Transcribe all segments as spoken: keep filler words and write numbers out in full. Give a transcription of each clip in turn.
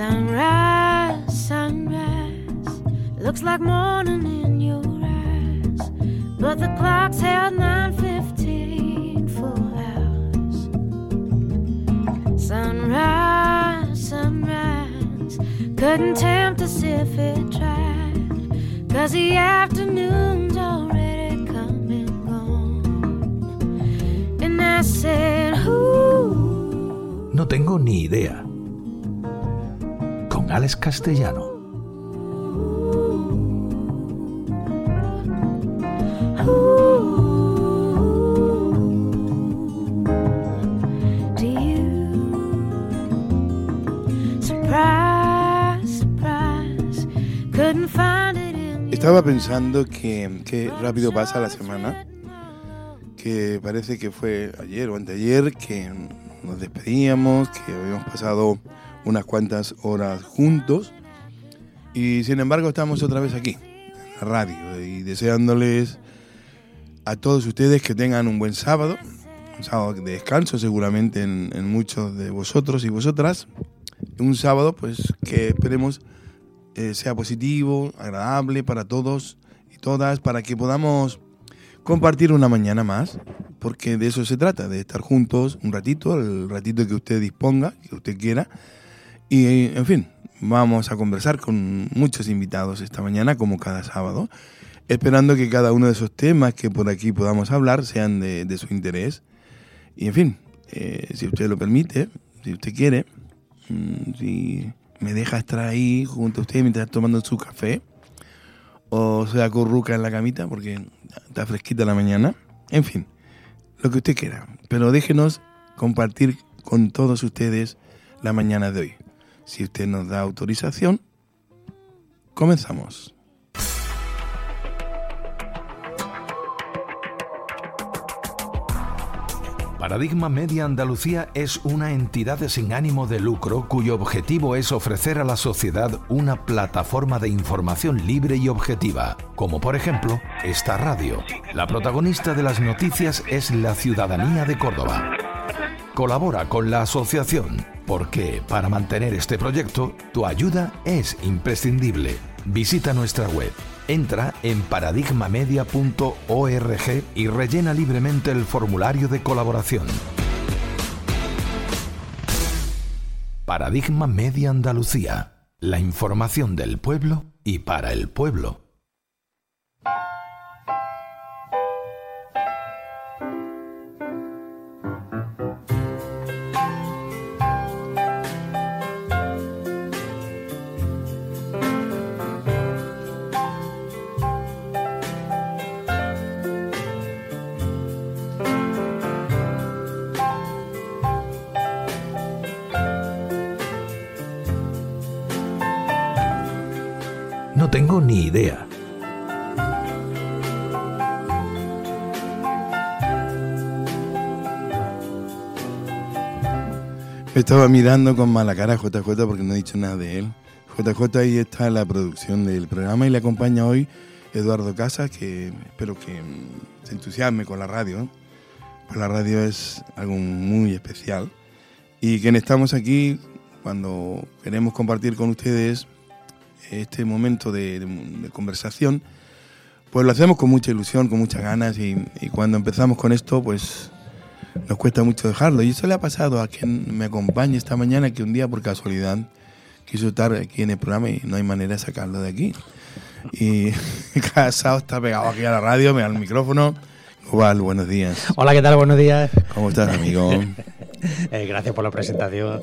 Sunrise, sunrise, looks like morning in your eyes, but the clock's held nine fifteen full hours. Sunrise, sunrise, couldn't tempt us if it tried, 'cause the afternoon's already come and gone. And I said, ooh. No tengo ni idea. Con Alex Castellano. Estaba pensando que, que rápido pasa la semana, que parece que fue ayer o anteayer que nos despedíamos, que habíamos pasado unas cuantas horas juntos y sin embargo estamos otra vez aquí, en la radio, y deseándoles a todos ustedes que tengan un buen sábado, un sábado de descanso seguramente en, en muchos de vosotros y vosotras, un sábado pues que esperemos eh, sea positivo, agradable para todos y todas, para que podamos compartir una mañana más, porque de eso se trata, de estar juntos un ratito, el ratito que usted disponga, que usted quiera. Y, en fin, vamos a conversar con muchos invitados esta mañana, como cada sábado, esperando que cada uno de esos temas que por aquí podamos hablar sean de, de su interés. Y, en fin, eh, si usted lo permite, si usted quiere, mmm, si me deja estar ahí junto a usted mientras está tomando su café, o se acurruca en la camita porque está fresquita la mañana, en fin, lo que usted quiera. Pero déjenos compartir con todos ustedes la mañana de hoy. Si usted nos da autorización, comenzamos. Paradigma Media Andalucía es una entidad sin ánimo de lucro cuyo objetivo es ofrecer a la sociedad una plataforma de información libre y objetiva, como por ejemplo esta radio. La protagonista de las noticias es la ciudadanía de Córdoba. Colabora con la asociación, porque para mantener este proyecto, tu ayuda es imprescindible. Visita nuestra web, entra en paradigma media punto org y rellena libremente el formulario de colaboración. Paradigma Media Andalucía, la información del pueblo y para el pueblo. No tengo ni idea. Me estaba mirando con mala cara a J J porque no he dicho nada de él. J J ahí está en la producción del programa y le acompaña hoy Eduardo Casas, que espero que se entusiasme con la radio, ¿eh? Pues la radio es algo muy especial y quienes estamos aquí cuando queremos compartir con ustedes este momento de, de, de conversación, pues lo hacemos con mucha ilusión, con muchas ganas y, y cuando empezamos con esto pues nos cuesta mucho dejarlo. Y eso le ha pasado a quien me acompaña esta mañana, que un día por casualidad quiso estar aquí en el programa y no hay manera de sacarlo de aquí. Y Casado está pegado aquí a la radio, me da el micrófono. Igual, buenos días. Hola, ¿qué tal? Buenos días. ¿Cómo estás, amigo? Eh, gracias por la presentación.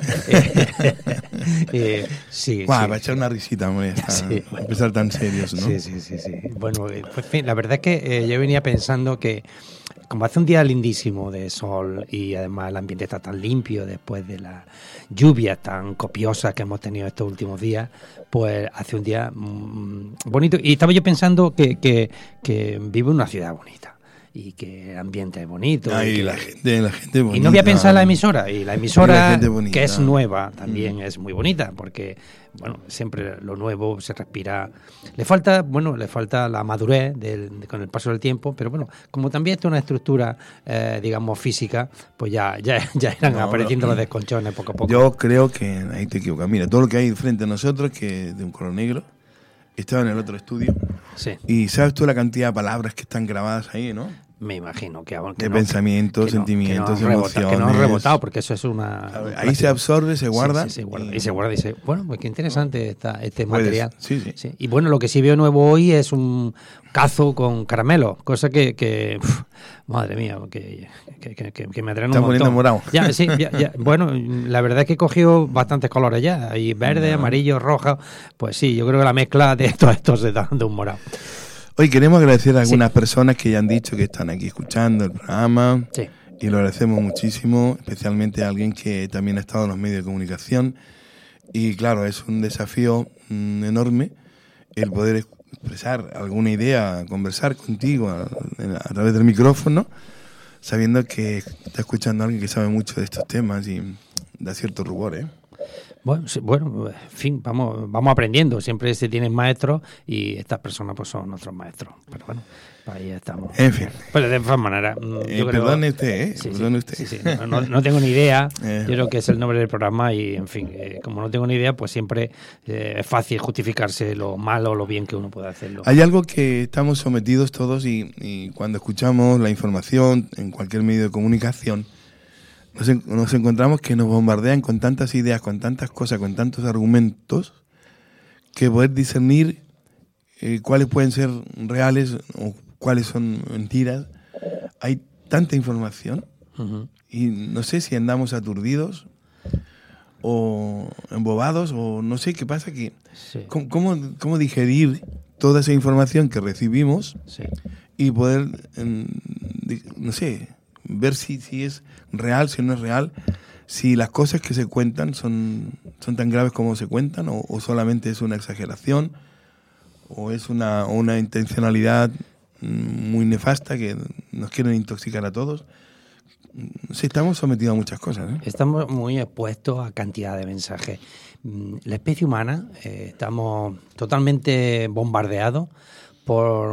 eh, sí, Guau, sí. va a echar una risita, hombre, a Sí. empezar tan serios, ¿no? Sí, sí, sí, sí. Bueno, eh, pues, en fin, la verdad es que eh, yo venía pensando que como hace un día lindísimo de sol y además el ambiente está tan limpio después de las lluvias tan copiosas que hemos tenido estos últimos días, pues hace un día mmm, bonito. Y estaba yo pensando que, que, que vivo en una ciudad bonita. y que el ambiente es bonito. Ay, y, que, la gente, la gente bonita. Y no voy a pensar en la emisora. Y la emisora, y la que es nueva, también mm. es muy bonita, porque, bueno, siempre lo nuevo se respira. Le falta, bueno, le falta la madurez del, de, con el paso del tiempo, pero bueno, como también está una estructura, eh, digamos, física, pues ya, ya, ya irán no, apareciendo no, los desconchones poco a poco. Yo creo que ahí te equivocas. Mira, todo lo que hay frente a nosotros, que es de un color negro, estaba en el otro estudio. Sí. Y sabes tú la cantidad de palabras que están grabadas ahí, ¿no? Me imagino que... que de no, pensamientos, que sentimientos, que no, emociones... Que no han rebotado, porque eso es una... Ahí se absorbe, se guarda... Sí, sí, se guarda. Y, y se guarda y se... Bueno, pues qué interesante está este puedes, material. Sí, sí. sí. Y bueno, lo que sí veo nuevo hoy es un cazo con caramelo, cosa que... que uf, madre mía, que, que, que, que me atraen un montón. Está poniendo morado. Ya, sí, ya, ya. Bueno, la verdad es que he cogido bastantes colores ya. Hay verde, no. amarillo, rojo... Pues sí, yo creo que la mezcla de todo esto se está dando un morado. Hoy queremos agradecer a algunas sí. personas que ya han dicho que están aquí escuchando el programa sí. y lo agradecemos muchísimo, especialmente a alguien que también ha estado en los medios de comunicación y claro, es un desafío mmm, enorme el poder expresar alguna idea, conversar contigo a, a través del micrófono, sabiendo que está escuchando a alguien que sabe mucho de estos temas y da cierto rubor, ¿eh? Bueno, sí, bueno, en fin, vamos, vamos aprendiendo. Siempre se tienen maestros y estas personas pues son nuestros maestros. Pero bueno, ahí estamos. En fin. Pero de todas maneras, eh, yo creo... Perdone usted, ¿eh? Sí, Perdone sí, usted. Sí, sí, no, no, no tengo ni idea. eh. Yo creo que es el nombre del programa y, en fin, eh, como no tengo ni idea, pues siempre eh, es fácil justificarse lo malo o lo bien que uno puede hacerlo. Hay algo que estamos sometidos todos y, y cuando escuchamos la información en cualquier medio de comunicación, Nos, en, nos encontramos que nos bombardean con tantas ideas, con tantas cosas, con tantos argumentos, que poder discernir eh, cuáles pueden ser reales o cuáles son mentiras. Hay tanta información uh-huh. y no sé si andamos aturdidos o embobados o no sé qué pasa. Que sí. ¿cómo, cómo, cómo digerir toda esa información que recibimos sí. y poder, eh, no sé... ver si, si es real, si no es real, si las cosas que se cuentan son, son tan graves como se cuentan o, o solamente es una exageración o es una, una intencionalidad muy nefasta que nos quieren intoxicar a todos. Sí, estamos sometidos a muchas cosas, ¿eh? Estamos muy expuestos a cantidad de mensajes. La especie humana eh, estamos totalmente bombardeados por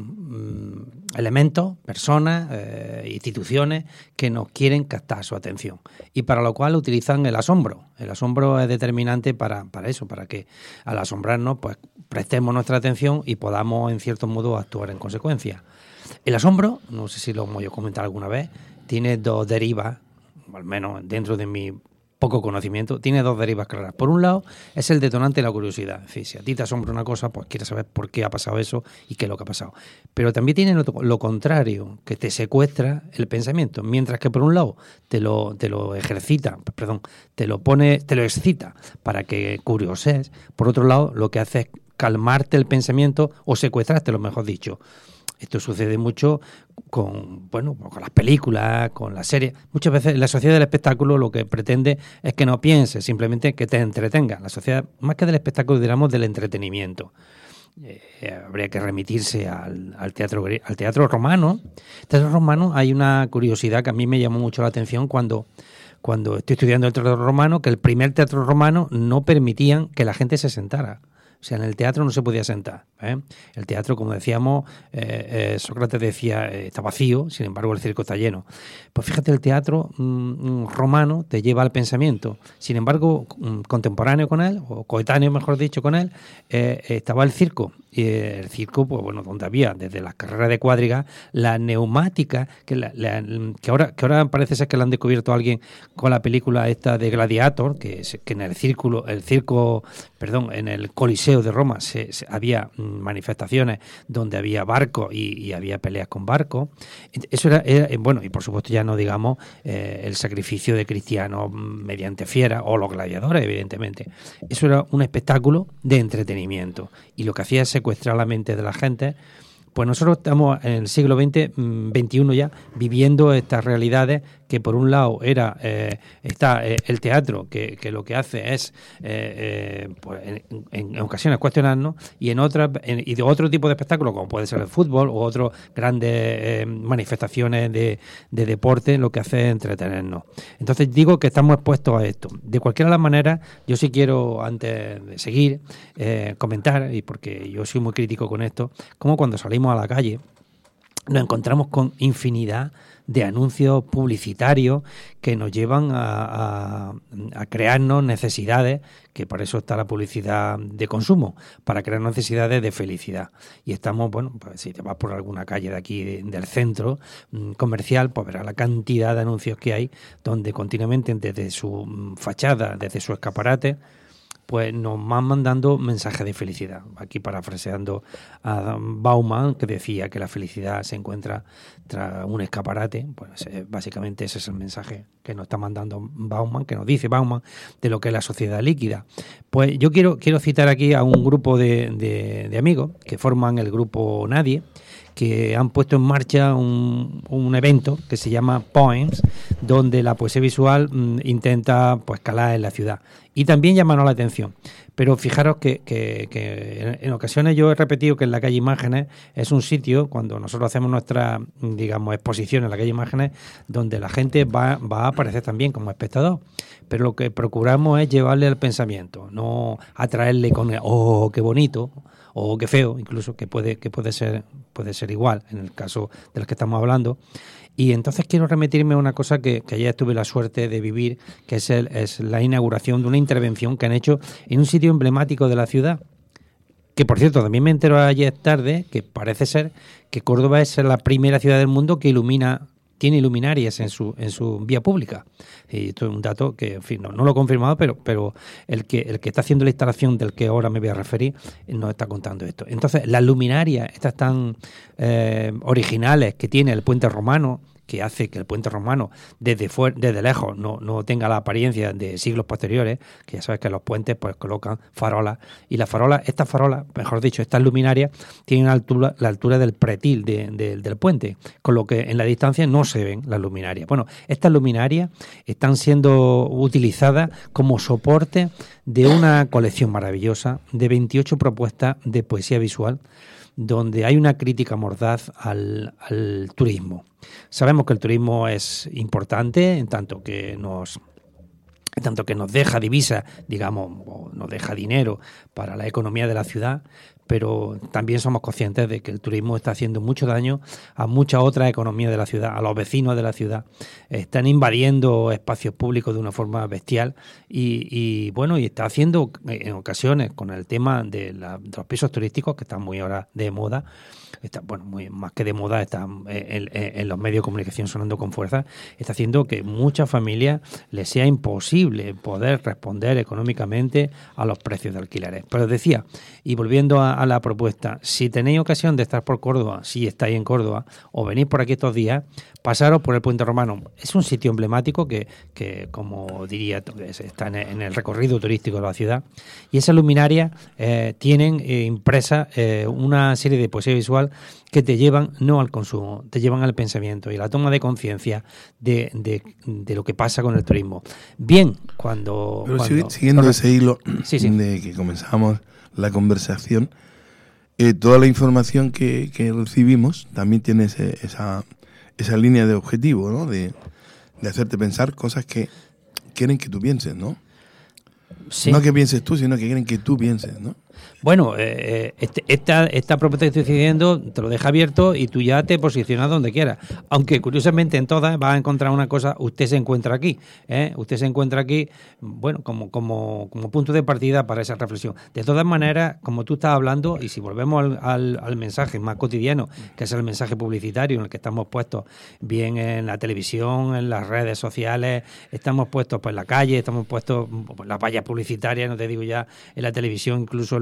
um, elementos, personas, eh, instituciones que nos quieren captar su atención y para lo cual utilizan el asombro. El asombro es determinante para, para eso, para que al asombrarnos pues prestemos nuestra atención y podamos en cierto modo actuar en consecuencia. El asombro, no sé si lo hemos comentado alguna vez, tiene dos derivas, al menos dentro de mi poco conocimiento, tiene dos derivas claras. Por un lado, es el detonante de la curiosidad. Es decir, si a ti te asombra una cosa, pues quieres saber por qué ha pasado eso y qué es lo que ha pasado. Pero también tiene lo, lo contrario, que te secuestra el pensamiento. Mientras que por un lado te lo, te lo ejercita, perdón, te lo pone, te lo excita para que curioses. Por otro lado, lo que hace es calmarte el pensamiento o secuestrarte, lo mejor dicho. Esto sucede mucho con, bueno, con las películas, con las series. Muchas veces la sociedad del espectáculo lo que pretende es que no pienses, simplemente que te entretenga. La sociedad, más que del espectáculo, diríamos del entretenimiento. Eh, habría que remitirse al, al teatro al teatro romano. El teatro romano hay una curiosidad que a mí me llamó mucho la atención cuando, cuando estoy estudiando el teatro romano, que el primer teatro romano no permitían que la gente se sentara. O sea, en el teatro no se podía sentar, ¿eh? El teatro, como decíamos, eh, eh, Sócrates decía, eh, está vacío, sin embargo el circo está lleno. Pues fíjate, el teatro mm, romano te lleva al pensamiento. Sin embargo, mm, contemporáneo con él, o coetáneo, mejor dicho, con él, eh, estaba el circo. Y el circo, pues bueno, donde había desde las carreras de cuadriga, la neumática, que, la, la, que, ahora, que ahora parece ser que la han descubierto alguien con la película esta de Gladiator, que, es, que en el círculo, el circo, perdón, en el Coliseo de Roma se, se, había manifestaciones donde había barcos y, y había peleas con barcos. Eso era, era, bueno, y por supuesto ya no digamos eh, el sacrificio de cristianos mediante fieras o los gladiadores, evidentemente. Eso era un espectáculo de entretenimiento y lo que hacía es secuestrar la mente de la gente. Pues nosotros estamos en el siglo veinte, veintiuno ya, viviendo estas realidades que por un lado era eh, está eh, el teatro, que, que lo que hace es eh, eh, pues en, en ocasiones cuestionarnos, y en otras en, y de otro tipo de espectáculos, como puede ser el fútbol o otras grandes eh, manifestaciones de, de deporte, lo que hace es entretenernos. Entonces digo que estamos expuestos a esto. De cualquiera de las maneras, yo sí quiero, antes de seguir, eh, comentar, y porque yo soy muy crítico con esto, como cuando salimos a la calle nos encontramos con infinidad de anuncios publicitarios que nos llevan a, a, a crearnos necesidades, que por eso está la publicidad de consumo, para crear necesidades de felicidad. Y estamos, bueno, pues si te vas por alguna calle de aquí de, del centro mmm, comercial, pues verás la cantidad de anuncios que hay, donde continuamente desde su mmm, fachada, desde su escaparate, pues nos van mandando mensajes de felicidad. Aquí parafraseando a Bauman, que decía que la felicidad se encuentra tras un escaparate. Pues eh, básicamente ese es el mensaje que nos está mandando Bauman, que nos dice Bauman de lo que es la sociedad líquida. Pues yo quiero quiero citar aquí a un grupo de, de, de amigos que forman el grupo Nadie, que han puesto en marcha un, un evento que se llama Poems, donde la poesía visual mmm, intenta pues calar en la ciudad. Y también llamaron la atención. Pero fijaros que, que, que en, en ocasiones yo he repetido que en la calle Imágenes es un sitio, cuando nosotros hacemos nuestra, digamos, exposición en la calle Imágenes, donde la gente va, va a aparecer también como espectador. Pero lo que procuramos es llevarle al pensamiento, no atraerle con el, oh, qué bonito, o qué feo, incluso, que puede, que puede ser, puede ser igual en el caso de los que estamos hablando. Y entonces quiero remitirme a una cosa que, que ayer tuve la suerte de vivir, que es, el, es la inauguración de una intervención que han hecho en un sitio emblemático de la ciudad, que por cierto también me enteré ayer tarde que parece ser que Córdoba es la primera ciudad del mundo que ilumina, tiene iluminarias en su en su vía pública. Y esto es un dato que, en fin, no, no lo he confirmado, pero pero el que el que está haciendo la instalación del que ahora me voy a referir nos está contando esto. Entonces, las luminarias, estas tan eh, originales que tiene el puente romano, que hace que el puente romano desde fuera, desde lejos no, no tenga la apariencia de siglos posteriores, que ya sabes que los puentes pues colocan farolas, y las farolas, estas farolas, mejor dicho, estas luminarias, tienen la altura, la altura del pretil de, de, del puente, con lo que en la distancia no se ven las luminarias. Bueno, estas luminarias están siendo utilizadas como soporte de una colección maravillosa de veintiocho propuestas de poesía visual, donde hay una crítica mordaz al, al turismo. Sabemos que el turismo es importante, en tanto que nos, en tanto que nos deja divisas, digamos, o nos deja dinero para la economía de la ciudad, pero también somos conscientes de que el turismo está haciendo mucho daño a muchas otras economías de la ciudad, a los vecinos de la ciudad. Están invadiendo espacios públicos de una forma bestial y, y bueno, y está haciendo en ocasiones con el tema de, la, de los pisos turísticos, que están muy ahora de moda, está, bueno, muy más que de moda, están en, en, en los medios de comunicación sonando con fuerza, está haciendo que muchas familias les sea imposible poder responder económicamente a los precios de alquileres. Pero decía, y volviendo a a la propuesta, si tenéis ocasión de estar por Córdoba, si estáis en Córdoba o venís por aquí estos días, pasaros por el Puente Romano. Es un sitio emblemático que, que como diría, está en el recorrido turístico de la ciudad, y esas luminarias eh, tienen eh, impresa eh, una serie de poesía visual que te llevan no al consumo, te llevan al pensamiento y a la toma de conciencia de, de, de lo que pasa con el turismo. Bien, cuando... Pero cuando siguiendo cuando, ese hilo sí, sí. de que comenzamos la conversación, eh, toda la información que, que recibimos también tiene ese, esa, esa línea de objetivo, ¿no? De, de hacerte pensar cosas que quieren que tú pienses, ¿no? Sí. No que pienses tú, sino que quieren que tú pienses, ¿no? Bueno, eh, este, esta, esta propuesta que estoy diciendo te lo deja abierto y tú ya te posicionas donde quieras. Aunque curiosamente en todas vas a encontrar una cosa, usted se encuentra aquí, ¿eh? Usted se encuentra aquí, bueno, como, como, como punto de partida para esa reflexión. De todas maneras, como tú estás hablando, y si volvemos al, al, al mensaje más cotidiano, que es el mensaje publicitario en el que estamos puestos, bien en la televisión, en las redes sociales, estamos puestos pues, en la calle, estamos puestos en las vallas publicitarias, no te digo ya, en la televisión, incluso en los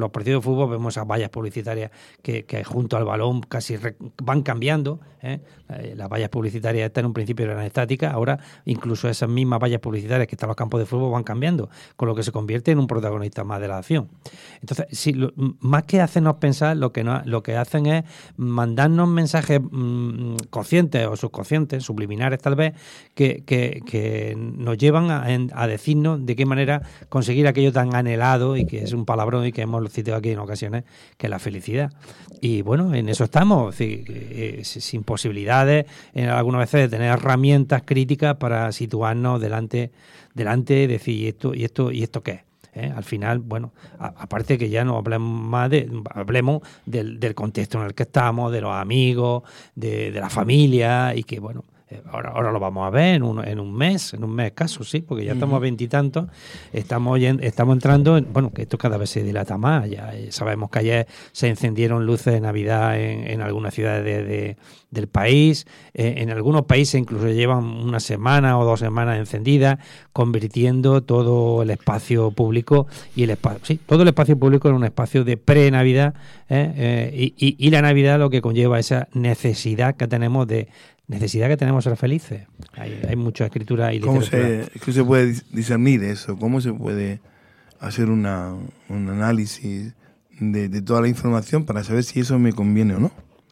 los partidos de fútbol vemos esas vallas publicitarias que, que junto al balón casi re, van cambiando, ¿eh? Las vallas publicitarias estas en un principio eran estáticas, ahora incluso esas mismas vallas publicitarias que están en los campos de fútbol van cambiando, con lo que se convierte en un protagonista más de la acción. Entonces, si lo, más que hacernos pensar, lo que no, lo que hacen es mandarnos mensajes mmm, conscientes o subconscientes, subliminares tal vez, que, que, que nos llevan a, a decirnos de qué manera conseguir aquello tan anhelado, y que es un palabrón y que hemos citado aquí en ocasiones, que es la felicidad. Y bueno, en eso estamos, es decir, eh, sin posibilidades en algunas veces de tener herramientas críticas para situarnos delante, delante de decir, ¿y esto, y esto, y esto qué es? ¿Eh? Al final, bueno, a, aparte que ya no hablemos más de, hablemos del, del contexto en el que estamos, de los amigos, de, de la familia, y que bueno, ahora, ahora lo vamos a ver en un, en un mes, en un mes escaso, sí, porque ya estamos a veintitantos, estamos, estamos entrando, en, bueno, que esto cada vez se dilata más, ya sabemos que ayer se encendieron luces de Navidad en, en algunas ciudades de, de, del país, eh, en algunos países incluso llevan una semana o dos semanas encendidas, convirtiendo todo el espacio público y el espacio, sí, todo el espacio público en un espacio de pre-Navidad, eh, eh, y, y, y la Navidad lo que conlleva esa necesidad que tenemos de necesidad que tenemos de ser felices. Hay, hay mucha escritura y ¿Cómo literatura. se, ¿Cómo se puede discernir eso? ¿Cómo se puede hacer una, un análisis de, de toda la información para saber si eso me conviene o no?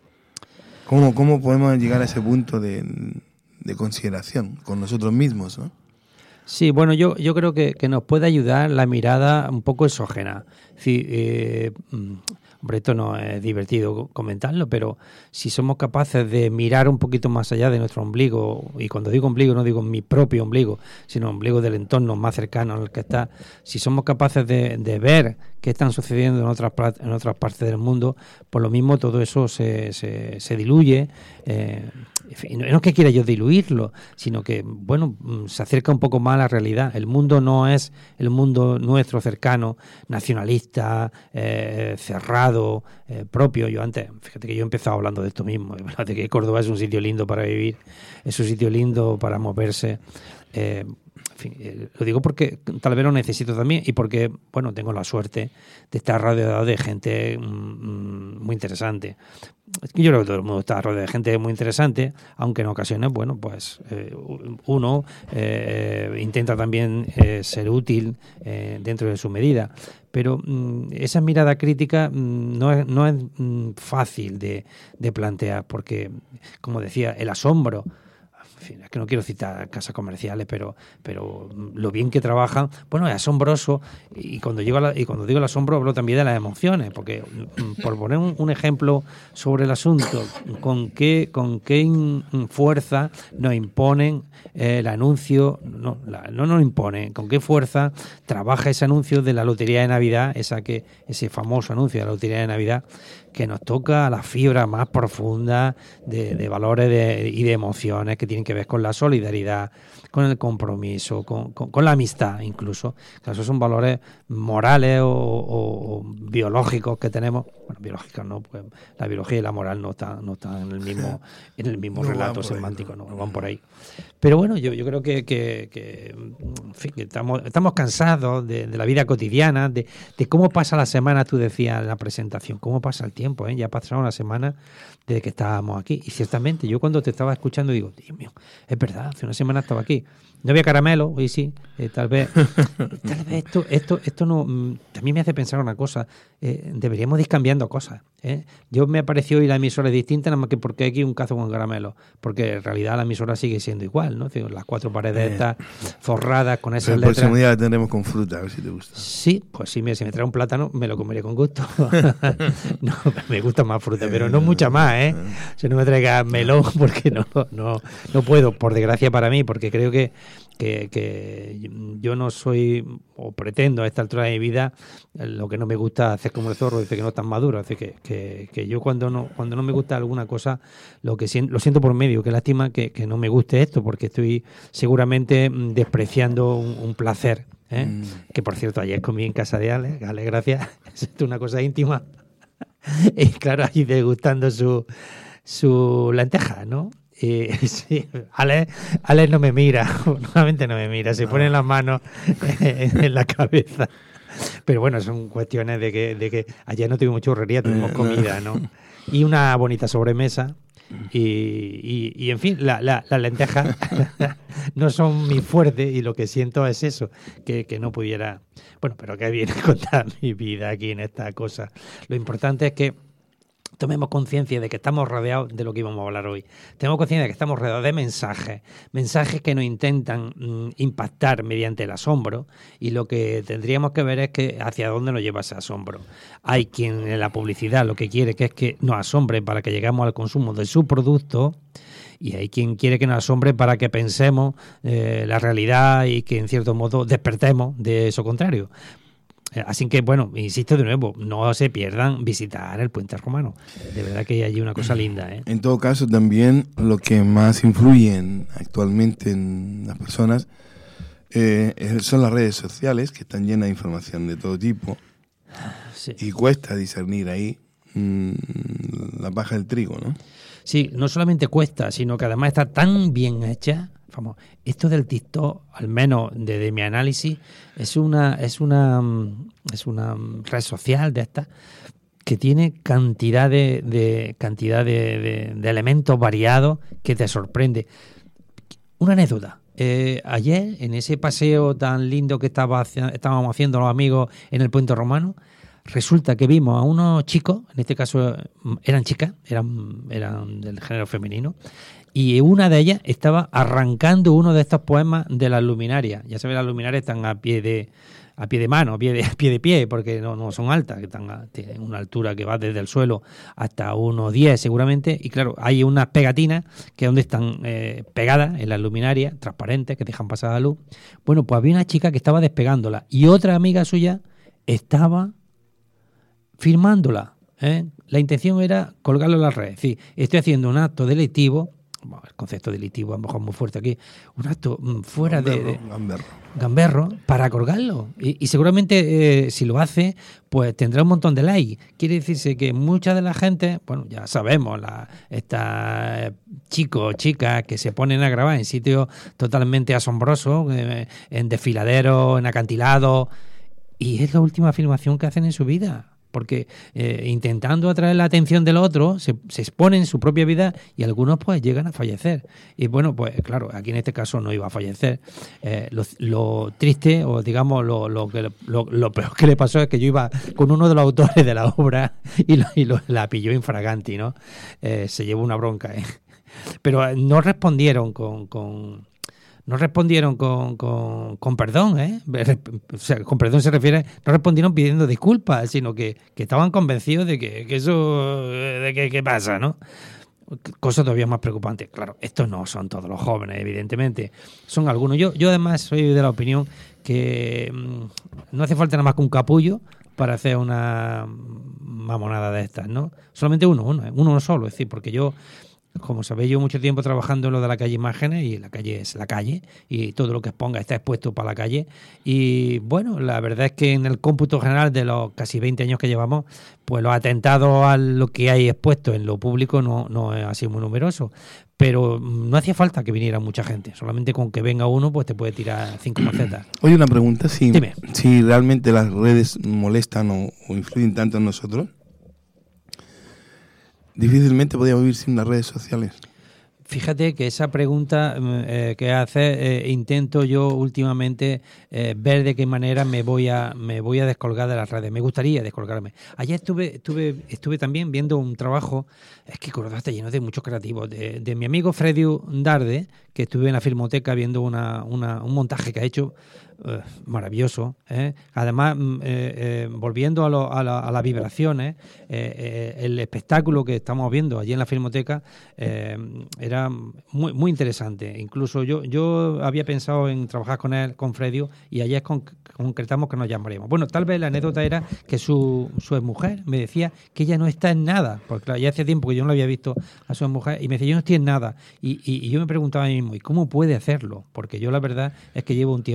¿Cómo, cómo podemos llegar a ese punto de, de consideración con nosotros mismos, ¿no? Sí, bueno, yo, yo creo que, que nos puede ayudar la mirada un poco exógena. Sí, eh, hombre, esto no es divertido comentarlo, pero si somos capaces de mirar un poquito más allá de nuestro ombligo, y cuando digo ombligo no digo mi propio ombligo, sino ombligo del entorno más cercano al que está, si somos capaces de, de ver qué están sucediendo en otras, en otras partes del mundo, por lo mismo todo eso se, se, se diluye. Eh, no es que quiera yo diluirlo, sino que, bueno, se acerca un poco más a la realidad. El mundo no es el mundo nuestro cercano, nacionalista, eh, cerrado, eh, propio. Yo antes, fíjate que yo he empezado hablando de esto mismo, fíjate que Córdoba es un sitio lindo para vivir, es un sitio lindo para moverse. Eh, En fin, eh, lo digo porque tal vez lo necesito también, y porque, bueno, tengo la suerte de estar rodeado de gente mmm, muy interesante. Es que yo creo que todo el mundo está rodeado de gente muy interesante, aunque en ocasiones, bueno, pues eh, uno eh, intenta también eh, ser útil eh, dentro de su medida. Pero mmm, esa mirada crítica mmm, no es, no es mmm, fácil de, de plantear, porque, como decía, el asombro, en fin, es que no quiero citar casas comerciales, pero pero lo bien que trabajan, bueno, es asombroso. Y cuando llego a la, y cuando digo el asombro hablo también de las emociones, porque por poner un, un ejemplo sobre el asunto, con qué con qué fuerza nos imponen eh, el anuncio, no, la, no nos imponen, con qué fuerza trabaja ese anuncio de la Lotería de Navidad, esa que ese famoso anuncio de la Lotería de Navidad, que nos toca a la fibra más profunda de, de valores de, y de emociones que tienen que ver con la solidaridad, con el compromiso, con, con, con la amistad incluso. Que esos son valores morales o, o, o biológicos que tenemos. Bueno, biológicos no, pues la biología y la moral no están, no están en el mismo, en el mismo no relato semántico, ahí, no. no van por ahí. Pero bueno, yo, yo creo que, que, que, en fin, que estamos, estamos cansados de, de la vida cotidiana, de, de cómo pasa la semana, tú decías en la presentación, cómo pasa el tiempo, ¿eh? Ya ha pasado una semana desde que estábamos aquí. Y ciertamente, yo cuando te estaba escuchando digo, Dios mío, es verdad, hace una semana estaba aquí. No había caramelo, hoy sí, eh, tal vez tal vez esto esto esto no mm, también me hace pensar una cosa, eh, deberíamos ir cambiando cosas, ¿eh? Yo me apareció hoy la emisora es distinta, nada más que porque hay aquí un cazo con caramelo, porque en realidad la emisora sigue siendo igual, ¿no? Las cuatro paredes eh, estas forradas con esas letras. El próximo día la tendremos con fruta, a ver si te gusta. Sí, pues sí, mira, si me trae un plátano me lo comería con gusto. No, me gusta más fruta, pero no mucha más, ¿eh? Si no me traiga melón, porque no, no, no puedo, por desgracia para mí, porque creo que Que, que yo no soy, o pretendo a esta altura de mi vida, lo que no me gusta hacer como el zorro, dice que no es tan maduro, así que, que, que yo cuando no cuando no me gusta alguna cosa, lo que siento, lo siento por medio, que lástima que, que no me guste esto, porque estoy seguramente despreciando un, un placer, ¿eh? Mm. Que por cierto, ayer comí en casa de Ale, Ale, gracias, es una cosa íntima, y claro, ahí degustando su, su lenteja, ¿no? Y, sí, Alex, Alex no me mira, normalmente no me mira, se pone las manos en, en la cabeza. Pero bueno, son cuestiones de que, de que ayer no tuvimos churrería, tuvimos comida, ¿no? Y una bonita sobremesa. Y, y, y en fin, la, la, las lentejas no son mi fuerte y lo que siento es eso, que, que no pudiera... Bueno, pero que viene a contar mi vida aquí en esta cosa. Lo importante es que tomemos conciencia de que estamos rodeados de lo que íbamos a hablar hoy. Tenemos conciencia de que estamos rodeados de mensajes, mensajes que nos intentan mm, impactar mediante el asombro, y lo que tendríamos que ver es que hacia dónde nos lleva ese asombro. Hay quien en la publicidad lo que quiere que es que nos asombre para que lleguemos al consumo de su producto, y hay quien quiere que nos asombre para que pensemos eh, la realidad y que en cierto modo despertemos de eso contrario. Así que, bueno, insisto de nuevo, no se pierdan visitar el Puente Romano. De verdad que hay allí una cosa linda, ¿eh? En todo caso, también lo que más influye en, actualmente en las personas eh, son las redes sociales, que están llenas de información de todo tipo. Sí. Y cuesta discernir ahí mmm, la paja del trigo, ¿no? Sí, no solamente cuesta, sino que además está tan bien hecha. Vamos, esto del TikTok, al menos de, de mi análisis, es una es una es una red social de estas que tiene cantidad de, de cantidad de, de, de elementos variados que te sorprende. Una anécdota. Eh, ayer, en ese paseo tan lindo que estaba, estábamos haciendo los amigos en el Puente Romano, resulta que vimos a unos chicos, en este caso eran chicas, eran, eran del género femenino, y una de ellas estaba arrancando uno de estos poemas de las luminarias. Ya sabes, las luminarias están a pie de a pie de mano, a pie de, a pie, de pie, porque no, no son altas, que están a, tienen una altura que va desde el suelo hasta uno diez seguramente, y claro, hay unas pegatinas que donde están eh, pegadas en las luminarias, transparentes, que dejan pasar la luz. Bueno, pues había una chica que estaba despegándola, y otra amiga suya estaba firmándola, ¿eh? La intención era colgarlo en las redes. Es decir, estoy haciendo un acto delictivo, bueno, el concepto delictivo a lo mejor muy fuerte aquí, un acto fuera gamberro, de, de gamberro. gamberro para colgarlo. Y, y seguramente eh, si lo hace, pues tendrá un montón de likes. Quiere decirse que mucha de la gente, bueno, ya sabemos, la, estas chicos, chicas que se ponen a grabar en sitios totalmente asombrosos, eh, en desfiladeros, en acantilados, y es la última afirmación que hacen en su vida. Porque eh, intentando atraer la atención del otro, se, se exponen en su propia vida y algunos pues llegan a fallecer. Y bueno, pues claro, aquí en este caso no iba a fallecer. Eh, lo, lo triste, o digamos, lo, lo, que, lo, lo peor que le pasó es que yo iba con uno de los autores de la obra y, lo, y lo, la pilló infraganti, ¿no? Eh, se llevó una bronca, ¿eh? Pero no respondieron con... con No respondieron con, con, con perdón, ¿eh? O sea, con perdón se refiere, no respondieron pidiendo disculpas, sino que, que estaban convencidos de que, que eso, de que, que pasa, ¿no? Cosa todavía más preocupante. Claro, estos no son todos los jóvenes, evidentemente. Son algunos. Yo, yo además soy de la opinión que mmm, no hace falta nada más que un capullo para hacer una mamonada de estas, ¿no? Solamente uno, uno, uno solo, es decir, porque yo... Como sabéis, yo mucho tiempo trabajando en lo de la calle Imágenes, y la calle es la calle y todo lo que exponga está expuesto para la calle. Y bueno, la verdad es que en el cómputo general de los casi veinte años que llevamos, pues los atentados a lo que hay expuesto en lo público no, no ha sido muy numeroso. Pero no hacía falta que viniera mucha gente, solamente con que venga uno pues te puede tirar cinco macetas. Oye, una pregunta, si, Dime. si realmente las redes molestan o, o influyen tanto en nosotros. Difícilmente podía vivir sin las redes sociales. Fíjate que esa pregunta eh, que hace eh, intento yo últimamente eh, ver de qué manera me voy a me voy a descolgar de las redes. Me gustaría descolgarme. Ayer estuve estuve estuve también viendo un trabajo, es que Córdoba está lleno de muchos creativos, de, de mi amigo Freddy Darde, que estuve en la Filmoteca viendo una, una un montaje que ha hecho uh, maravilloso, ¿eh? Además eh, eh, volviendo a, lo, a, la, a las vibraciones, eh, eh, el espectáculo que estamos viendo allí en la Filmoteca eh, era muy muy interesante. Incluso yo yo había pensado en trabajar con él, con Freddy, y ayer con, concretamos que nos llamaríamos. Bueno, tal vez la anécdota era que su, su exmujer me decía que ella no está en nada, porque claro, ya hace tiempo que yo no la había visto a su exmujer, y me decía, yo no estoy en nada, y, y, y yo me preguntaba a mí mismo, ¿y cómo puede hacerlo? Porque yo la verdad es que llevo un tiempo, y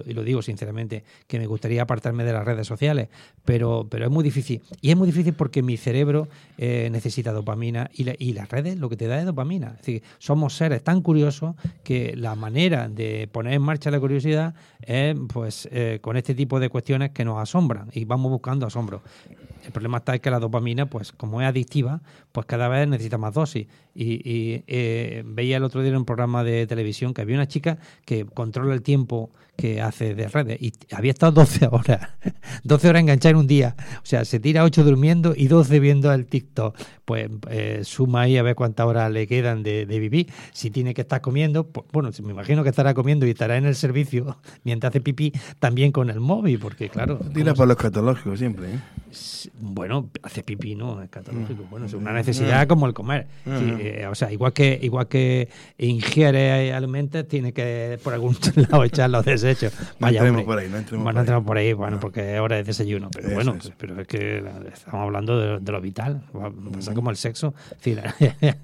lo, y lo digo sinceramente, que me gustaría apartarme de las redes sociales, pero, pero es muy difícil. Y es muy difícil porque mi cerebro eh, necesita dopamina y, la, y las redes lo que te da es dopamina. Es decir, somos seres tan curiosos que la manera de poner en marcha la curiosidad es pues eh, con este tipo de cuestiones que nos asombran y vamos buscando asombro. El problema está es que la dopamina, pues como es adictiva, pues cada vez necesita más dosis. Y, y eh, veía el otro día en un programa de televisión que había una chica que controla el tiempo que hace de redes y había estado doce horas, doce horas enganchada en un día. O sea, se tira ocho durmiendo y doce viendo el TikTok. Pues eh, suma ahí a ver cuántas horas le quedan de, de vivir. Si tiene que estar comiendo, pues, bueno, me imagino que estará comiendo y estará en el servicio mientras hace pipí también con el móvil, porque claro... Tira por lo escatológico siempre, ¿eh? Bueno, hace pipí, ¿no? Es escatológico. Bueno, es una necesidad como el comer. Uh-huh. Sí, eh, o sea, igual que igual que ingiere alimentos, tiene que por algún lado echar los desechos. Vaya, no entremos hombre. por ahí, no entremos bueno, por ahí. entremos por ahí, bueno, No. porque es hora de desayuno. Pero Eso, bueno, eso. pero es que estamos hablando de, de lo vital. Pasa como el sexo. Sí, la-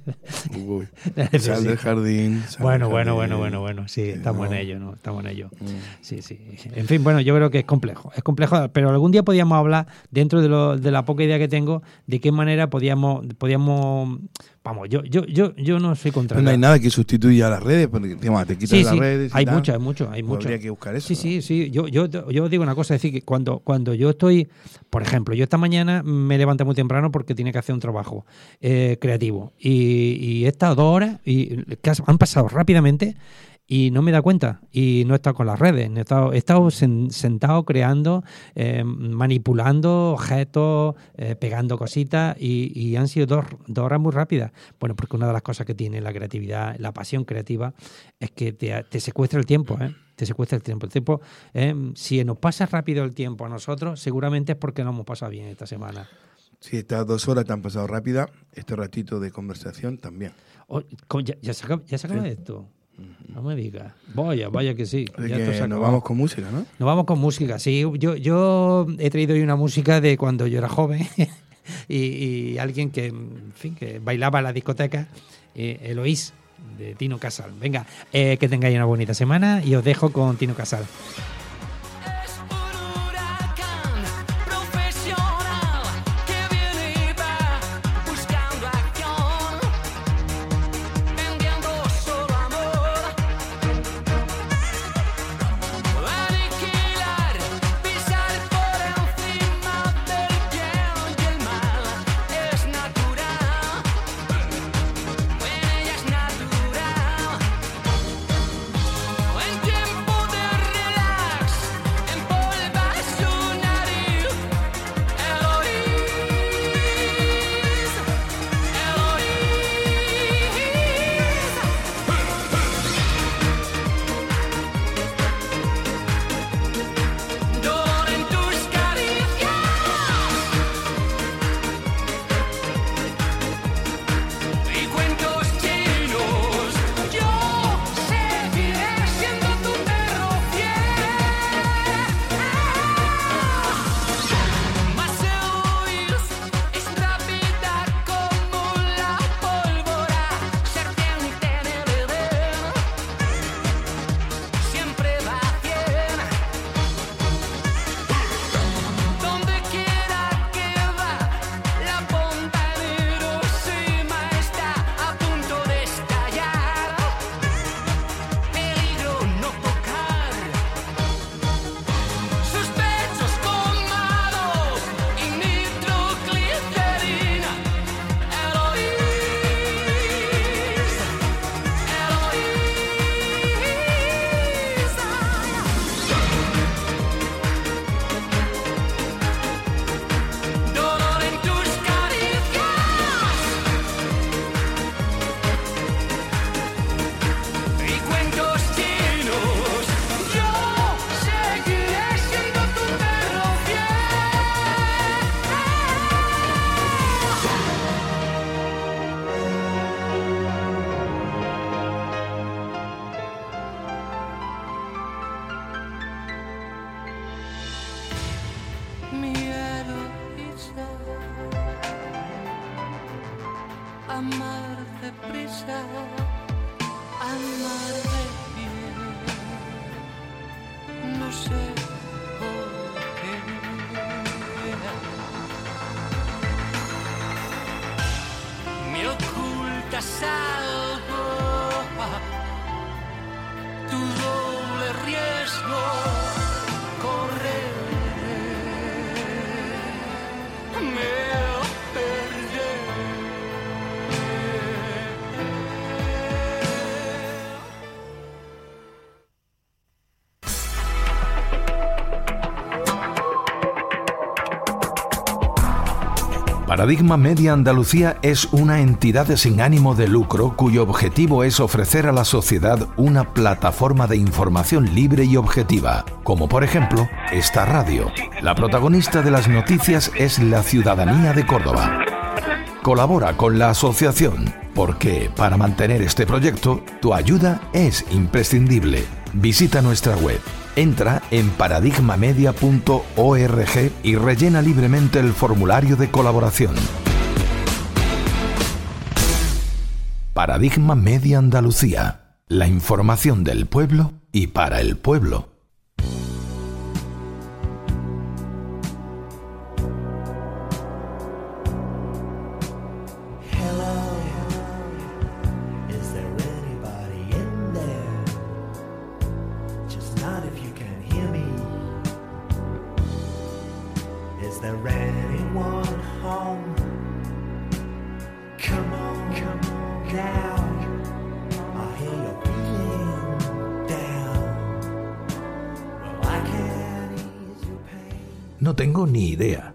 Uy, Sí, sal sí. del jardín. sal Bueno, del bueno, jardín. bueno, bueno, bueno. Sí, estamos no. en ello, ¿no? Estamos en ello. Mm. Sí, sí. En fin, bueno, yo creo que es complejo. Es complejo, pero algún día podíamos hablar, dentro de, lo, de la poca idea que tengo, de qué manera podíamos, podíamos vamos, yo, yo, yo, yo no soy contra. Pero no hay nada que sustituya a las redes, porque digamos, te quitas Sí, las sí, redes. y hay tal. mucho, hay mucho, hay Pues mucho. habría que buscar eso. Sí, sí, sí. Yo, yo, yo digo una cosa, es decir, que cuando, cuando yo estoy, por ejemplo, yo esta mañana me levanté muy temprano porque tenía que hacer un trabajo eh, creativo. Y, y he estado dos horas y que han pasado rápidamente y no me he dado cuenta. Y no he estado con las redes. He estado, he estado sen, sentado creando, eh, manipulando objetos, eh, pegando cositas y, y han sido dos, dos horas muy rápidas. Bueno, porque una de las cosas que tiene la creatividad, la pasión creativa, es que te, te secuestra el tiempo, ¿eh? Te secuestra el tiempo. El tiempo eh, si nos pasa rápido el tiempo a nosotros, seguramente es porque no hemos pasado bien esta semana. Si estas dos horas te han pasado rápida, este ratito de conversación también. Oh, ¿ya, ya se acaba, ya se acaba Sí. esto? No me digas. Vaya, vaya que sí. Así Ya esto se que nos acabó. vamos con música, ¿no? Nos vamos con música, sí. Yo, yo he traído hoy una música de cuando yo era joven y, y alguien que, en fin, que bailaba en la discoteca, eh, Eloís, de Tino Casal. Venga, eh, que tengáis una bonita semana y os dejo con Tino Casal. Es un huracán profesional que viene y va buscando acción, vendiendo solo amor, aniquilar, pisar por encima del bien y el mal. Es natural, en ella es natural. En tiempo de relax, empolva su nariz. Eloís, Eloís. Dolor en tus caricias y cuentos chinos. Yo seguiré siendo tu perro fiel. Mas Eloís es rápida como la pólvora, serpiente en el Edén, siempre va bien. Donde quiera que va, la bomba en Hiroshima está a punto de estallar. Peligro no tocar sus pechos colmados y nitroglicerina. Eloís, Eloís. Dolor en tus caricias y cuentos chinos. Yo seguiré siendo tu perro fiel. Mi Eloísa, amar deprisa, amar de bien. No no sé por qué. Me ocultas algo, tu doble riesgo, correr, me perder. Paradigma Media Andalucía es una entidad sin ánimo de lucro cuyo objetivo es ofrecer a la sociedad una plataforma de información libre y objetiva, como por ejemplo esta radio. La protagonista de las noticias es la ciudadanía de Córdoba. Colabora con la asociación, porque para mantener este proyecto, tu ayuda es imprescindible. Visita nuestra web. Entra en paradigmamedia punto org y rellena libremente el formulario de colaboración. Paradigma Media Andalucía. La información del pueblo y para el pueblo. No tengo ni idea.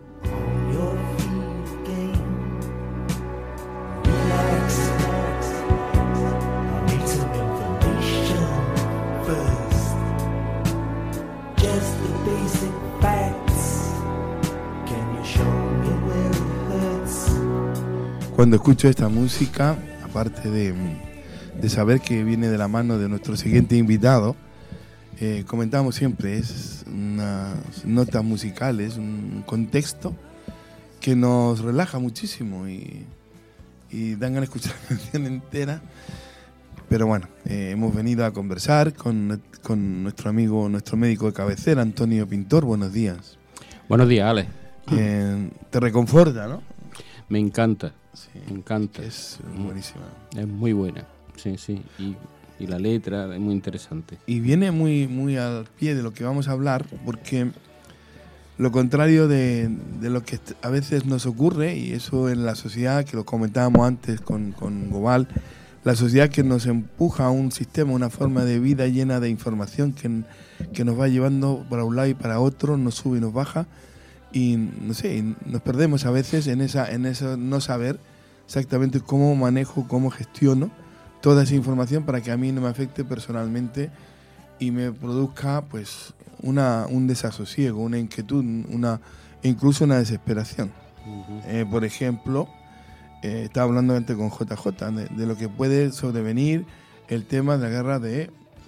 Cuando escucho esta música, aparte de, de saber que viene de la mano de nuestro siguiente invitado, eh, comentamos siempre, es unas notas musicales, un contexto que nos relaja muchísimo y, y dan ganas de escuchar la canción entera. Pero bueno, eh, hemos venido a conversar con, con nuestro amigo, nuestro médico de cabecera, Antonio Pintor. Buenos días. Buenos días, Ale. Eh, te reconforta, ¿no? Me encanta, Sí, me encanta. es buenísima. Es muy buena, sí, sí. Y, y la letra es muy interesante. Y viene muy, muy al pie de lo que vamos a hablar, porque lo contrario de, de lo que a veces nos ocurre, y eso en la sociedad, que lo comentábamos antes con, con Gobal, la sociedad que nos empuja a un sistema, una forma de vida llena de información que, que nos va llevando para un lado y para otro, nos sube y nos baja, y no sé, y nos perdemos a veces en esa en eso no saber exactamente cómo manejo, cómo gestiono toda esa información para que a mí no me afecte personalmente y me produzca pues una un desasosiego, una inquietud, una incluso una desesperación. Uh-huh. Eh, por ejemplo, eh, estaba hablando antes con J J de, de lo que puede sobrevenir el tema de la guerra de, eh,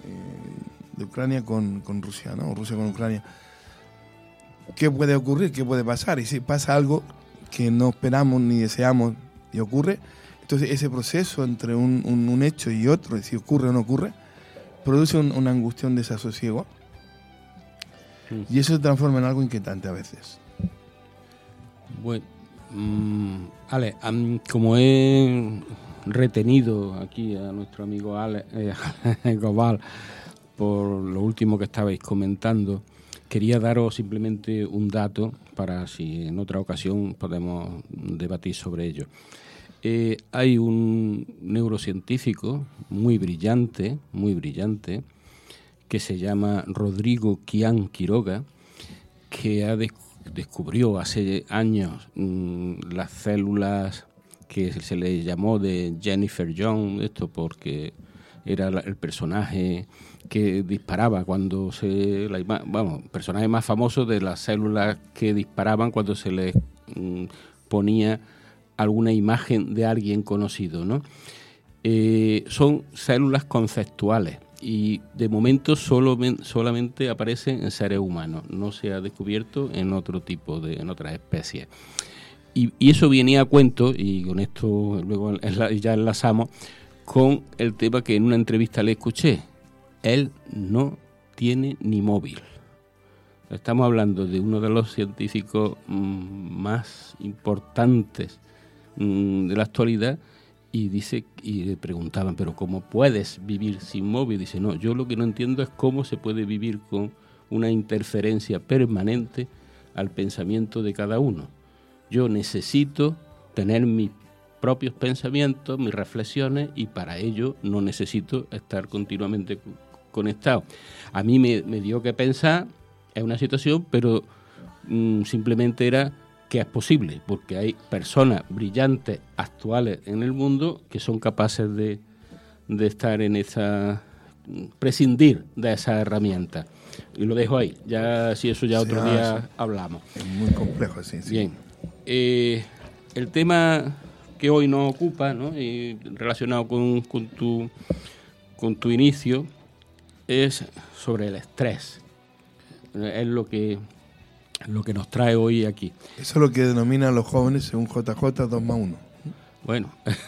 de Ucrania con, con Rusia, ¿no? Rusia con Ucrania. ¿Qué puede ocurrir? ¿Qué puede pasar? Y si pasa algo que no esperamos ni deseamos y ocurre, entonces ese proceso entre un, un, un hecho y otro, si ocurre o no ocurre, produce un, una angustia, un desasosiego. Sí. Y eso se transforma en algo inquietante a veces. Bueno, mmm, Ale, um, como he retenido aquí a nuestro amigo Ale eh, Gobal por lo último que estabais comentando, quería daros simplemente un dato para si en otra ocasión podemos debatir sobre ello. Eh, hay un neurocientífico muy brillante, muy brillante, que se llama Rodrigo Quián Quiroga, que ha de- descubrió hace años mmm, las células que se le llamó de Jennifer Jones, esto porque era la, el personaje que disparaba cuando se... La ima- vamos, personaje más famoso de las células que disparaban cuando se les mmm, ponía alguna imagen de alguien conocido, ¿no? Eh, son células conceptuales y de momento solo, solamente aparecen en seres humanos, no se ha descubierto en otro tipo de, en otras especies. Y, y eso venía a cuento, y con esto luego ya enlazamos, con el tema que en una entrevista le escuché. Él no tiene ni móvil. Estamos hablando de uno de los científicos mmm, más importantes mmm, de la actualidad, y dice, y le preguntaban, pero ¿cómo puedes vivir sin móvil? Dice, no, yo lo que no entiendo es cómo se puede vivir con una interferencia permanente al pensamiento de cada uno. Yo necesito tener mis propios pensamientos, mis reflexiones, y para ello no necesito estar continuamente conectado. A mí me, me dio que pensar en una situación, pero mmm, simplemente era que es posible, porque hay personas brillantes actuales en el mundo que son capaces de, de estar en esa, prescindir de esa herramienta. Y lo dejo ahí, ya si eso ya otro sí, día sí. hablamos. Es muy complejo, sí. sí. Bien, eh, el tema que hoy nos ocupa, ¿no? Y relacionado con, con, tu, con tu inicio, es sobre el estrés. Es lo que, lo que nos trae hoy aquí. Eso es lo que denominan los jóvenes según J J dos más uno. Bueno,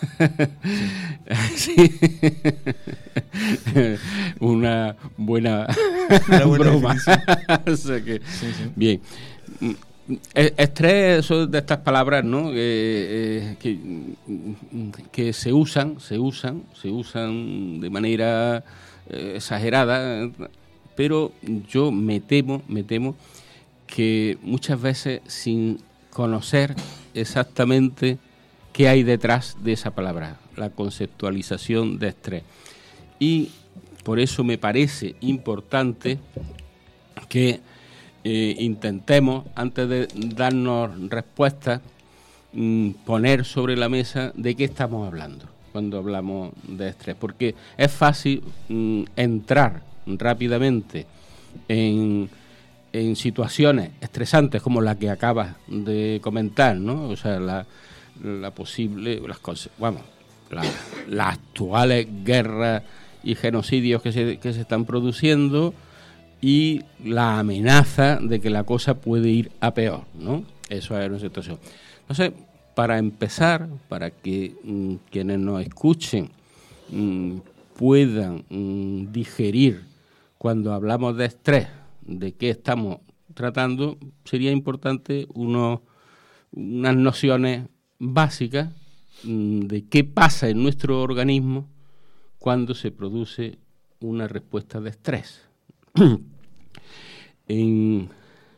sí. sí. Una buena, Una buena broma. O sea que, sí, sí. Bien. Estrés, eso de estas palabras, ¿no? Eh, eh, que, que se usan, se usan, se usan de manera eh, exagerada, pero yo me temo, me temo que muchas veces sin conocer exactamente qué hay detrás de esa palabra, la conceptualización de estrés. Y por eso me parece importante que eh, intentemos, antes de darnos respuestas, mmm, poner sobre la mesa de qué estamos hablando cuando hablamos de estrés. Porque es fácil mmm, entrar rápidamente en, en situaciones estresantes como la que acabas de comentar, ¿no? O sea, la... la posible, las vamos, la, las actuales guerras y genocidios que se, que se están produciendo y la amenaza de que la cosa puede ir a peor, ¿no? Eso es una situación. Entonces, para empezar, para que mmm, quienes nos escuchen mmm, puedan mmm, digerir cuando hablamos de estrés, de qué estamos tratando, sería importante unos, unas nociones básica de qué pasa en nuestro organismo cuando se produce una respuesta de estrés. en,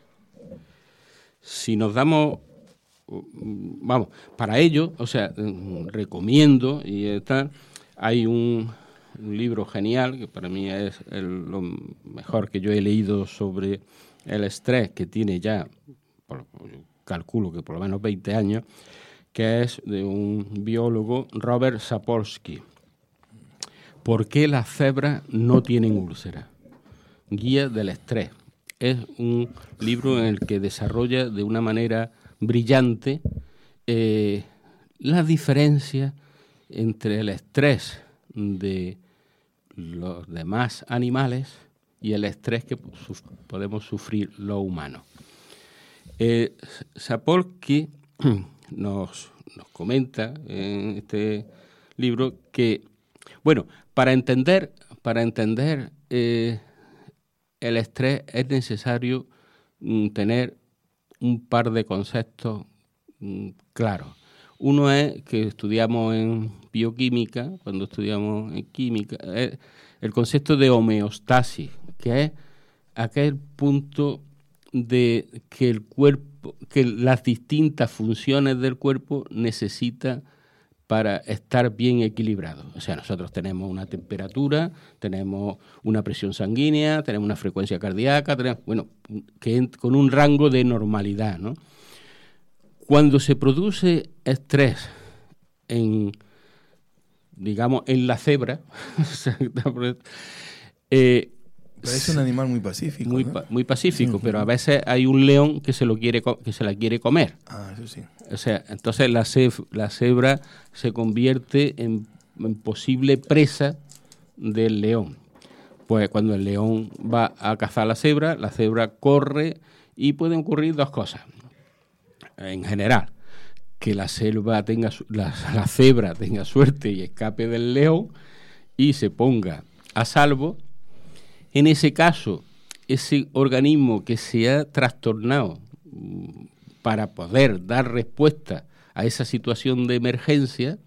si nos damos, vamos, para ello, o sea, recomiendo, y tal, hay un, un libro genial, que para mí es el, lo mejor que yo he leído sobre el estrés, que tiene ya, por, calculo que por lo menos veinte años, que es de un biólogo, Robert Sapolsky. ¿Por qué las cebras no tienen úlceras? Guía del estrés. Es un libro en el que desarrolla de una manera brillante eh, la diferencia entre el estrés de los demás animales y el estrés que suf- podemos sufrir los humanos. Eh, Sapolsky Nos, nos comenta en este libro que, bueno, para entender, para entender eh, el estrés es necesario mm, tener un par de conceptos mm, claros. Uno es que estudiamos en bioquímica, cuando estudiamos en química, es el concepto de homeostasis, que es aquel punto de que el cuerpo, que las distintas funciones del cuerpo necesita para estar bien equilibrado. O sea, nosotros tenemos una temperatura, tenemos una presión sanguínea, tenemos una frecuencia cardíaca, tenemos, bueno, que con un rango de normalidad, ¿no? Cuando se produce estrés en, digamos, en la cebra, eh, Parece un animal muy pacífico. Muy, ¿no? pa- muy pacífico, Uh-huh. pero a veces hay un león que se lo quiere co- que se la quiere comer. Ah, eso sí. O sea, entonces la, cef- la cebra se convierte en, en posible presa del león. Pues cuando el león va a cazar a la cebra, la cebra corre y pueden ocurrir dos cosas. En general, que la, selva tenga su- la, la cebra tenga suerte y escape del león y se ponga a salvo. En ese caso, ese organismo que se ha trastornado para poder dar respuesta a esa situación de emergencia,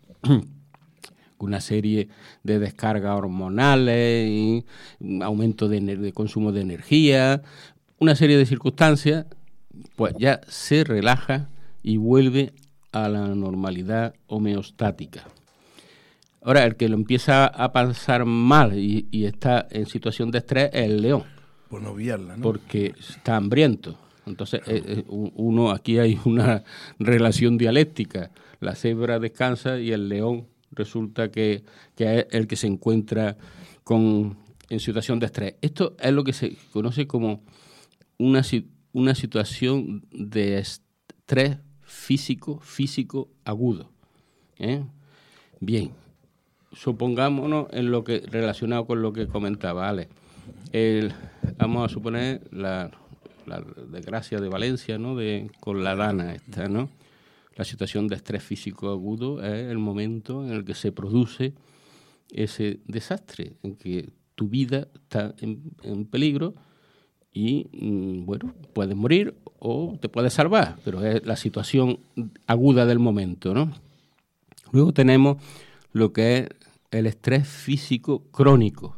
una serie de descargas hormonales, y aumento de, de consumo de energía, una serie de circunstancias, pues ya se relaja y vuelve a la normalidad homeostática. Ahora, el que lo empieza a pasar mal y, y está en situación de estrés es el león. Por no obviarla, ¿no? Porque está hambriento. Entonces, eh, uno aquí hay una relación dialéctica. La cebra descansa y el león resulta que, que es el que se encuentra con, en situación de estrés. Esto es lo que se conoce como una, una situación de estrés físico, físico agudo. ¿Eh? Bien, supongámonos en lo que relacionado con lo que comentaba Ale. El, vamos a suponer la, la desgracia de Valencia, ¿no? De, con la Dana esta, ¿no? La situación de estrés físico agudo es el momento en el que se produce ese desastre, en que tu vida está en, en peligro y, bueno, puedes morir o te puedes salvar, pero es la situación aguda del momento, ¿no? Luego tenemos lo que es el estrés físico crónico,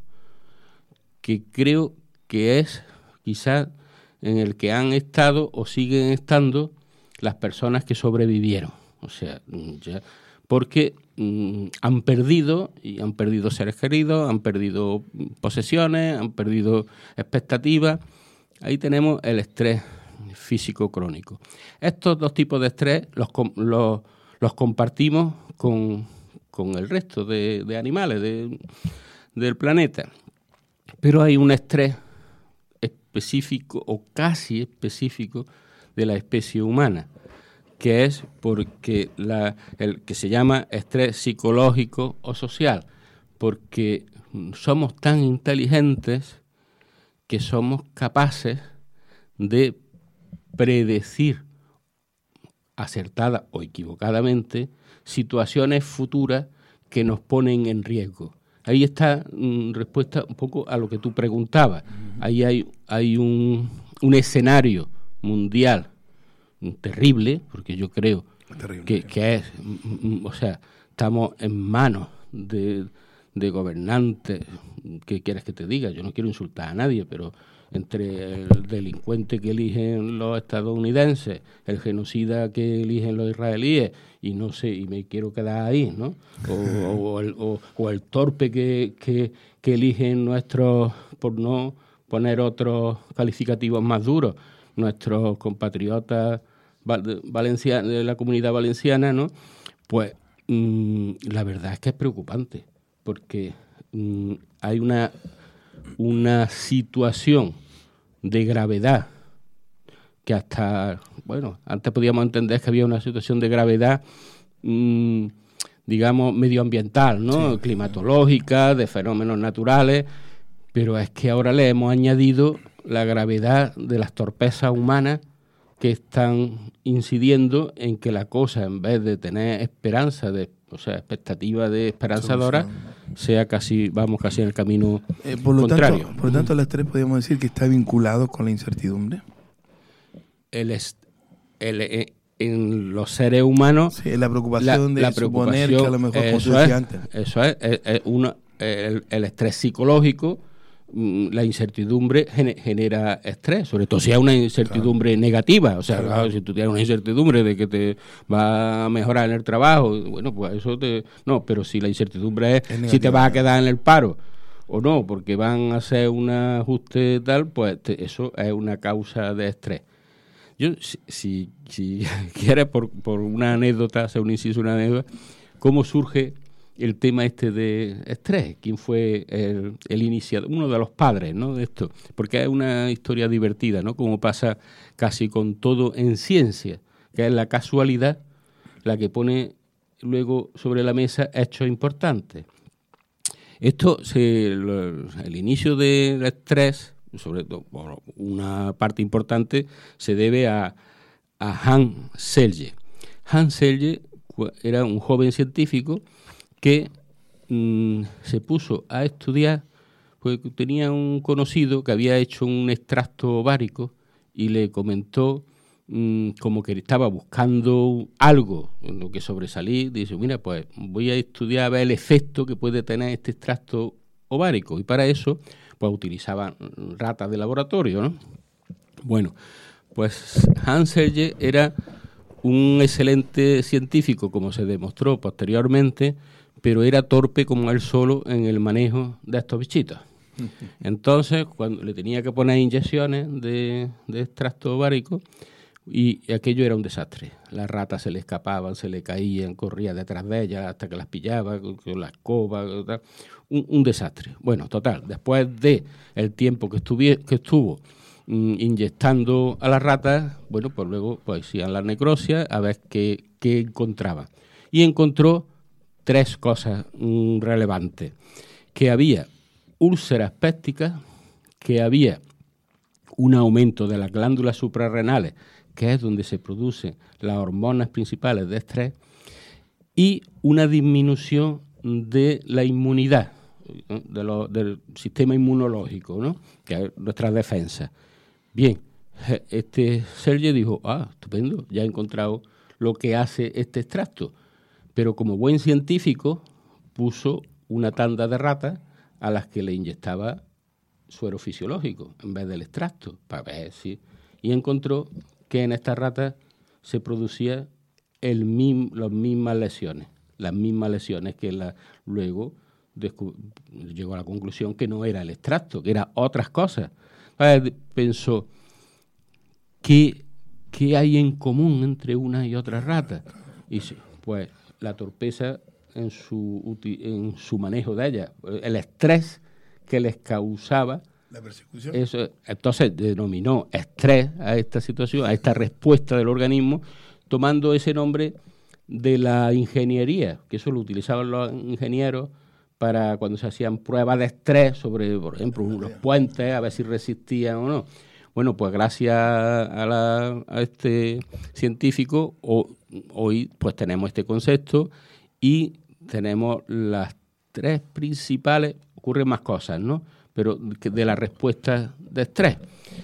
que creo que es quizás en el que han estado o siguen estando las personas que sobrevivieron. O sea, ya, porque mm, han perdido, y han perdido seres queridos, han perdido posesiones, han perdido expectativas. Ahí tenemos el estrés físico crónico. Estos dos tipos de estrés los, los, los compartimos con, con el resto de, de animales de, del planeta. Pero hay un estrés específico o casi específico de la especie humana, que es porque la, el que se llama estrés psicológico o social, porque somos tan inteligentes que somos capaces de predecir acertada o equivocadamente situaciones futuras que nos ponen en riesgo. Ahí está mm, respuesta un poco a lo que tú preguntabas. Uh-huh. Ahí hay, hay un, un escenario mundial terrible, porque yo creo terrible, que, que es, mm, o sea, estamos en manos de, de gobernantes. ¿Qué quieres que te diga? Yo no quiero insultar a nadie, pero entre el delincuente que eligen los estadounidenses, el genocida que eligen los israelíes, y no sé, y me quiero quedar ahí, ¿no? O, o, el, o, o el torpe que, que, que eligen nuestros, por no poner otros calificativos más duros, nuestros compatriotas valencia, de la comunidad valenciana, ¿no? Pues mmm, la verdad es que es preocupante, porque mmm, hay una, una situación de gravedad que hasta, bueno, antes podíamos entender que había una situación de gravedad, mmm, digamos, medioambiental, ¿no? Sí. Climatológica, de fenómenos naturales, pero es que ahora le hemos añadido la gravedad de las torpezas humanas que están incidiendo en que la cosa, en vez de tener esperanza, de, o sea, expectativa de esperanzadora, sea casi, vamos casi en el camino eh, por lo contrario. Tanto, por lo tanto, el estrés podríamos decir que está vinculado con la incertidumbre. El, est- el eh, en los seres humanos, sí, la preocupación la, de la preocupación, suponer que a lo mejor, como tú decías antes. Eso es, es, es una, el, el estrés psicológico. La incertidumbre genera estrés, sobre todo si hay una incertidumbre claro. negativa. O sea, claro. Claro, si tú tienes una incertidumbre de que te va a mejorar en el trabajo, bueno, pues eso te... No, pero si la incertidumbre es, es si te vas a quedar en el paro o no, porque van a hacer un ajuste tal, pues te, eso es una causa de estrés. Yo, si, si, si quieres, por, por una anécdota, hacer un inciso, una anécdota, ¿cómo surge el tema este de estrés? ¿Quién fue el, el iniciador? Uno de los padres, ¿no?, de esto. Porque es una historia divertida, ¿no? Como pasa casi con todo en ciencia, que es la casualidad la que pone luego sobre la mesa hechos importantes. Esto, se, lo, el inicio del estrés, sobre todo, bueno, una parte importante, se debe a, a Hans Selye. Hans Selye era un joven científico que mmm, se puso a estudiar pues tenía un conocido que había hecho un extracto ovárico y le comentó mmm, como que estaba buscando algo en lo que sobresalir. Dice, mira, pues voy a estudiar a ver el efecto que puede tener este extracto ovárico. Y para eso, pues utilizaban ratas de laboratorio, ¿no? Bueno, pues Hans Selye era un excelente científico, como se demostró posteriormente, pero era torpe como él solo en el manejo de estos bichitos. Entonces, cuando le tenía que poner inyecciones de, de extracto ovárico, y aquello era un desastre. Las ratas se le escapaban, se le caían, corría detrás de ellas hasta que las pillaba con, con la escoba, un, un desastre. Bueno, total, después de el tiempo que, estuvi, que estuvo mm, inyectando a las ratas, bueno, pues luego pues hacían la necrosia a ver qué, qué encontraba. Y encontró tres cosas mm, relevantes. Que había úlceras pépticas, que había un aumento de las glándulas suprarrenales, que es donde se producen las hormonas principales de estrés, y una disminución de la inmunidad, de lo, del sistema inmunológico, ¿no? Que es nuestra defensa. Bien, este Selye dijo, ah, estupendo, ya he encontrado lo que hace este extracto, pero como buen científico puso una tanda de ratas a las que le inyectaba suero fisiológico en vez del extracto, para ver si... Y encontró que en estas ratas se producían el mismo, las mismas lesiones, las mismas lesiones que la, luego descu- llegó a la conclusión que no era el extracto, que eran otras cosas. Entonces, pensó, ¿qué, ¿qué hay en común entre una y otra rata? Y pues la torpeza en su, en su manejo de ellas, el estrés que les causaba. La persecución. Eso, entonces denominó estrés a esta situación, a esta respuesta del organismo, tomando ese nombre de la ingeniería, que eso lo utilizaban los ingenieros para cuando se hacían pruebas de estrés sobre, por ejemplo, los puentes, a ver si resistían o no. Bueno, pues gracias a, la, a este científico, o, hoy pues tenemos este concepto y tenemos las tres principales, ocurren más cosas, ¿no? Pero de la respuesta de estrés.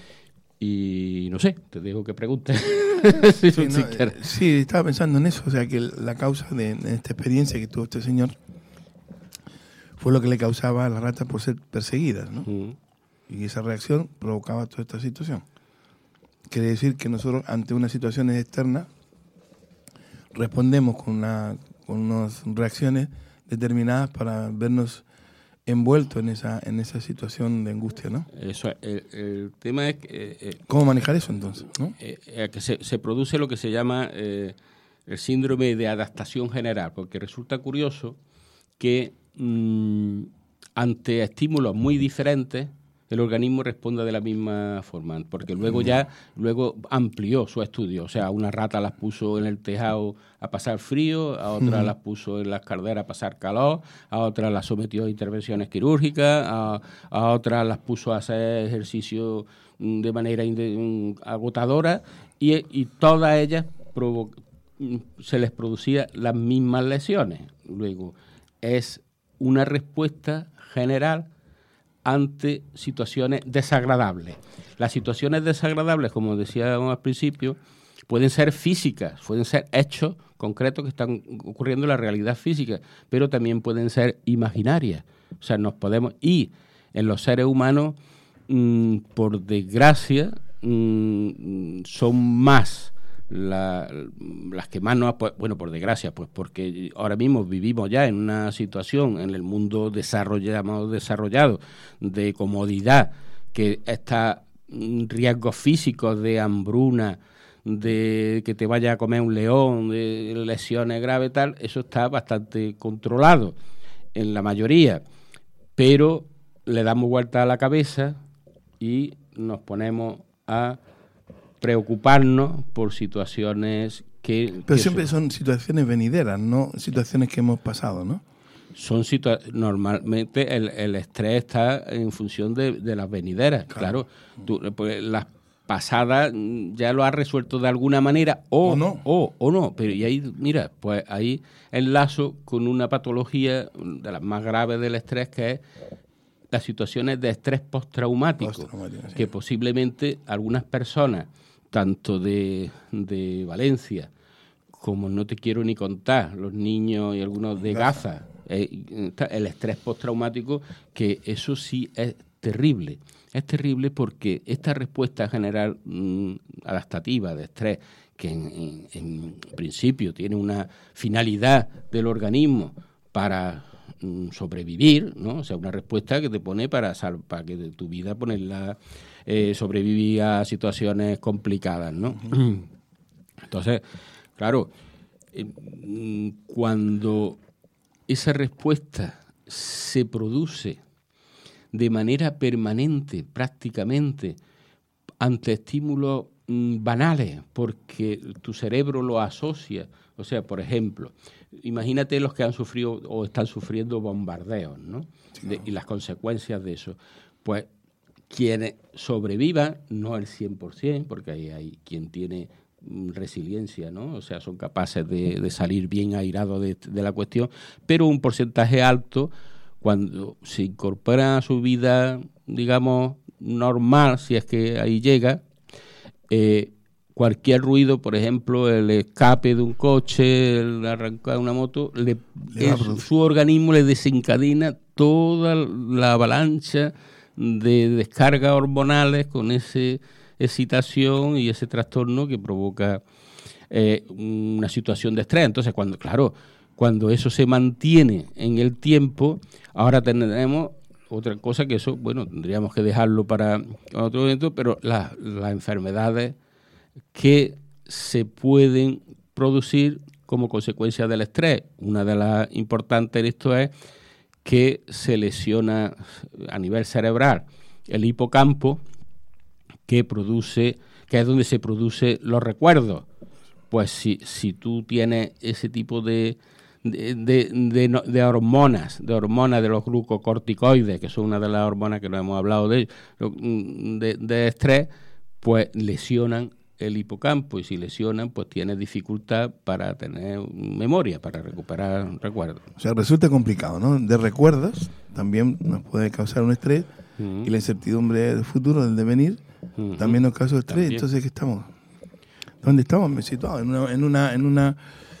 Y no sé, te digo que preguntes. si sí, no, no, eh, sí, estaba pensando en eso, o sea, que la causa de, de esta experiencia que tuvo este señor fue lo que le causaba a las ratas por ser perseguidas, ¿no? Mm. Y esa reacción provocaba toda esta situación. Quiere decir que nosotros, ante unas situaciones externas, respondemos con, una, con unas reacciones determinadas para vernos envuelto en esa en esa situación de angustia, ¿no? Eso, el, el tema es que, eh, ¿cómo manejar eso entonces, no? Eh, eh, que se, se produce lo que se llama eh, el síndrome de adaptación general, porque resulta curioso que mmm, ante estímulos muy diferentes el organismo responde de la misma forma, porque luego ya luego amplió su estudio, o sea, a una rata las puso en el tejado a pasar frío, a otra mm. las puso en las calderas a pasar calor, a otras las sometió a intervenciones quirúrgicas, a, a otras las puso a hacer ejercicio de manera inde- agotadora, y, y todas ellas provo- se les producía las mismas lesiones. Luego, es una respuesta general ante situaciones desagradables. Las situaciones desagradables, como decíamos al principio, pueden ser físicas, pueden ser hechos concretos que están ocurriendo en la realidad física, pero también pueden ser imaginarias. O sea, nos podemos... Y en los seres humanos, mmm, por desgracia, mmm, son más la, las que más nos... Bueno, por desgracia, pues porque ahora mismo vivimos ya en una situación en el mundo desarrollado, desarrollado de comodidad, que está riesgos físicos de hambruna, de que te vaya a comer un león, de lesiones graves, tal, eso está bastante controlado en la mayoría, pero le damos vuelta a la cabeza y nos ponemos a preocuparnos por situaciones que... Pero que siempre son, son situaciones venideras, no situaciones que hemos pasado, ¿no? Son situa- normalmente el, el estrés está en función de, de las venideras, claro. claro tú, pues, las pasadas ya lo has resuelto de alguna manera o, o no. O, o no, pero y ahí, mira, pues ahí enlazo con una patología de las más graves del estrés, que es las situaciones de estrés postraumático, Postraumático, sí. que posiblemente algunas personas, tanto de, de Valencia como no te quiero ni contar, los niños y algunos de Gaza, eh, el estrés postraumático, que eso sí es terrible. Es terrible porque esta respuesta general mmm, adaptativa de estrés, que en, en, en principio tiene una finalidad del organismo para mmm, sobrevivir, ¿no? O sea, una respuesta que te pone para, sal, para que de tu vida ponerla, eh, sobrevivir a situaciones complicadas, ¿no? Uh-huh. Entonces, claro, eh, cuando esa respuesta se produce de manera permanente, prácticamente, ante estímulos mmm, banales, porque tu cerebro lo asocia. O sea, por ejemplo, imagínate los que han sufrido o están sufriendo bombardeos, ¿no? Sí, de, y las consecuencias de eso. Pues quienes sobrevivan, no el cien por ciento, porque ahí hay quien tiene resiliencia, ¿no? O sea, son capaces de, de salir bien airados de, de la cuestión, pero un porcentaje alto, cuando se incorpora a su vida, digamos, normal, si es que ahí llega, eh, cualquier ruido, por ejemplo, el escape de un coche, el arrancar de una moto, le, le es, su organismo le desencadena toda la avalancha de descargas hormonales con ese excitación y ese trastorno que provoca eh, una situación de estrés. Entonces, cuando, claro, cuando eso se mantiene en el tiempo, ahora tendremos otra cosa que eso, bueno, tendríamos que dejarlo para otro momento, pero las, las enfermedades que se pueden producir como consecuencia del estrés. Una de las importantes en esto es que se lesiona a nivel cerebral el hipocampo, que produce, que es donde se producen los recuerdos. Pues si, si tú tienes ese tipo de, de, de, de, de hormonas, de hormonas de los glucocorticoides, que son una de las hormonas que no hemos hablado de, de, de estrés, pues lesionan el hipocampo, y si lesionan, pues tienes dificultad para tener memoria, para recuperar recuerdos. O sea, resulta complicado, ¿no? De recuerdos también nos puede causar un estrés, uh-huh. y la incertidumbre del futuro, del devenir, uh-huh. también nos causa estrés. También. Entonces, ¿qué estamos? ¿Dónde estamos situados? En una, en una, en una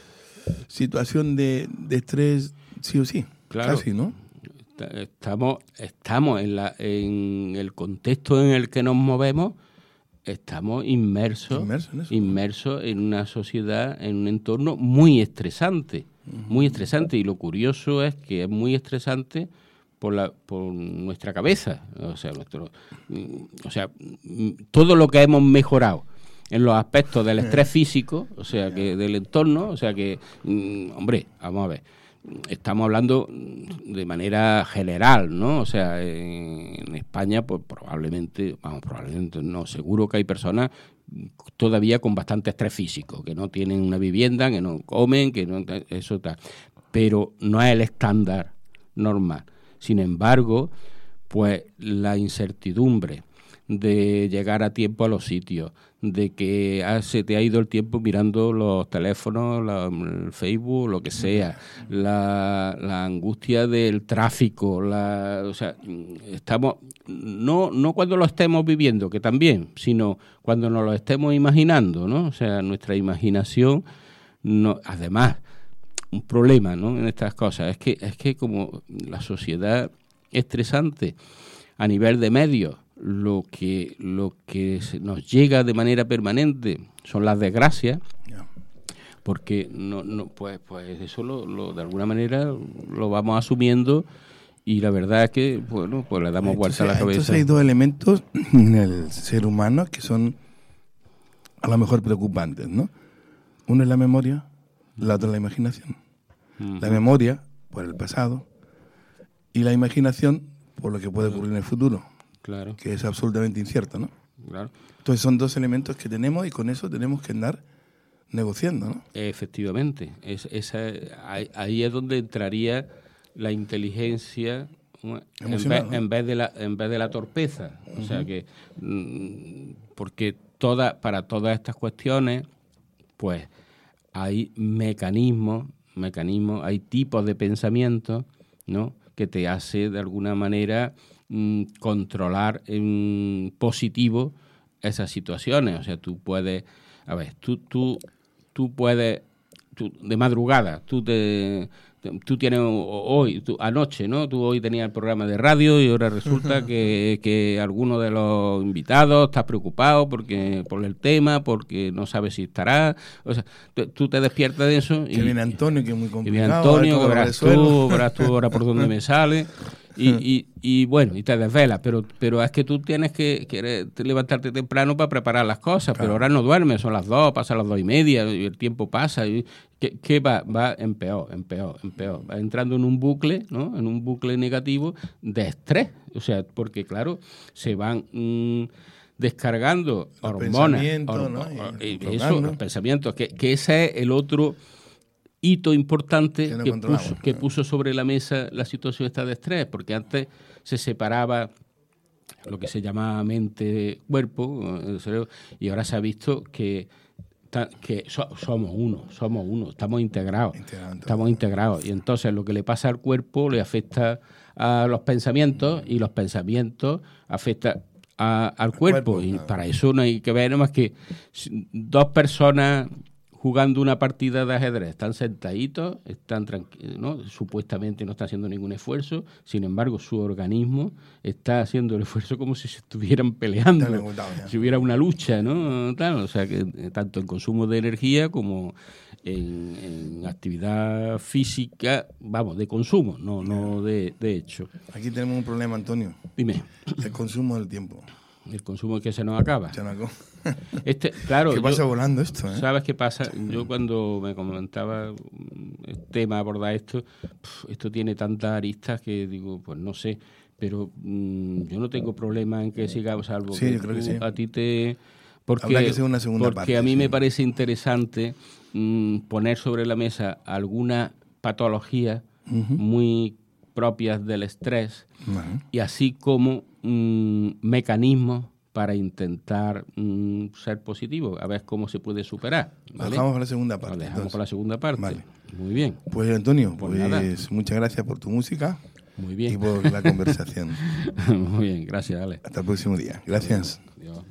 situación de, de estrés sí o sí, claro. Casi, ¿no? Estamos, estamos en, la, en el contexto en el que nos movemos. Estamos inmersos, Inmerso en, eso, inmersos en una sociedad, en un entorno muy estresante, uh-huh. muy estresante. Y lo curioso es que es muy estresante por la por nuestra cabeza. O sea, nuestro, o sea, todo lo que hemos mejorado en los aspectos del estrés físico, o sea, que del entorno, o sea que, hombre, vamos a ver. Estamos hablando de manera general, ¿no? O sea, en España, pues probablemente, vamos, probablemente no, seguro que hay personas todavía con bastante estrés físico, que no tienen una vivienda, que no comen, que no, eso tal. Pero no es el estándar normal. Sin embargo, pues la incertidumbre de llegar a tiempo a los sitios, de que ah, se te ha ido el tiempo mirando los teléfonos, la, el Facebook, lo que sea, la, la angustia del tráfico, la, o sea, estamos no no cuando lo estemos viviendo, que también, sino cuando nos lo estemos imaginando, ¿no? O sea, nuestra imaginación, no, además, un problema, ¿no? En estas cosas es que es que como la sociedad estresante a nivel de medios, lo que lo que nos llega de manera permanente son las desgracias, porque no no pues pues eso lo, lo de alguna manera lo vamos asumiendo, y la verdad es que bueno, pues le damos entonces, vuelta a la cabeza. Entonces hay dos elementos en el ser humano que son a lo mejor preocupantes, ¿no? Uno es la memoria, la otra es la imaginación. Uh-huh. La memoria por el pasado y la imaginación por lo que puede ocurrir en el futuro. Claro. Que es absolutamente incierto, ¿no? Claro. Entonces son dos elementos que tenemos y con eso tenemos que andar negociando, ¿no? Efectivamente. Es, esa, ahí, ahí es donde entraría la inteligencia en vez, ¿no? en vez de la en vez de la torpeza. Uh-huh. O sea que porque toda, para todas estas cuestiones, pues hay mecanismos, mecanismos, hay tipos de pensamiento, ¿no? Que te hace de alguna manera mm, controlar en positivo esas situaciones. O sea, tú puedes, a ver, tú, tú, tú puedes, tú, de madrugada, tú te... Tú tienes hoy, tú, anoche, ¿no? Tú hoy tenías el programa de radio y ahora resulta que, que alguno de los invitados está preocupado porque por el tema, porque no sabe si estará. O sea, tú, tú te despiertas de eso. Que y, viene Antonio, que es muy complicado. Que viene Antonio, que verás tú, verás tú ahora por dónde me sale. Y, y, y bueno, y te desvelas, pero pero es que tú tienes que, que levantarte temprano para preparar las cosas, claro. Pero ahora no duermes, son las dos, pasan las dos y media, y el tiempo pasa, y ¿qué, qué va? Va en peor, en peor, en peor, va entrando en un bucle, ¿no? En un bucle negativo de estrés, o sea, porque claro, se van mmm, descargando los hormonas, horm- ¿no? y, y eso, los pensamientos, que, que ese es el otro hito importante que, no que, puso, que puso sobre la mesa la situación esta de estrés, porque antes se separaba lo que se llamaba mente-cuerpo, el cerebro, y ahora se ha visto que, que so, somos uno, somos uno, estamos integrados, Integrante. estamos integrados, y entonces lo que le pasa al cuerpo le afecta a los pensamientos, y los pensamientos afectan a, al cuerpo, cuerpo, y claro. Para eso no hay que ver nada más que dos personas jugando una partida de ajedrez, están sentaditos, están tranquilos, ¿no? Supuestamente no está haciendo ningún esfuerzo, sin embargo su organismo está haciendo el esfuerzo como si se estuvieran peleando, si hubiera una lucha, ¿no? Claro, o sea que tanto en consumo de energía como en, en actividad física, vamos, de consumo, no, no de, de hecho. Aquí tenemos un problema, Antonio. Dime. El consumo del tiempo. El consumo que se nos acaba. Se nos acaba. Este, claro, ¿Qué pasa yo, volando esto? ¿eh? ¿Sabes qué pasa? Yo cuando me comentaba el tema, abordar esto, pf, esto tiene tantas aristas que digo, pues no sé, pero mmm, yo no tengo problema en que sigamos, salvo sí, que, yo creo tú, que sí. a ti te... Porque, Habrá que ser una segunda porque parte, a mí sí. me parece interesante mmm, poner sobre la mesa algunas patologías uh-huh. muy propias del estrés uh-huh. y así como mmm, mecanismos para intentar mmm, ser positivo, a ver cómo se puede superar. ¿Vale? Lo dejamos para la segunda parte. Lo dejamos entonces. para la segunda parte. Vale. Muy bien. Pues Antonio, pues, pues nada. muchas gracias por tu música. Muy bien. Y por la conversación. Muy bien, gracias, Ale. Hasta el próximo día. Gracias. Adiós.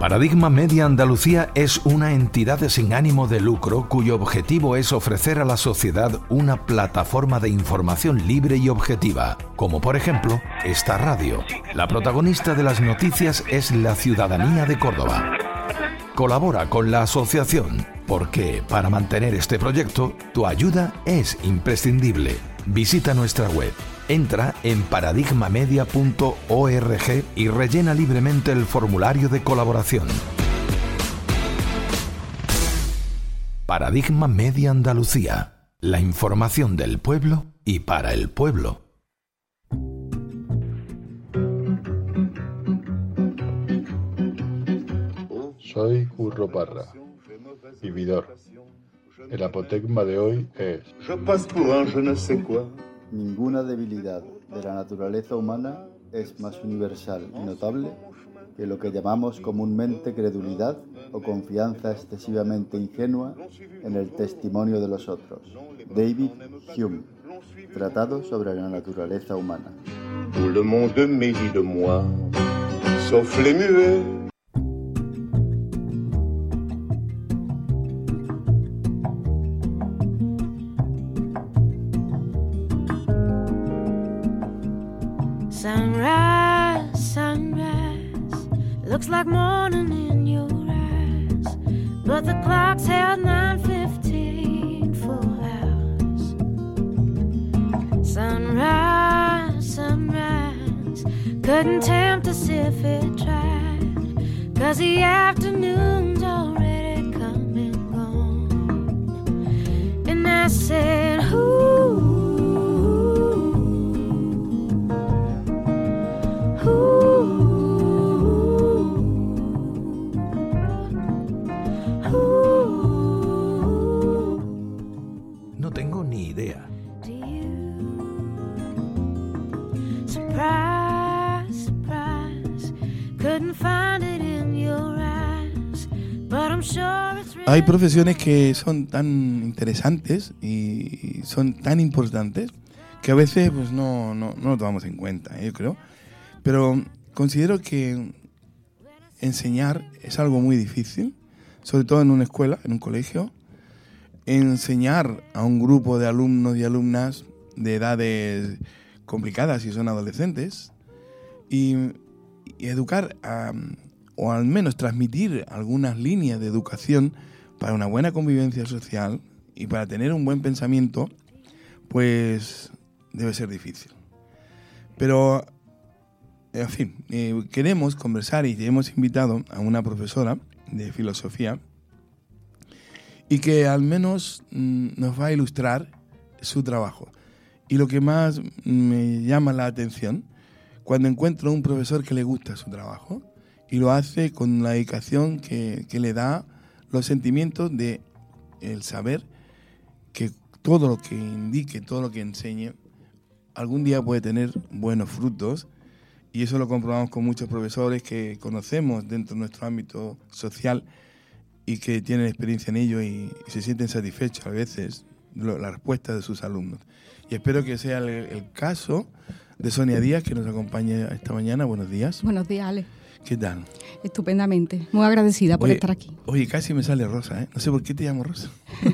Paradigma Media Andalucía es una entidad sin ánimo de lucro cuyo objetivo es ofrecer a la sociedad una plataforma de información libre y objetiva, como por ejemplo esta radio. La protagonista de las noticias es la ciudadanía de Córdoba. Colabora con la asociación, porque para mantener este proyecto, tu ayuda es imprescindible. Visita nuestra web. Entra en paradigma media punto org y rellena libremente el formulario de colaboración. Paradigma Media Andalucía. La información del pueblo y para el pueblo. Soy Curro Parra, vividor. El apotegma de hoy es: ninguna debilidad de la naturaleza humana es más universal y notable que lo que llamamos comúnmente credulidad o confianza excesivamente ingenua en el testimonio de los otros. David Hume, Tratado sobre la naturaleza humana. Tout le monde mérit de moi, sauf les muets. Sunrise, sunrise, looks like morning in your eyes, but the clock's held nine fifteen for hours. Sunrise, sunrise, couldn't tempt us if it tried, 'cause the afternoon's already come and gone. And I said, ooh, No tengo ni idea. Surprise, surprise, couldn't find it in your eyes, but I'm sure it's real. Hay profesiones que son tan interesantes y son tan importantes que a veces pues no, no, no lo tomamos en cuenta, ¿eh? Yo creo. Pero considero que enseñar es algo muy difícil, sobre todo en una escuela, en un colegio. Enseñar a un grupo de alumnos y alumnas de edades complicadas, si son adolescentes, y, y educar, a, o al menos transmitir algunas líneas de educación para una buena convivencia social y para tener un buen pensamiento, pues debe ser difícil. Pero, en fin, eh, queremos conversar y hemos invitado a una profesora de filosofía y que al menos mm, nos va a ilustrar su trabajo. Y lo que más me llama la atención, cuando encuentro un profesor que le gusta su trabajo y lo hace con la dedicación que, que le da los sentimientos de el saber que todo lo que indique, todo lo que enseñe, algún día puede tener buenos frutos. Y eso lo comprobamos con muchos profesores que conocemos dentro de nuestro ámbito social y que tienen experiencia en ello y, y se sienten satisfechos a veces de la respuesta de sus alumnos. Y espero que sea el, el caso de Sonia Díaz, que nos acompaña esta mañana. Buenos días. Buenos días, Ale. ¿Qué tal? Estupendamente. Muy agradecida por oye, estar aquí. Oye, casi me sale Rosa, ¿eh? No sé por qué te llamo Rosa.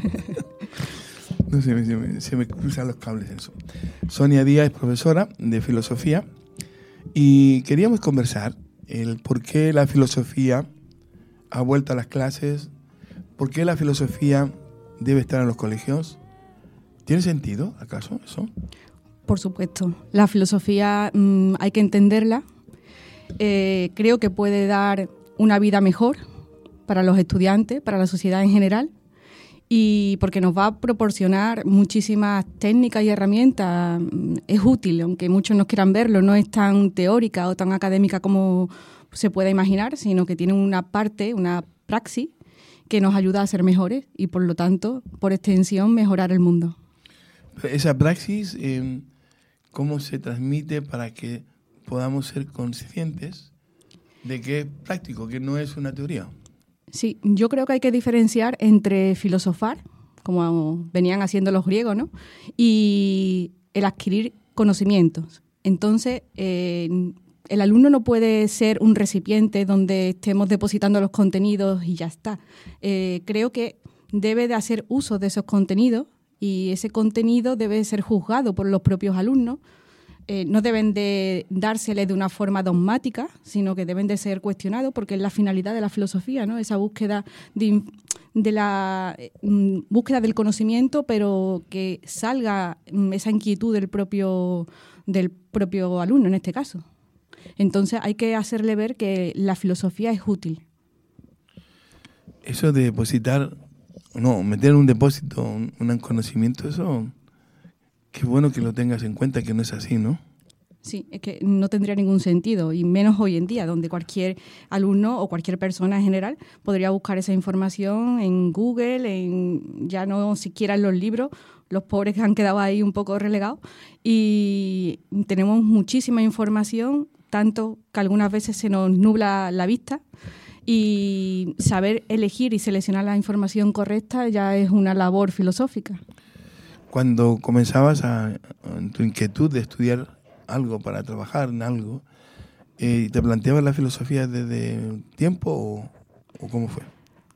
No sé, se me, se me cruzan los cables eso. Sonia Díaz es profesora de filosofía y queríamos conversar el por qué la filosofía ha vuelto a las clases, por qué la filosofía debe estar en los colegios. ¿Tiene sentido, acaso, eso? Por supuesto. La filosofía mmm, hay que entenderla. Eh, creo que puede dar una vida mejor para los estudiantes, para la sociedad en general, y porque nos va a proporcionar muchísimas técnicas y herramientas. Es útil, aunque muchos no quieran verlo, no es tan teórica o tan académica como se pueda imaginar, sino que tiene una parte, una praxis, que nos ayuda a ser mejores y, por lo tanto, por extensión, mejorar el mundo. Esa praxis, eh, ¿cómo se transmite para que podamos ser conscientes de que es práctico, que no es una teoría? Sí, yo creo que hay que diferenciar entre filosofar, como venían haciendo los griegos, ¿no?, y el adquirir conocimientos. Entonces, eh, el alumno no puede ser un recipiente donde estemos depositando los contenidos y ya está. Eh, creo que debe de hacer uso de esos contenidos y ese contenido debe ser juzgado por los propios alumnos. Eh, no deben de dársele de una forma dogmática, sino que deben de ser cuestionados, porque es la finalidad de la filosofía, ¿no? Esa búsqueda de, de la mm, búsqueda del conocimiento, pero que salga mm, esa inquietud del propio, del propio alumno, en este caso. Entonces hay que hacerle ver que la filosofía es útil. Eso de depositar, no, meter en un depósito un, un conocimiento, eso... Qué bueno que lo tengas en cuenta, que no es así, ¿no? Sí, es que no tendría ningún sentido, y menos hoy en día, donde cualquier alumno o cualquier persona en general podría buscar esa información en Google, en ya no siquiera en los libros, los pobres que han quedado ahí un poco relegados, y tenemos muchísima información, tanto que algunas veces se nos nubla la vista, y saber elegir y seleccionar la información correcta ya es una labor filosófica. Cuando comenzabas a, en tu inquietud de estudiar algo para trabajar en algo, eh, ¿te planteabas la filosofía desde tiempo o, o cómo fue?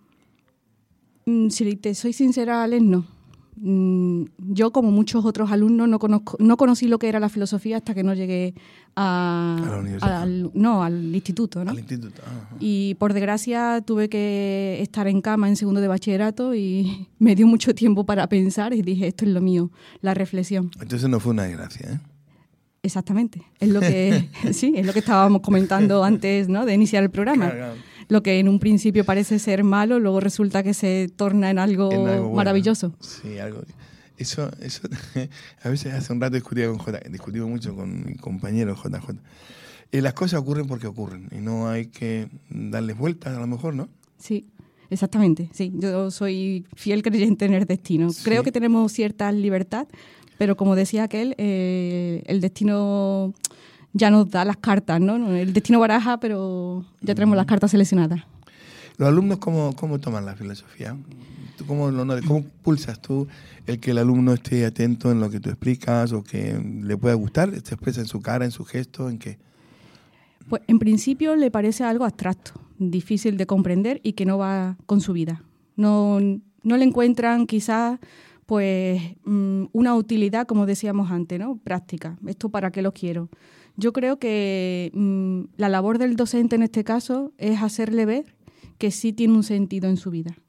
Mm, si te soy sincera, Alex, no. Mm, yo, como muchos otros alumnos, no conozco, no conocí lo que era la filosofía hasta que no llegué a, a la universidad. Al, no, al instituto, ¿no? Al instituto. Ajá. Y por desgracia tuve que estar en cama en segundo de bachillerato y me dio mucho tiempo para pensar y dije, esto es lo mío, la reflexión. Entonces no fue una desgracia, ¿eh? Exactamente, es lo que sí, es lo que estábamos comentando antes, ¿no?, de iniciar el programa. Claro. Lo que en un principio parece ser malo, luego resulta que se torna en algo, en algo bueno, maravilloso. Sí, algo. Eso, eso a veces hace un rato discutía con J, discutimos mucho con mi compañero J J. Eh, las cosas ocurren porque ocurren y no hay que darles vueltas, a lo mejor, ¿no? Sí, exactamente. Sí, yo soy fiel creyente en el destino. Sí. Creo que tenemos cierta libertad, pero como decía aquel, eh, el destino ya nos da las cartas, ¿no? El destino baraja, pero ya tenemos las cartas seleccionadas. ¿Los alumnos cómo, cómo toman la filosofía? ¿Tú cómo, ¿Cómo pulsas tú el que el alumno esté atento en lo que tú explicas o que le pueda gustar? ¿Se expresa en su cara, en su gesto, en qué? Pues en principio le parece algo abstracto, difícil de comprender y que no va con su vida. No, no le encuentran quizás pues una utilidad, como decíamos antes, ¿no?, práctica. ¿Esto para qué lo quiero? Yo creo que mmm, la labor del docente en este caso es hacerle ver que sí tiene un sentido en su vida.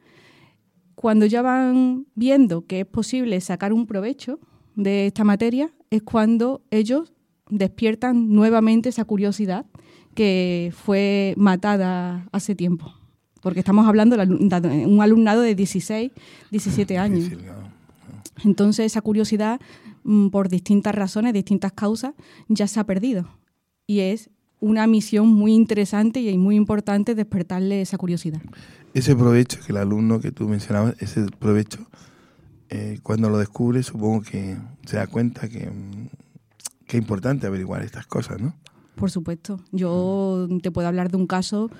Cuando ya van viendo que es posible sacar un provecho de esta materia, es cuando ellos despiertan nuevamente esa curiosidad que fue matada hace tiempo. Porque estamos hablando de un alumnado de dieciséis, diecisiete años. Entonces esa curiosidad, por distintas razones, distintas causas, ya se ha perdido. Y es una misión muy interesante y muy importante despertarle esa curiosidad. Ese provecho que el alumno que tú mencionabas, ese provecho, eh, cuando lo descubre, supongo que se da cuenta que, que es importante averiguar estas cosas, ¿no? Por supuesto. Yo te puedo hablar de un caso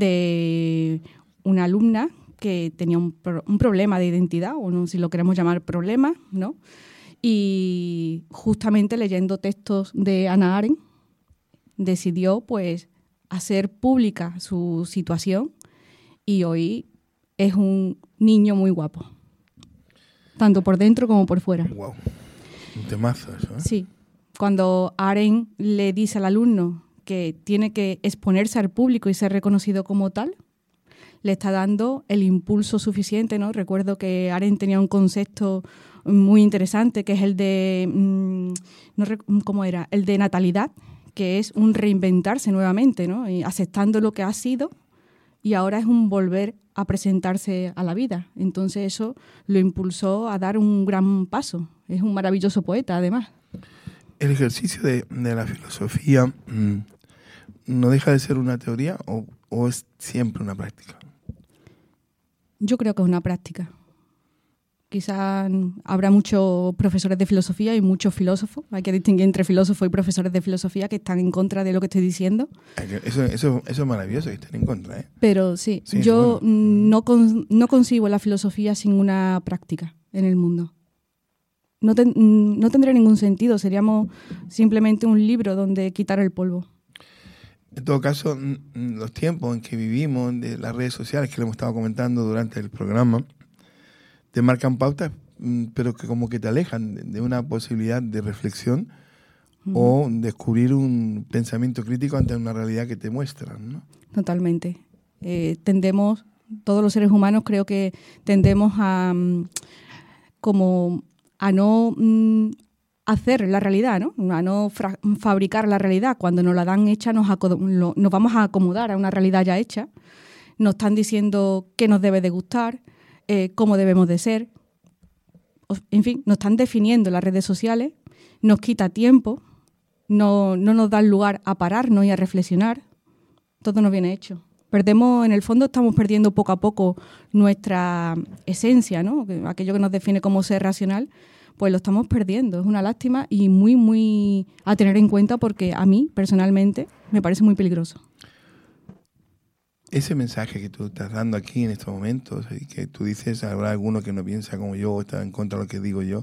de una alumna que tenía un, pro- un problema de identidad, o no, si lo queremos llamar problema, ¿no? Y justamente leyendo textos de Hannah Arendt, decidió pues hacer pública su situación y hoy es un niño muy guapo, tanto por dentro como por fuera. Wow, un temazo eso, ¿eh? Sí, cuando Arendt le dice al alumno que tiene que exponerse al público y ser reconocido como tal, le está dando el impulso suficiente, ¿no? Recuerdo que Arendt tenía un concepto muy interesante que es el de, mmm, no rec- ¿cómo era? El de natalidad, que es un reinventarse nuevamente, ¿no? Y aceptando lo que ha sido y ahora es un volver a presentarse a la vida. Entonces eso lo impulsó a dar un gran paso. Es un maravilloso poeta, además. ¿El ejercicio de, de la filosofía mmm, no deja de ser una teoría o, o es siempre una práctica? Yo creo que es una práctica. Quizás habrá muchos profesores de filosofía y muchos filósofos. Hay que distinguir entre filósofos y profesores de filosofía que están en contra de lo que estoy diciendo. Eso, eso, eso es maravilloso, que estén en contra, ¿eh? Pero sí, sí yo bueno. no, con, no concibo la filosofía sin una práctica en el mundo. No, ten, no tendría ningún sentido. Seríamos simplemente un libro donde quitar el polvo. En todo caso, los tiempos en que vivimos, de las redes sociales que le hemos estado comentando durante el programa, te marcan pautas, pero que como que te alejan de una posibilidad de reflexión uh-huh. o descubrir un pensamiento crítico ante una realidad que te muestran, ¿no? Totalmente. Eh, tendemos, todos los seres humanos creo que tendemos a como a no mm, hacer la realidad, ¿no? A no fra- fabricar la realidad. Cuando nos la dan hecha nos, aco- lo, nos vamos a acomodar a una realidad ya hecha. Nos están diciendo qué nos debe de gustar, eh, cómo debemos de ser. En fin, nos están definiendo las redes sociales, nos quita tiempo, no, no nos dan lugar a pararnos y a reflexionar. Todo nos viene hecho. Perdemos, en el fondo estamos perdiendo poco a poco nuestra esencia, ¿no? Aquello que nos define como ser racional, pues lo estamos perdiendo. Es una lástima y muy, muy a tener en cuenta porque a mí, personalmente, me parece muy peligroso. Ese mensaje que tú estás dando aquí en estos momentos, y que tú dices, habrá alguno que no piensa como yo o está en contra de lo que digo yo,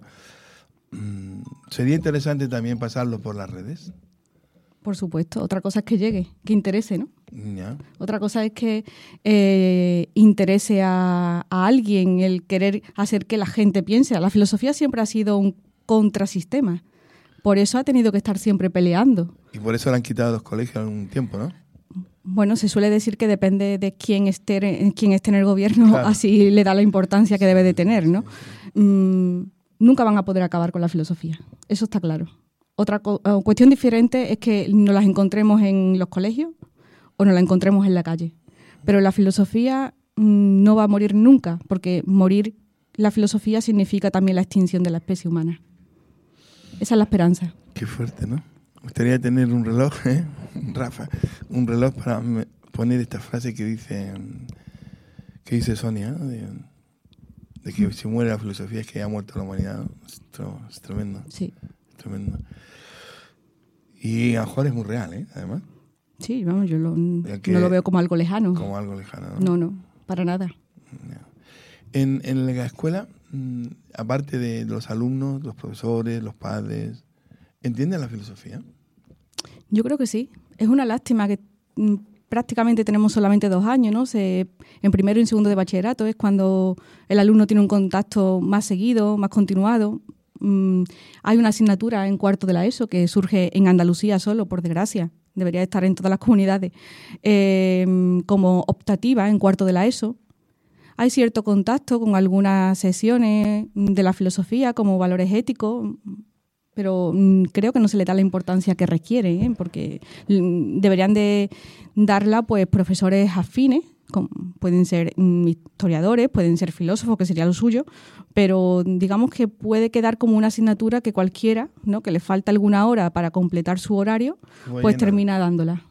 ¿sería interesante también pasarlo por las redes? Por supuesto. Otra cosa es que llegue, que interese, ¿no? Yeah. Otra cosa es que eh, interese a, a alguien el querer hacer que la gente piense. La filosofía siempre ha sido un contrasistema. Por eso ha tenido que estar siempre peleando. Y por eso le han quitado los colegios algún tiempo, ¿no? Bueno, se suele decir que depende de quién esté, quién esté en el gobierno, claro. Así le da la importancia que debe de tener, ¿no? Mm, nunca van a poder acabar con la filosofía. Eso está claro. Otra co- cuestión diferente es que nos las encontremos en los colegios o nos las encontremos en la calle. Pero la filosofía mmm, no va a morir nunca, porque morir la filosofía significa también la extinción de la especie humana. Esa es la esperanza. Qué fuerte, ¿no? Me gustaría tener un reloj, ¿eh? Rafa, un reloj para poner esta frase que dice que dice Sonia, ¿no? de, de que si muere la filosofía es que ya ha muerto la humanidad, ¿no? Esto es tremendo. Sí. Tremendo. Y a lo mejor es muy real, ¿eh? Además. Sí, vamos, yo lo, no lo veo como algo lejano. Como algo lejano, ¿no? No, no, para nada. En, en la escuela, mmm, aparte de los alumnos, los profesores, los padres, ¿entienden la filosofía? Yo creo que sí. Es una lástima que mmm, prácticamente tenemos solamente dos años, ¿no? Se, en primero y en segundo de bachillerato es cuando el alumno tiene un contacto más seguido, más continuado. Mm, hay una asignatura en cuarto de la ESO que surge en Andalucía solo, por desgracia. Debería estar en todas las comunidades. Eh, como optativa en cuarto de la ESO. Hay cierto contacto con algunas sesiones de la filosofía, como valores éticos, pero mm, creo que no se le da la importancia que requiere, ¿eh? Porque mm, deberían de darla pues profesores afines, como pueden ser mm, historiadores, pueden ser filósofos, que sería lo suyo, pero digamos que puede quedar como una asignatura que cualquiera, ¿no? Que le falta alguna hora para completar su horario, bueno, pues termina dándola.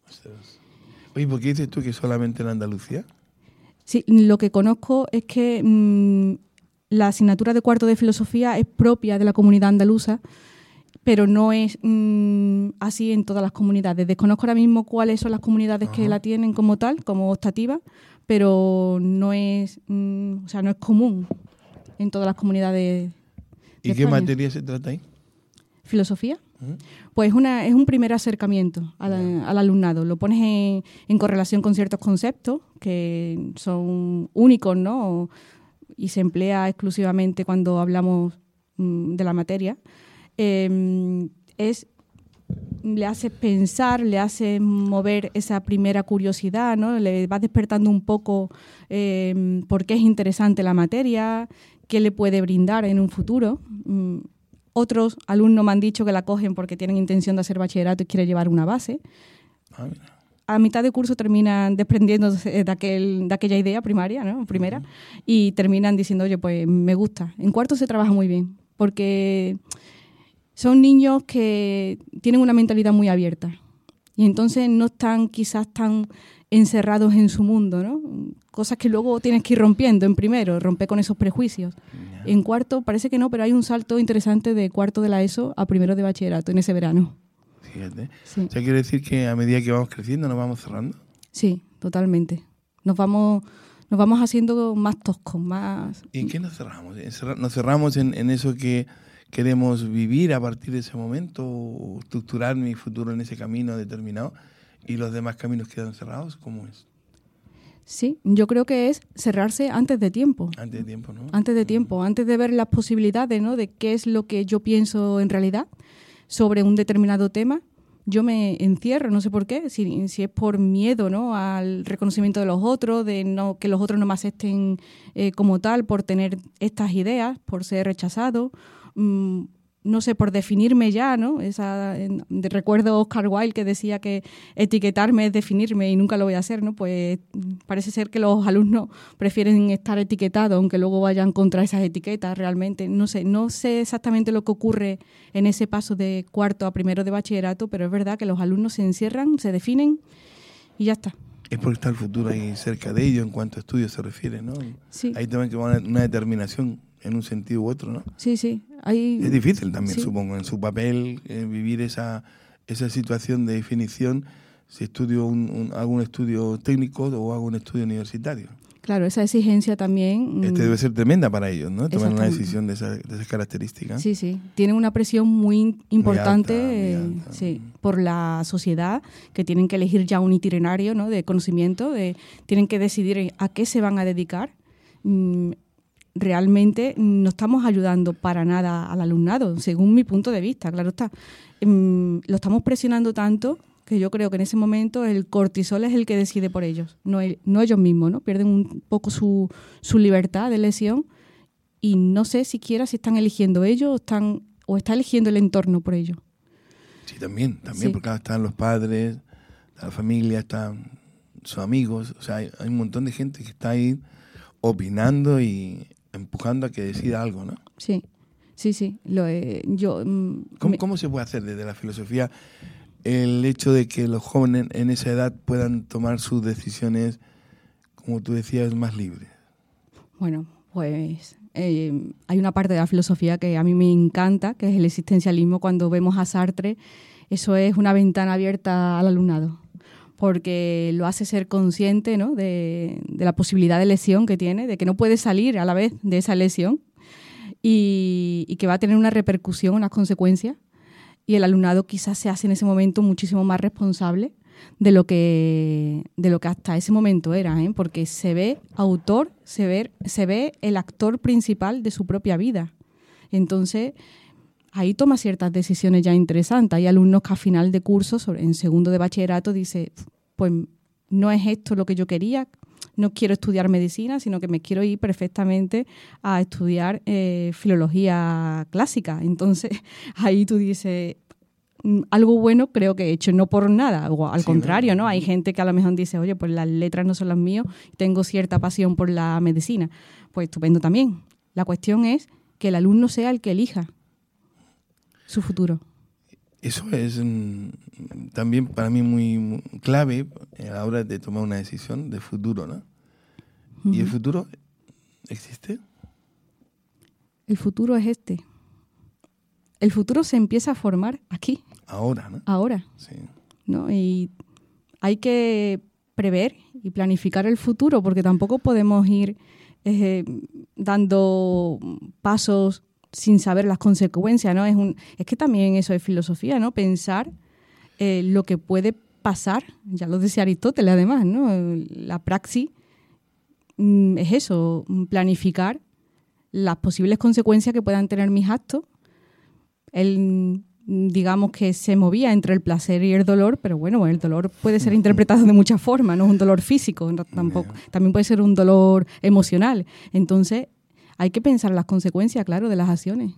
Oye, ¿por qué dices tú que solamente en Andalucía? Sí, lo que conozco es que mmm, la asignatura de cuarto de filosofía es propia de la comunidad andaluza, pero no es mmm, así en todas las comunidades. Desconozco ahora mismo cuáles son las comunidades Ajá. que la tienen como tal, como optativa, pero no es, mmm, o sea, no es común en todas las comunidades. ¿Y qué España. materia se trata ahí? ¿Filosofía? Uh-huh. Pues una, es un primer acercamiento al, uh-huh. al alumnado. Lo pones en, en correlación con ciertos conceptos que son únicos, ¿no? Y se emplea exclusivamente cuando hablamos mm, de la materia. Eh, es, le hace pensar, le hace mover esa primera curiosidad, ¿no? Le va despertando un poco eh, por qué es interesante la materia, qué le puede brindar en un futuro. Mm, Otros alumnos me han dicho que la cogen porque tienen intención de hacer bachillerato y quieren llevar una base. Ah, a mitad de curso terminan desprendiéndose de, aquel, de aquella idea primaria, ¿no? Primera, uh-huh. y terminan diciendo, oye, pues me gusta. En cuarto se trabaja muy bien, porque son niños que tienen una mentalidad muy abierta y entonces no están quizás tan encerrados en su mundo, ¿no? Cosas que luego tienes que ir rompiendo en primero, romper con esos prejuicios. Yeah. En cuarto parece que no, pero hay un salto interesante de cuarto de la ESO a primero de bachillerato en ese verano. Fíjate. Sí. O sea, quiere decir que a medida que vamos creciendo nos vamos cerrando. Sí, totalmente. Nos vamos, nos vamos haciendo más toscos, más... ¿Y en qué nos cerramos? ¿Nos cerramos en, en eso que queremos vivir a partir de ese momento o estructurar mi futuro en ese camino determinado? y los demás caminos quedan cerrados? ¿Cómo es? Sí, yo creo que es cerrarse antes de tiempo. Antes de tiempo, ¿no? Antes de tiempo, antes de ver las posibilidades, ¿no? De qué es lo que yo pienso en realidad sobre un determinado tema, yo me encierro, no sé por qué, si, si es por miedo, ¿no? Al reconocimiento de los otros, de no que los otros no me acepten eh, como tal, por tener estas ideas, por ser rechazado, mmm, no sé, por definirme ya, ¿no? Esa, en, de, recuerdo a Oscar Wilde que decía que etiquetarme es definirme y nunca lo voy a hacer, ¿no? Pues parece ser que los alumnos prefieren estar etiquetados, aunque luego vayan contra esas etiquetas realmente. No sé, no sé exactamente lo que ocurre en ese paso de cuarto a primero de bachillerato, pero es verdad que los alumnos se encierran, se definen y ya está. Es porque está el futuro ahí cerca de ellos en cuanto a estudios se refiere, ¿no? Sí. Ahí también que va una, una determinación en un sentido u otro, ¿no? Sí, sí. Hay... Es difícil también, sí. supongo, en su papel eh, vivir esa, esa situación de definición si estudio un, un, hago un estudio técnico o hago un estudio universitario. Claro, esa exigencia también... Este debe ser tremenda para ellos, ¿no? Tomar una Exactamente. decisión de, esa, de esas características. Sí, sí. Tienen una presión muy importante Muy alta, muy eh, alta. sí, por la sociedad, que tienen que elegir ya un itinerario, ¿no? De conocimiento, de, tienen que decidir a qué se van a dedicar. Mm, realmente no estamos ayudando para nada al alumnado, según mi punto de vista, claro está. Mm, lo estamos presionando tanto que yo creo que en ese momento el cortisol es el que decide por ellos, no, el, no ellos mismos, ¿no? Pierden un poco su, su libertad de elección y no sé siquiera si están eligiendo ellos o, están, o está eligiendo el entorno por ellos. Sí, también, también, Sí. porque ahora están los padres, está la familia, están sus amigos, o sea, hay, hay un montón de gente que está ahí opinando y empujando a que decida algo, ¿no? Sí, sí, sí. Lo, eh, yo, mm, ¿Cómo, me- ¿Cómo se puede hacer desde la filosofía el hecho de que los jóvenes en esa edad puedan tomar sus decisiones, como tú decías, más libres? Bueno, pues eh, hay una parte de la filosofía que a mí me encanta, que es el existencialismo. Cuando vemos a Sartre, eso es una ventana abierta al alumnado, porque lo hace ser consciente, ¿no? de, de la posibilidad de elección que tiene, de que no puede salir a la vez de esa elección y, y que va a tener una repercusión, unas consecuencias, y el alumnado quizás se hace en ese momento muchísimo más responsable de lo que, de lo que hasta ese momento era, ¿eh? Porque se ve autor, se ve, se ve el actor principal de su propia vida. Entonces, ahí toma ciertas decisiones ya interesantes. Hay alumnos que a final de curso, sobre- en segundo de bachillerato, dice, pues no es esto lo que yo quería, no quiero estudiar medicina, sino que me quiero ir perfectamente a estudiar eh, filología clásica. Entonces, ahí tú dices, mm, algo bueno creo que he hecho, no por nada, o al Sí, contrario, ¿no? ¿no? Hay gente que a lo mejor dice, oye, pues las letras no son las mías, tengo cierta pasión por la medicina. Pues estupendo también. La cuestión es que el alumno sea el que elija su futuro. Eso es mm, también para mí muy, muy clave a la hora de tomar una decisión de futuro, ¿no? ¿Y el Ujú. futuro existe? El futuro es este. El futuro se empieza a formar aquí, Ahora, ¿no? ahora, Sí. ¿no? Y hay que prever y planificar el futuro, porque tampoco podemos ir eh, dando pasos sin saber las consecuencias, ¿no? Es un, es que también eso es filosofía, ¿no? Pensar eh, lo que puede pasar, ya lo decía Aristóteles además, ¿no? La praxis mm, es eso, planificar las posibles consecuencias que puedan tener mis actos. Él, digamos que se movía entre el placer y el dolor, pero bueno, el dolor puede ser interpretado de muchas formas, no es un dolor físico, no, tampoco, también puede ser un dolor emocional. Entonces, hay que pensar en las consecuencias, claro, de las acciones.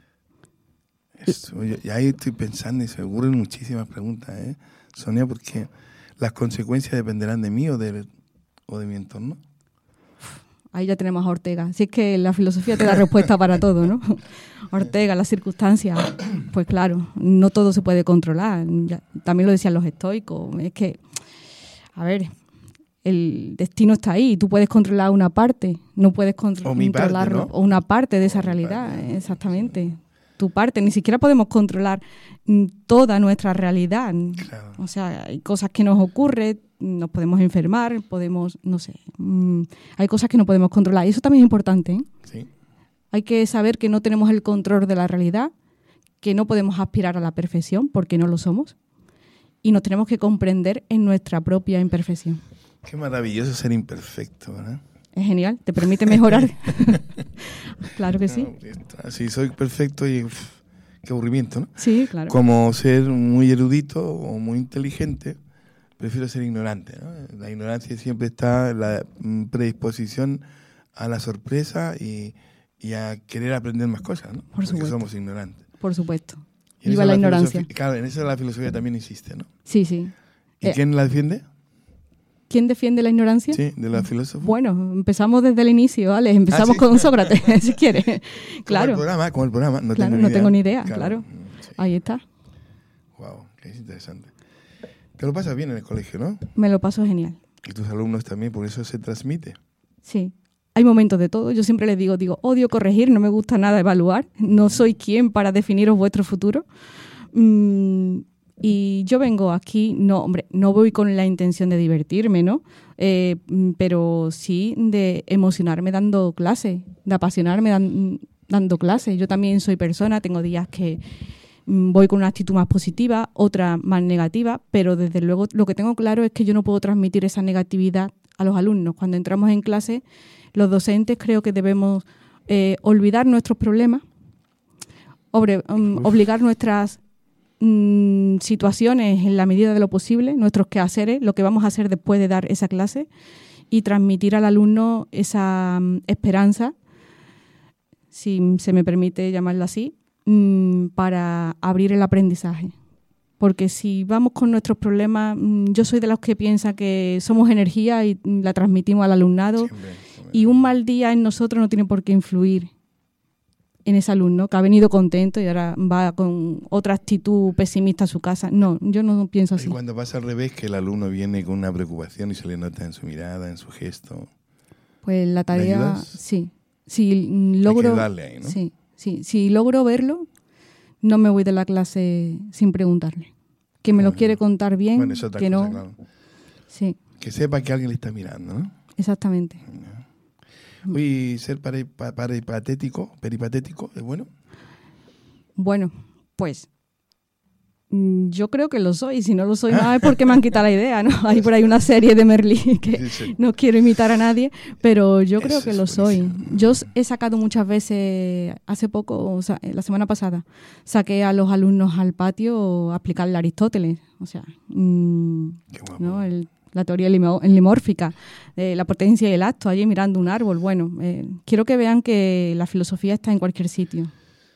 Eso, ya, ya ahí estoy pensando y se me ocurren muchísimas preguntas, ¿eh? Sonia, porque las consecuencias dependerán de mí o de, o de mi entorno. Ahí ya tenemos a Ortega. Así es que la filosofía te da respuesta para todo, ¿no? Ortega, las circunstancias, pues claro, no todo se puede controlar. Ya, también lo decían los estoicos. Es que, a ver, el destino está ahí. Tú puedes controlar una parte, no puedes contro- O mi parte, controlarlo. ¿no? O una parte de esa realidad, parte. exactamente. Tu parte. Ni siquiera podemos controlar mm, toda nuestra realidad. Claro. O sea, hay cosas que nos ocurren, nos podemos enfermar, podemos, no sé, mmm, hay cosas que no podemos controlar. Y eso también es importante, ¿eh? Sí. Hay que saber que no tenemos el control de la realidad, que no podemos aspirar a la perfección porque no lo somos y nos tenemos que comprender en nuestra propia imperfección. Qué maravilloso ser imperfecto, ¿verdad? Es genial, te permite mejorar. Claro que sí. No, si soy perfecto y uf, qué aburrimiento, ¿no? Sí, claro. Como ser muy erudito o muy inteligente, prefiero ser ignorante, ¿no? La ignorancia siempre está en la predisposición a la sorpresa y, y a querer aprender más cosas, ¿no? Por supuesto. Porque somos ignorantes. Por supuesto. Y Viva la, la ignorancia. Claro, en eso la filosofía también insiste, ¿no? Sí, sí. ¿Y eh, quién la defiende? ¿Quién defiende la ignorancia? Sí, de la filósofa. Bueno, empezamos desde el inicio, ¿vale? Empezamos ¿Ah, sí? con Sócrates, si quieres. Claro. Como el programa, como el programa. No claro, tengo no ni tengo ni idea, idea, claro. claro. Sí. Ahí está. Wow, qué interesante. Te lo pasas bien en el colegio, ¿no? Me lo paso genial. Y tus alumnos también, por eso se transmite. Sí. Hay momentos de todo. Yo siempre les digo, digo, odio corregir, no me gusta nada evaluar. No soy quien para definiros vuestro futuro. Mm, y yo vengo aquí, no, hombre, no voy con la intención de divertirme, ¿no? Eh, pero sí de emocionarme dando clase, de apasionarme dan, dando clase. Yo también soy persona, tengo días que mm, voy con una actitud más positiva, otra más negativa, pero desde luego lo que tengo claro es que yo no puedo transmitir esa negatividad a los alumnos. Cuando entramos en clase, los docentes creo que debemos eh, olvidar nuestros problemas, obre, um, obligar nuestras mm, situaciones en la medida de lo posible, nuestros quehaceres, lo que vamos a hacer después de dar esa clase y transmitir al alumno esa um, esperanza, si se me permite llamarla así, mm, para abrir el aprendizaje. Porque si vamos con nuestros problemas, yo soy de los que piensa que somos energía y la transmitimos al alumnado. Siempre, siempre. Y un mal día en nosotros no tiene por qué influir en ese alumno que ha venido contento y ahora va con otra actitud pesimista a su casa. No, yo no pienso así. Y cuando pasa al revés, que el alumno viene con una preocupación y se le nota en su mirada, en su gesto. Pues la tarea, sí. Si logro, hay que darle ahí, ¿no? Sí, sí. Si logro verlo, no me voy de la clase sin preguntarle. Que me lo quiere contar bien, bueno, eso que cosa, no. Claro. Sí. Que sepa que alguien le está mirando, ¿no? Exactamente. Uy, ser peripatético, peripatético, ¿es bueno? Bueno, pues yo creo que lo soy. Si no lo soy más es porque me han quitado la idea, ¿no? Hay por ahí una serie de Merlí que sí, sí. No quiero imitar a nadie, pero yo creo Eso que lo soy. Yo he sacado muchas veces, hace poco, o sea, la semana pasada, saqué a los alumnos al patio a explicarle a Aristóteles, o sea, mmm, ¿no? El, la teoría limórfica, eh, la potencia y el acto, allí mirando un árbol. Bueno, eh, quiero que vean que la filosofía está en cualquier sitio.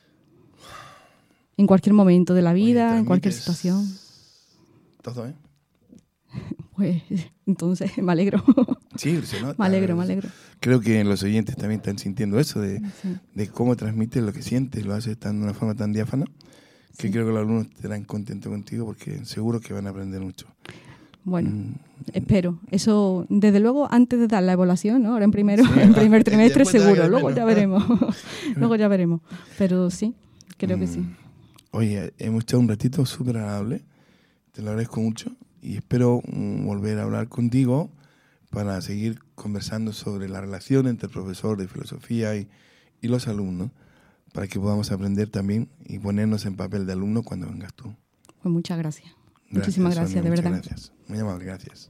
En cualquier momento de la vida, Oye, en cualquier situación. Todo, ¿eh? Pues entonces me alegro. Sí, se nota. Me alegro, me alegro. Creo que los oyentes también están sintiendo eso, de, sí. de cómo transmites lo que sientes, lo haces de una forma tan diáfana, que sí. Creo que los alumnos estarán contentos contigo porque seguro que van a aprender mucho. Bueno, mm. espero. Eso, desde luego, antes de dar la evaluación, ¿no? Ahora en primero, sí, en primer trimestre seguro, luego ya veremos. Luego ya veremos. Pero sí, creo mm. que sí. Oye, hemos estado un ratito súper agradable, te lo agradezco mucho y espero um, volver a hablar contigo para seguir conversando sobre la relación entre el profesor de filosofía y, y los alumnos, para que podamos aprender también y ponernos en papel de alumno cuando vengas tú. Pues muchas gracias. gracias Muchísimas gracias, Sonia, de verdad. Gracias, muy amable, gracias.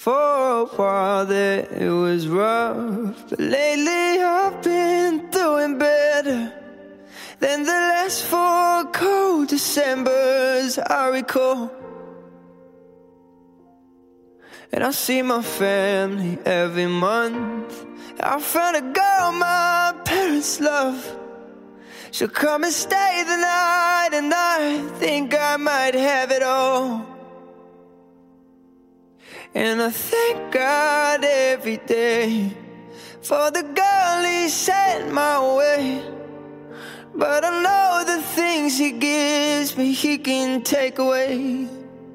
For a while there it was rough, but lately I've been doing better than the last four cold Decembers I recall. And I see my family every month. I found a girl my parents love. She'll come and stay the night, and I think I might have it all. And I thank God every day for the girl He sent my way. But I know the things He gives me He can take away.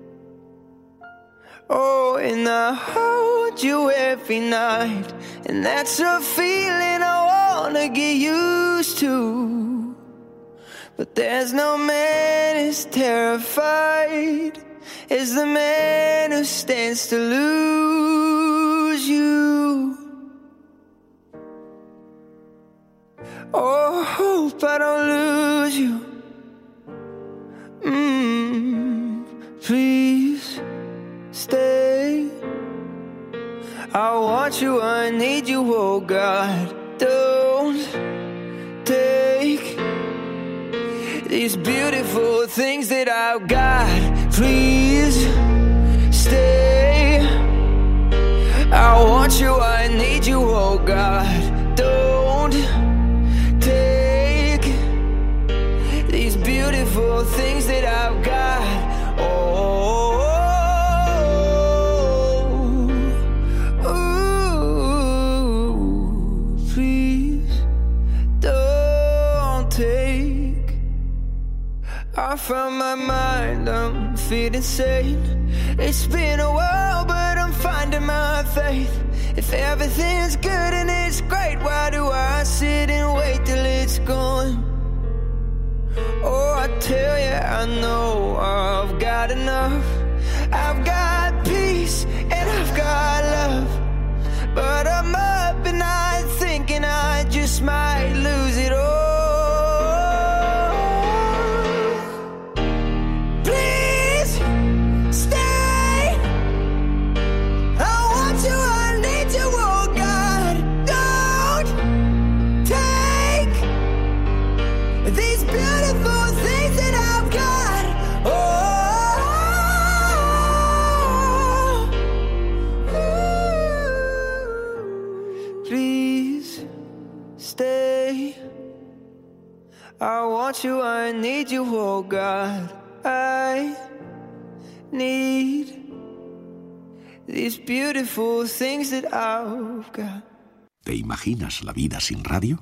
Oh, and I hold you every night, and that's a feeling I wanna get used to. But there's no man as terrified as the man who stands to lose you. Oh, hope I don't lose you. Mm, please stay. I want you, I need you, oh God. Don't take these beautiful things that I've got. Please stay. I want you, I need you, oh God. Don't take these beautiful things that I've got. Oh, ooh, please don't take. I found my mind, I'm feeling sane. It's been a while, but I'm finding my faith. If everything's good and it's great, why do I sit and wait till it's gone? Oh, I tell you, I know I've got enough. I've got peace and I've got love. But I'm up and I'm thinking I just might lose it all. I want you, I need you, oh God. I need these beautiful things that I've got. ¿Te imaginas la vida sin radio?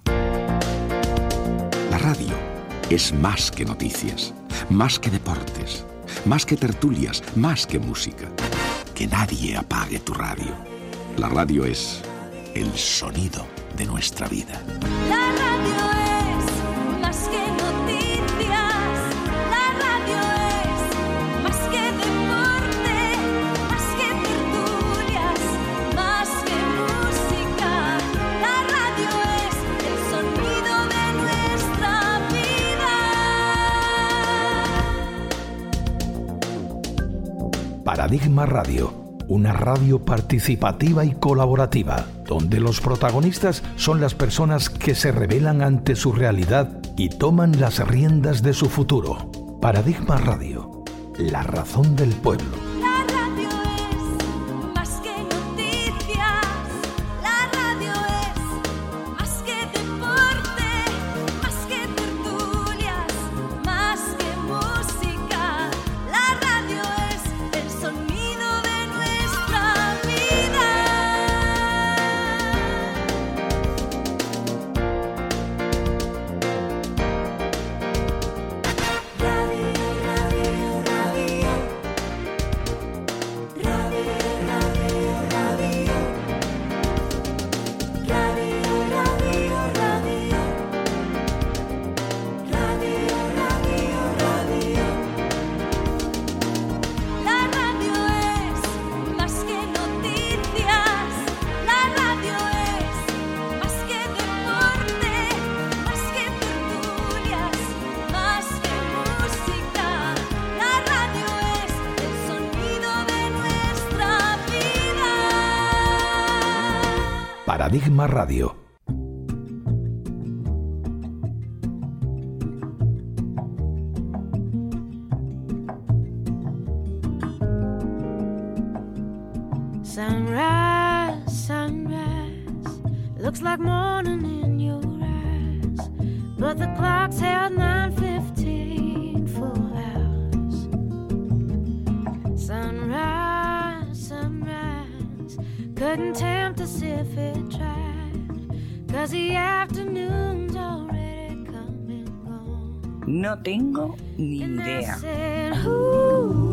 La radio es más que noticias, más que deportes, más que tertulias, más que música. Que nadie apague tu radio. La radio es el sonido de nuestra vida. La radio es más que noticias, la radio es más que deporte, más que tertulias, más que música. La radio es el sonido de nuestra vida. Paradigma Radio. Una radio participativa y colaborativa, donde los protagonistas son las personas que se rebelan ante su realidad y toman las riendas de su futuro. Paradigma Radio, la razón del pueblo. Paradigma Radio. Sunrise, sunrise, looks like morning in your eyes, but the clock's held nine fifteen for hours. Sunrise, sunrise, couldn't tempt us if it tried, 'cause the afternoon's already come and gone. No tengo ni idea. Said, "Ooh."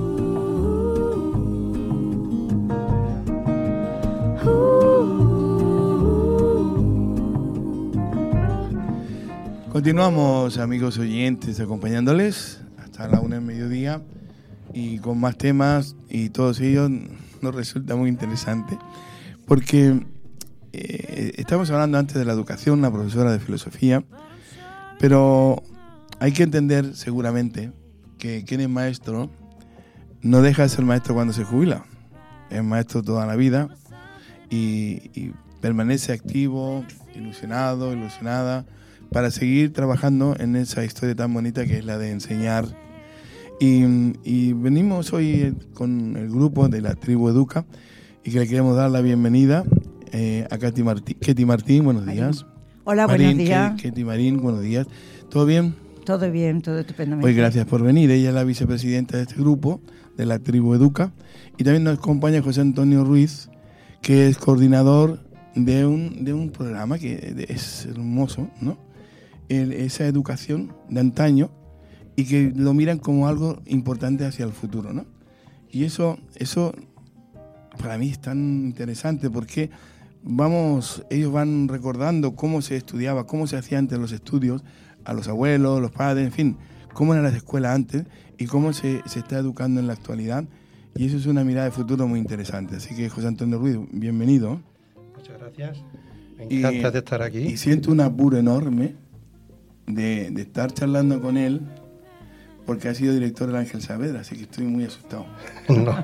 Continuamos, amigos oyentes, acompañándoles hasta la una del mediodía y con más temas, y todos ellos nos resulta muy interesante porque eh, estamos hablando antes de la educación, una profesora de filosofía, pero hay que entender seguramente que quien es maestro no deja de ser maestro cuando se jubila, es maestro toda la vida y, y permanece activo, ilusionado, ilusionada, para seguir trabajando en esa historia tan bonita que es la de enseñar. Y, y venimos hoy con el grupo de la Tribu Educa y que le queremos dar la bienvenida eh, a Katy Martín. Katy Martín, buenos días. Hola, Marín, buenos días. Katy Marín, buenos días. ¿Todo bien? Todo bien, todo estupendamente. Hoy gracias por venir. Ella es la vicepresidenta de este grupo, de la Tribu Educa. Y también nos acompaña José Antonio Ruiz, que es coordinador de un, de un programa que es hermoso, ¿no? El, esa educación de antaño y que lo miran como algo importante hacia el futuro, ¿no? Y eso, eso para mí es tan interesante porque vamos, ellos van recordando cómo se estudiaba, cómo se hacía antes los estudios, a los abuelos, los padres, en fin, cómo eran las escuelas antes y cómo se, se está educando en la actualidad. Y eso es una mirada de futuro muy interesante. Así que, José Antonio Ruiz, bienvenido. Muchas gracias. Me encanta y, de estar aquí. Y siento un apuro enorme de, de estar charlando con él porque ha sido director del Ángel Saavedra, así que estoy muy asustado. No.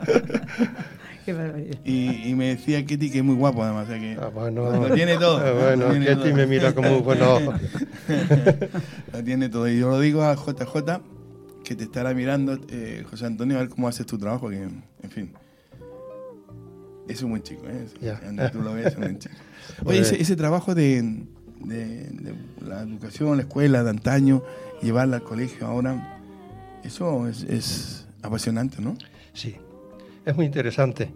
Qué barbaridad. Y, y me decía Ketty que es muy guapo además, o sea que ah, bueno, lo tiene todo. Ah, bueno, tiene Ketty todo. me mira con muy buenos ojos. Lo tiene todo. Y yo lo digo a J J, que te estará mirando, eh, José Antonio, a ver cómo haces tu trabajo, que en fin, es un buen chico, ¿eh? Ya. Cuando tú lo ves, es un buen chico. Oye, ese, ese trabajo de, de, de la educación, la escuela de antaño, llevarla al colegio ahora, eso es, es apasionante, ¿no? Sí, es muy interesante,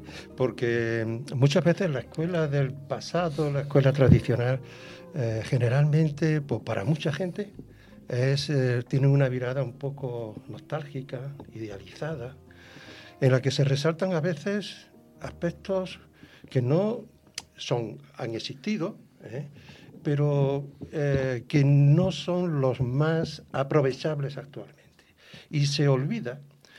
porque muchas veces la escuela del pasado, la escuela tradicional, eh, generalmente, pues para mucha gente, es, eh, tiene una mirada un poco nostálgica, idealizada, en la que se resaltan a veces aspectos que no son, han existido, ¿eh? pero eh, que no son los más aprovechables actualmente. Y se olvida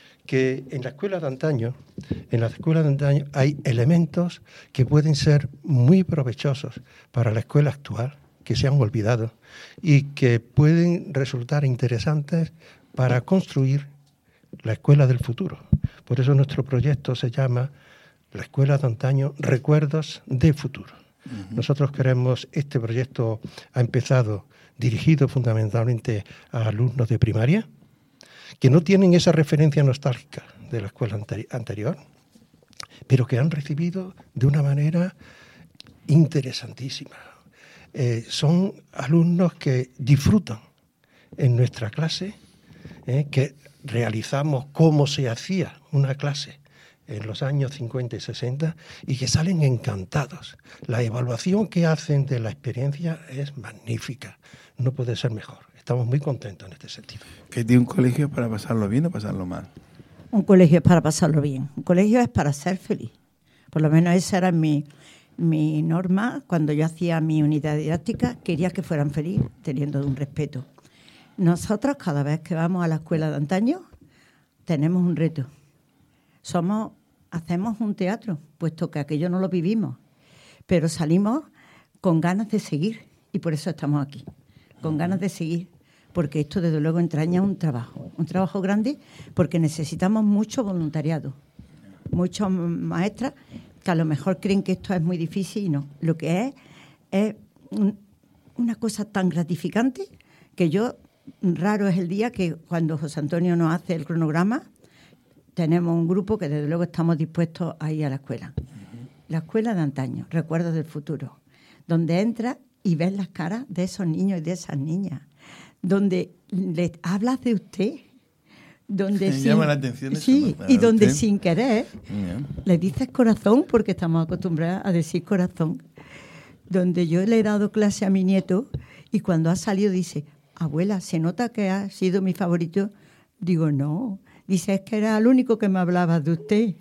que en la escuela de antaño, en la escuela de antaño hay elementos que pueden ser muy provechosos para la escuela actual, que se han olvidado, y que pueden resultar interesantes para construir la escuela del futuro. Por eso nuestro proyecto se llama La Escuela de Antaño, Recuerdos de Futuro. Uh-huh. Nosotros queremos, este proyecto ha empezado dirigido fundamentalmente a alumnos de primaria, que no tienen esa referencia nostálgica de la escuela anteri- anterior, pero que han recibido de una manera interesantísima. Eh, son alumnos que disfrutan en nuestra clase, eh, que realizamos cómo se hacía una clase en los años cincuenta y sesenta y que salen encantados. La evaluación que hacen de la experiencia es magnífica, no puede ser mejor. Estamos muy contentos en este sentido. ¿Que tiene un colegio para pasarlo bien o pasarlo mal? Un colegio es para pasarlo bien, un colegio es para ser feliz. Por lo menos esa era mi, mi norma cuando yo hacía mi unidad didáctica, quería que fueran felices, teniendo un respeto. Nosotros cada vez que vamos a la escuela de antaño tenemos un reto. Somos, hacemos un teatro, puesto que aquello no lo vivimos, pero salimos con ganas de seguir y por eso estamos aquí, con ganas de seguir, porque esto desde luego entraña un trabajo, un trabajo grande, porque necesitamos mucho voluntariado, muchas maestras que a lo mejor creen que esto es muy difícil y no. Lo que es es un, una cosa tan gratificante que yo, raro es el día que cuando José Antonio nos hace el cronograma, tenemos un grupo que desde luego estamos dispuestos a ir a la escuela. Uh-huh. La escuela de antaño, Recuerdos del Futuro, donde entras y ves las caras de esos niños y de esas niñas, donde les hablas de usted, donde Me sin, llama la atención sí, eso, y donde usted. sin querer Yeah. le dices corazón, porque estamos acostumbrados a decir corazón, donde yo le he dado clase a mi nieto y cuando ha salido dice, abuela, ¿se nota que ha sido mi favorito? Digo, no. Dice, es que era el único que me hablaba de usted.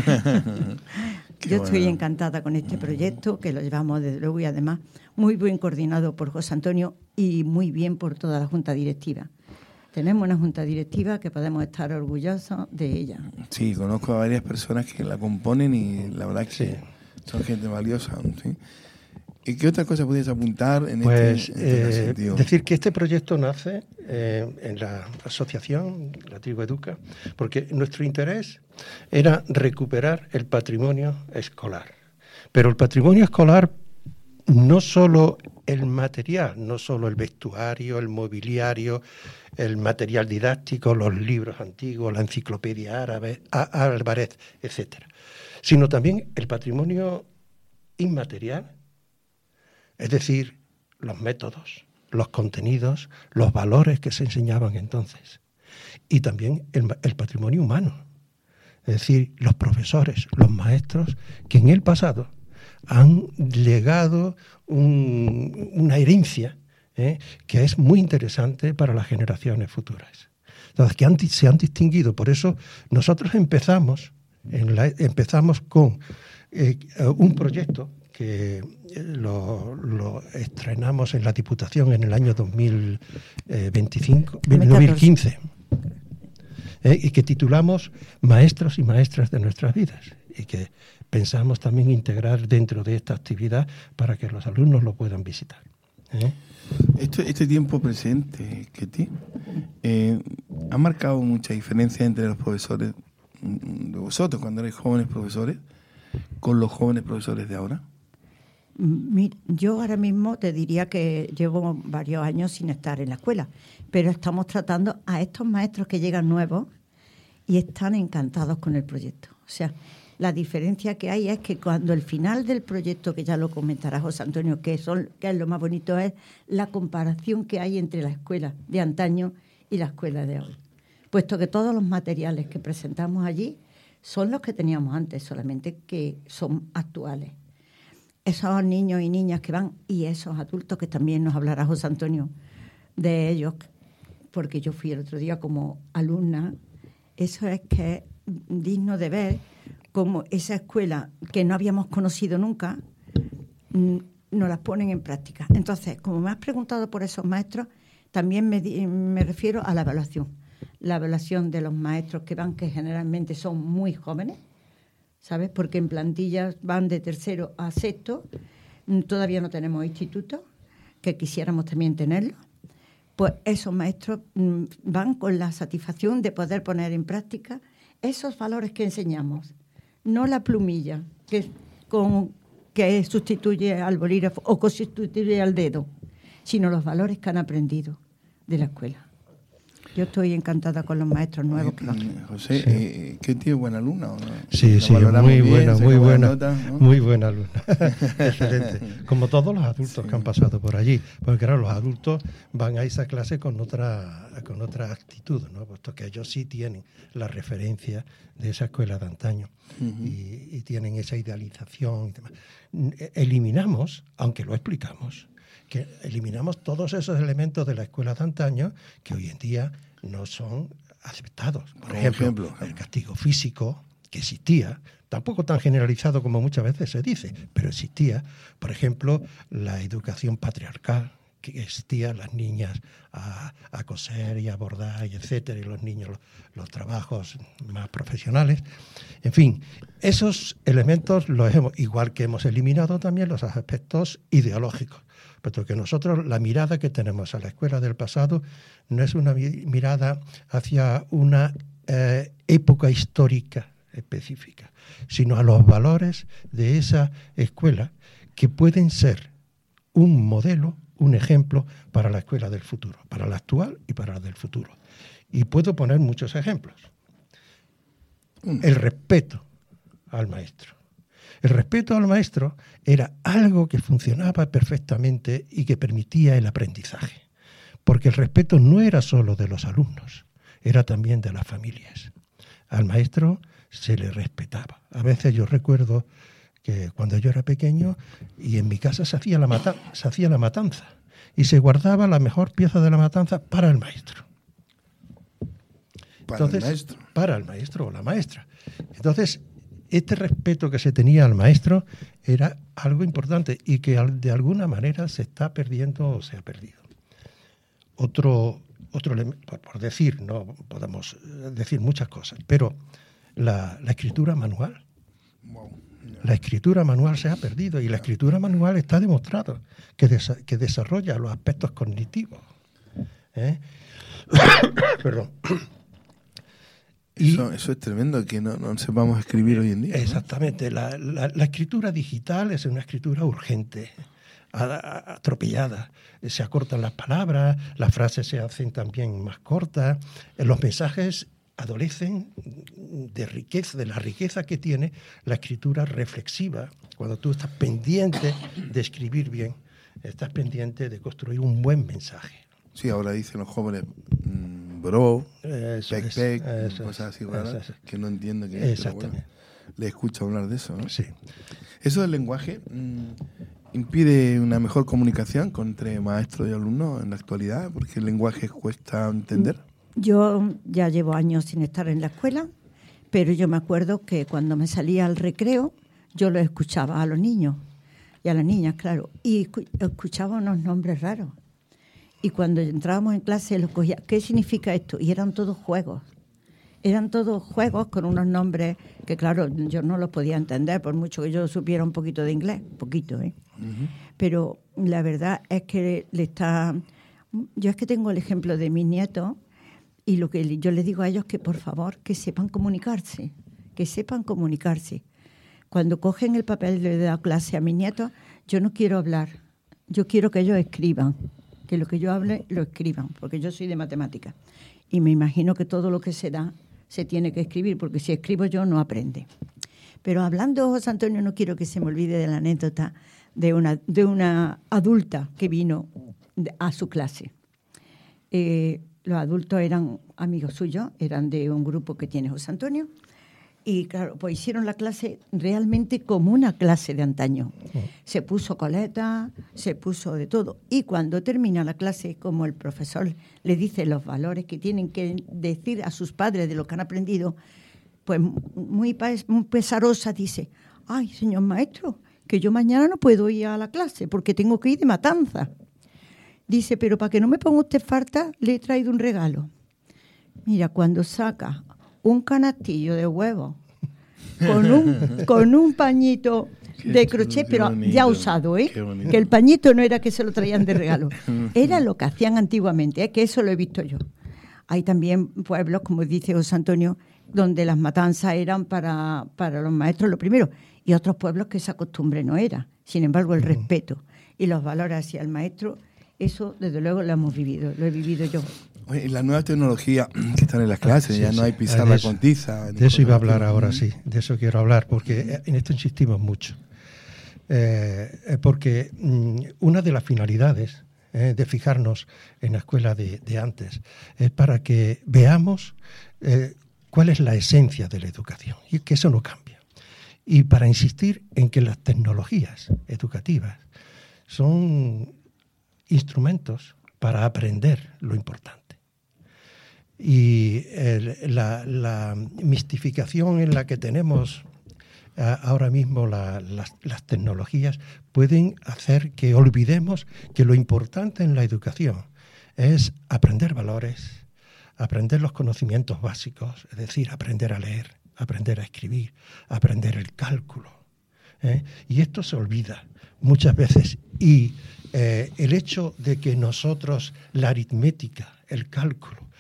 Yo estoy bueno. encantada con este proyecto, que lo llevamos desde luego y además muy bien coordinado por José Antonio y muy bien por toda la Junta Directiva. Tenemos una Junta Directiva que podemos estar orgullosos de ella. Sí, conozco a varias personas que la componen y la verdad que sí. son gente valiosa. ¿Sí? ¿Y qué otra cosa podías apuntar en pues, este, en este eh, sentido? decir que este proyecto nace eh, en la asociación, la Tribu Educa, porque nuestro interés era recuperar el patrimonio escolar. Pero el patrimonio escolar, no solo el material, no solo el vestuario, el mobiliario, el material didáctico, los libros antiguos, la enciclopedia árabe, Álvarez, etcétera, sino también el patrimonio inmaterial, es decir, los métodos, los contenidos, los valores que se enseñaban entonces, y también el, el patrimonio humano, es decir, los profesores, los maestros, que en el pasado han legado un, una herencia ¿eh? que es muy interesante para las generaciones futuras. Entonces, que han, se han distinguido. Por eso nosotros empezamos, en la, empezamos con eh, un proyecto que lo, lo estrenamos en la Diputación en el año dos mil veinticinco, dos mil quince, eh, y que titulamos Maestros y Maestras de nuestras vidas, y que pensamos también integrar dentro de esta actividad para que los alumnos lo puedan visitar. ¿eh? Este, este tiempo presente, Ketty, eh, ha marcado mucha diferencia entre los profesores de vosotros, cuando erais jóvenes profesores, con los jóvenes profesores de ahora. Mira, yo ahora mismo te diría que llevo varios años sin estar en la escuela, pero estamos tratando a estos maestros que llegan nuevos y están encantados con el proyecto. O sea, la diferencia que hay es que cuando el final del proyecto, que ya lo comentará José Antonio, que, son, que es lo más bonito, es la comparación que hay entre la escuela de antaño y la escuela de hoy. Puesto que todos los materiales que presentamos allí son los que teníamos antes, solamente que son actuales. Esos niños y niñas que van, y esos adultos que también nos hablará José Antonio de ellos, porque yo fui el otro día como alumna, eso es que es digno de ver cómo esa escuela que no habíamos conocido nunca nos las ponen en práctica. Entonces, como me has preguntado por esos maestros, también me, me refiero a la evaluación. La evaluación de los maestros que van, que generalmente son muy jóvenes, ¿sabes? Porque en plantillas van de tercero a sexto, todavía no tenemos institutos, que quisiéramos también tenerlos. Pues esos maestros van con la satisfacción de poder poner en práctica esos valores que enseñamos. No la plumilla que, con, que sustituye al bolígrafo o que sustituye al dedo, sino los valores que han aprendido de la escuela. Yo estoy encantada con los maestros nuevos que van. José, Sí. eh, ¿qué tío buena alumna? ¿O no? Sí, La sí, valoramos muy bien, buena, saca muy buena, nota, ¿no? muy buena alumna. Excelente. Como todos los adultos sí. que han pasado por allí, porque claro, los adultos van a esa clase con otra, con otra actitud, ¿no? Puesto que ellos sí tienen la referencia de esa escuela de antaño uh-huh. y, y tienen esa idealización y demás. Eliminamos, aunque lo explicamos, que eliminamos todos esos elementos de la escuela de antaño que hoy en día no son aceptados. Por ejemplo, ejemplo, el castigo físico, que existía, tampoco tan generalizado como muchas veces se dice, pero existía. Por ejemplo, la educación patriarcal, que existía, las niñas a, a coser y a bordar, y etcétera, y los niños los, los trabajos más profesionales. En fin, esos elementos los hemos, igual que hemos eliminado también los aspectos ideológicos. Pero que nosotros, la mirada que tenemos a la escuela del pasado no es una mirada hacia una eh, época histórica específicas, sino a los valores de esa escuela que pueden ser un modelo, un ejemplo para la escuela del futuro, para la actual y para la del futuro. Y puedo poner muchos ejemplos. El respeto al maestro. El respeto al maestro era algo que funcionaba perfectamente y que permitía el aprendizaje, porque el respeto no era solo de los alumnos, era también de las familias. Al maestro se le respetaba. A veces yo recuerdo que cuando yo era pequeño y en mi casa se hacía la, mata- se hacía la matanza y se guardaba la mejor pieza de la matanza para el maestro. Para Entonces, el maestro. Para el maestro o la maestra. Entonces, este respeto que se tenía al maestro era algo importante y que al- de alguna manera se está perdiendo o se ha perdido. Otro, otro elem- por, por decir, no podemos decir muchas cosas, pero la, la escritura manual. La escritura manual se ha perdido y la escritura manual está demostrado que, desa- que desarrolla los aspectos cognitivos. ¿eh? Perdón. Eso, eso es tremendo, que no, no sepamos escribir hoy en día. ¿no? Exactamente. La, la, la escritura digital es una escritura urgente, a- a- atropellada. Se acortan las palabras, las frases se hacen también más cortas, los mensajes adolecen de riqueza, de la riqueza que tiene la escritura reflexiva. Cuando tú estás pendiente de escribir bien, estás pendiente de construir un buen mensaje. Sí, ahora dicen los jóvenes mmm, bro, Eso pec, es, pec, eso cosas es, así raras eso es. que no entiendo qué es, pero bueno, Exactamente. le escucho hablar de eso, ¿no? Sí. Eso del lenguaje mmm, impide una mejor comunicación entre maestro y alumno en la actualidad, porque el lenguaje cuesta entender. Yo ya llevo años sin estar en la escuela, pero yo me acuerdo que cuando me salía al recreo, yo lo escuchaba a los niños y a las niñas, claro, y escu- escuchaba unos nombres raros. Y cuando entrábamos en clase, los cogía, ¿qué significa esto? Y eran todos juegos. Eran todos juegos con unos nombres que, claro, yo no los podía entender, por mucho que yo supiera un poquito de inglés, poquito, ¿eh? Uh-huh. Pero la verdad es que le está... Yo es que tengo el ejemplo de mis nietos y lo que yo les digo a ellos que, por favor, que sepan comunicarse, que sepan comunicarse. Cuando cogen el papel de la clase a mis nietos, yo no quiero hablar, yo quiero que ellos escriban, que lo que yo hable lo escriban, porque yo soy de matemáticas. Y me imagino que todo lo que se da se tiene que escribir, porque si escribo yo no aprende. Pero hablando, José Antonio, no quiero que se me olvide de la anécdota de una, de una adulta que vino a su clase. Eh, los adultos eran amigos suyos, eran de un grupo que tiene José Antonio, y claro, pues hicieron la clase realmente como una clase de antaño. Se puso coleta, se puso de todo. Y cuando termina la clase, como el profesor le dice los valores que tienen que decir a sus padres de lo que han aprendido, pues muy, muy pesarosa dice, ay, señor maestro, que yo mañana no puedo ir a la clase porque tengo que ir de matanza. Dice, pero para que no me ponga usted falta, le he traído un regalo. Mira, cuando saca un canastillo de huevos con un, con un pañito qué de crochet, chulo, pero bonito, ya usado, ¿eh? Que el pañito no era que se lo traían de regalo. Era lo que hacían antiguamente, ¿eh? Que eso lo he visto yo. Hay también pueblos, como dice José Antonio, donde las matanzas eran para, para los maestros lo primero, y otros pueblos que esa costumbre no era. Sin embargo, el respeto y los valores hacia el maestro, eso desde luego lo hemos vivido, lo he vivido yo. Oye, y las nuevas tecnologías que están en las clases, sí, ya sí. no hay pizarra eso, con tiza. De eso iba a hablar ahora, sí, de eso quiero hablar, porque en esto insistimos mucho. Eh, porque mm, una de las finalidades eh, de fijarnos en la escuela de, de antes es para que veamos eh, cuál es la esencia de la educación y que eso no cambia. Y para insistir en que las tecnologías educativas son instrumentos para aprender lo importante. Y el, la, la mistificación en la que tenemos a, ahora mismo la, las, las tecnologías pueden hacer que olvidemos que lo importante en la educación es aprender valores, aprender los conocimientos básicos, es decir, aprender a leer, aprender a escribir, aprender el cálculo. ¿eh? Y esto se olvida muchas veces. Y eh, el hecho de que nosotros la aritmética, el cálculo,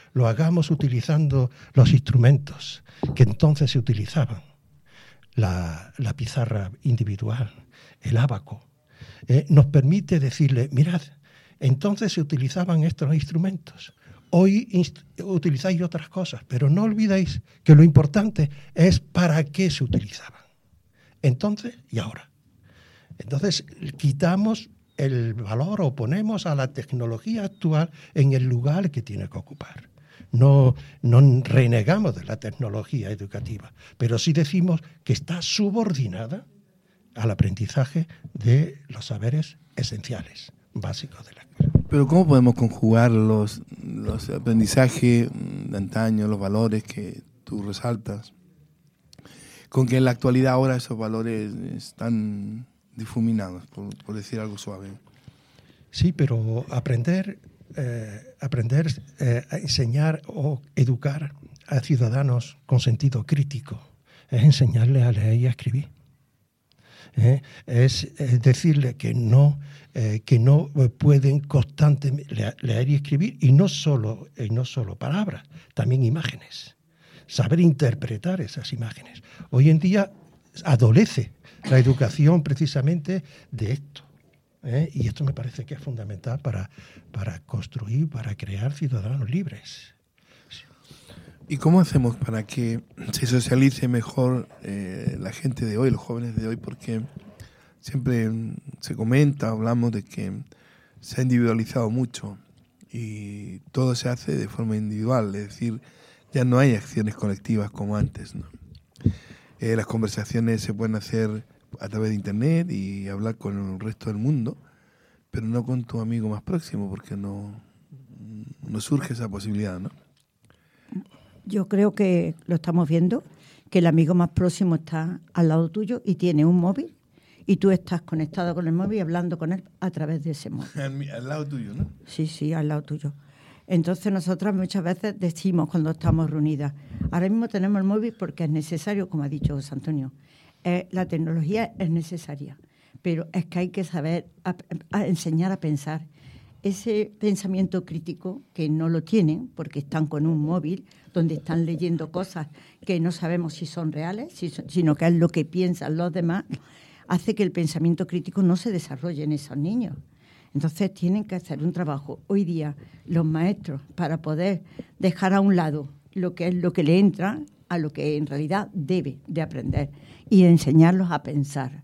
lo hagamos utilizando los instrumentos que entonces se utilizaban, la, la pizarra individual, el ábaco, eh, nos permite decirle, mirad, entonces se utilizaban estos instrumentos, hoy inst- utilizáis otras cosas, pero no olvidéis que lo importante es para qué se utilizaban, entonces y ahora. Entonces quitamos el valor o ponemos a la tecnología actual en el lugar que tiene que ocupar. No, no renegamos de la tecnología educativa, pero sí decimos que está subordinada al aprendizaje de los saberes esenciales, básicos de la escuela. Pero ¿cómo podemos conjugar los, los aprendizajes de antaño, los valores que tú resaltas, con que en la actualidad ahora esos valores están difuminados, por, por decir algo suave? Sí, pero aprender, eh, aprender eh, a enseñar o educar a ciudadanos con sentido crítico es enseñarles a leer y a escribir. ¿Eh? Es, es decirle que no, eh, que no pueden constantemente leer y escribir, y no solo, y no solo palabras, también imágenes. Saber interpretar esas imágenes. Hoy en día adolece la educación precisamente de esto. ¿eh? Y esto me parece que es fundamental para, para construir, para crear ciudadanos libres. ¿Y cómo hacemos para que se socialice mejor eh, la gente de hoy, los jóvenes de hoy? Porque siempre se comenta, hablamos de que se ha individualizado mucho y todo se hace de forma individual, es decir, ya no hay acciones colectivas como antes, ¿no? Eh, las conversaciones se pueden hacer a través de internet y hablar con el resto del mundo, pero no con tu amigo más próximo, porque no, no surge esa posibilidad, ¿no? Yo creo que lo estamos viendo, que el amigo más próximo está al lado tuyo y tiene un móvil y tú estás conectado con el móvil y hablando con él a través de ese móvil. Al, al lado tuyo, ¿no? Sí, sí, al lado tuyo. Entonces nosotras muchas veces decimos cuando estamos reunidas, ahora mismo tenemos el móvil porque es necesario, como ha dicho José Antonio, eh, la tecnología es necesaria, pero es que hay que saber a, a enseñar a pensar. Ese pensamiento crítico que no lo tienen porque están con un móvil donde están leyendo cosas que no sabemos si son reales, si son, sino que es lo que piensan los demás, hace que el pensamiento crítico no se desarrolle en esos niños. Entonces tienen que hacer un trabajo hoy día los maestros para poder dejar a un lado lo que es lo que le entra a lo que en realidad debe de aprender y enseñarlos a pensar.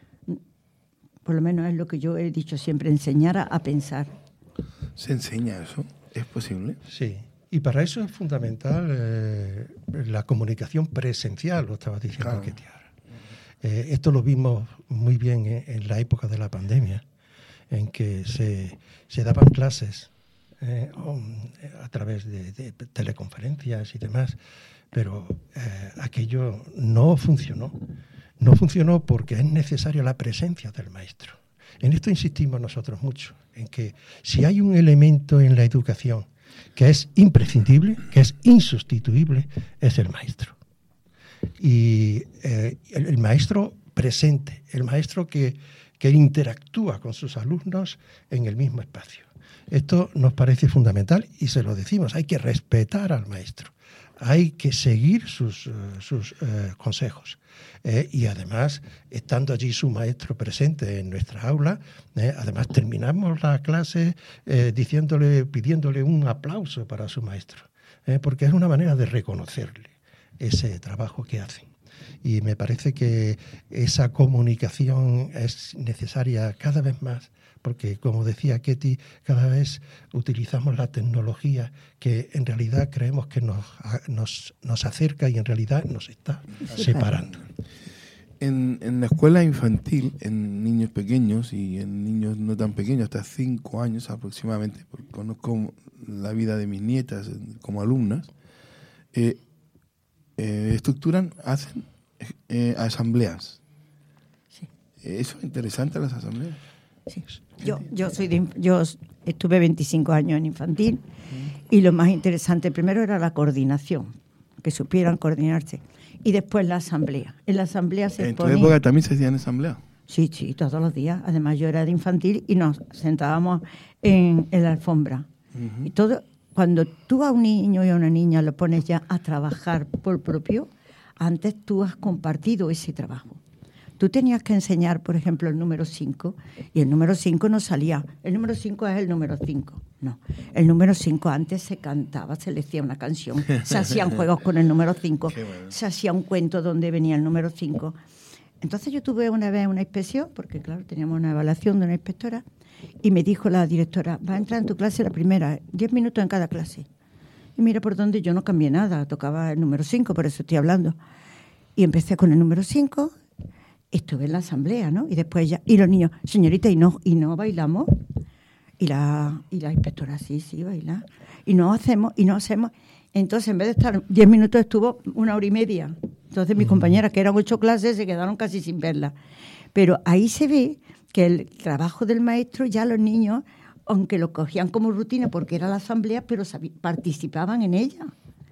Por lo menos es lo que yo he dicho siempre, enseñar a, a pensar. ¿Se enseña eso? ¿Es posible? Sí, y para eso es fundamental eh, la comunicación presencial, lo estaba diciendo claro. Ketiara. Eh, esto lo vimos muy bien en, en la época de la pandemia, en que se, se daban clases eh, a través de, de teleconferencias y demás, pero eh, aquello no funcionó. No funcionó porque es necesaria la presencia del maestro. En esto insistimos nosotros mucho, en que si hay un elemento en la educación que es imprescindible, que es insustituible, es el maestro. Y eh, el, el maestro presente, el maestro que, que interactúa con sus alumnos en el mismo espacio. Esto nos parece fundamental y se lo decimos, hay que respetar al maestro. Hay que seguir sus, uh, sus uh, consejos. Eh, y además, estando allí su maestro presente en nuestra aula, eh, además terminamos la clase eh, diciéndole, pidiéndole un aplauso para su maestro, eh, porque es una manera de reconocerle ese trabajo que hacen. Y me parece que esa comunicación es necesaria cada vez más, porque, como decía Ketty, cada vez utilizamos la tecnología que en realidad creemos que nos, nos, nos acerca y en realidad nos está separando. En, en la escuela infantil, en niños pequeños y en niños no tan pequeños, hasta cinco años aproximadamente, porque conozco la vida de mis nietas como alumnas, eh, eh, estructuran, hacen eh, asambleas. Sí. ¿Eso es interesante, las asambleas? Sí. Yo, yo, soy de, yo estuve veinticinco años en infantil y lo más interesante primero era la coordinación, que supieran coordinarse, y después la asamblea. En la asamblea se ¿En tu ponía... época también se hacían asamblea? Sí, sí, todos los días. Además yo era de infantil y nos sentábamos en, en la alfombra. Uh-huh. Y todo cuando tú a un niño y a una niña lo pones ya a trabajar por propio, antes tú has compartido ese trabajo. Tú tenías que enseñar, por ejemplo, el número cinco, y el número cinco no salía. El número cinco es el número cinco. No, el número cinco antes se cantaba, se le hacía una canción, se hacían juegos con el número cinco, bueno. Se hacía un cuento donde venía el número cinco. Entonces yo tuve una vez una inspección, porque claro, teníamos una evaluación de una inspectora, y me dijo la directora, va a entrar en tu clase la primera, diez minutos en cada clase. Y mira por dónde yo no cambié nada, tocaba el número cinco, por eso estoy hablando. Y empecé con el número cinco, estuve en la asamblea, ¿no? Y después ya, y los niños, señorita, ¿y no, y no bailamos? Y la, y la inspectora, sí, sí, baila. Y no hacemos, y no hacemos. Entonces, en vez de estar diez minutos, estuvo una hora y media. Entonces, mis compañeras, que eran ocho clases, se quedaron casi sin verla. Pero ahí se ve que el trabajo del maestro, ya los niños, aunque lo cogían como rutina porque era la asamblea, pero participaban en ella.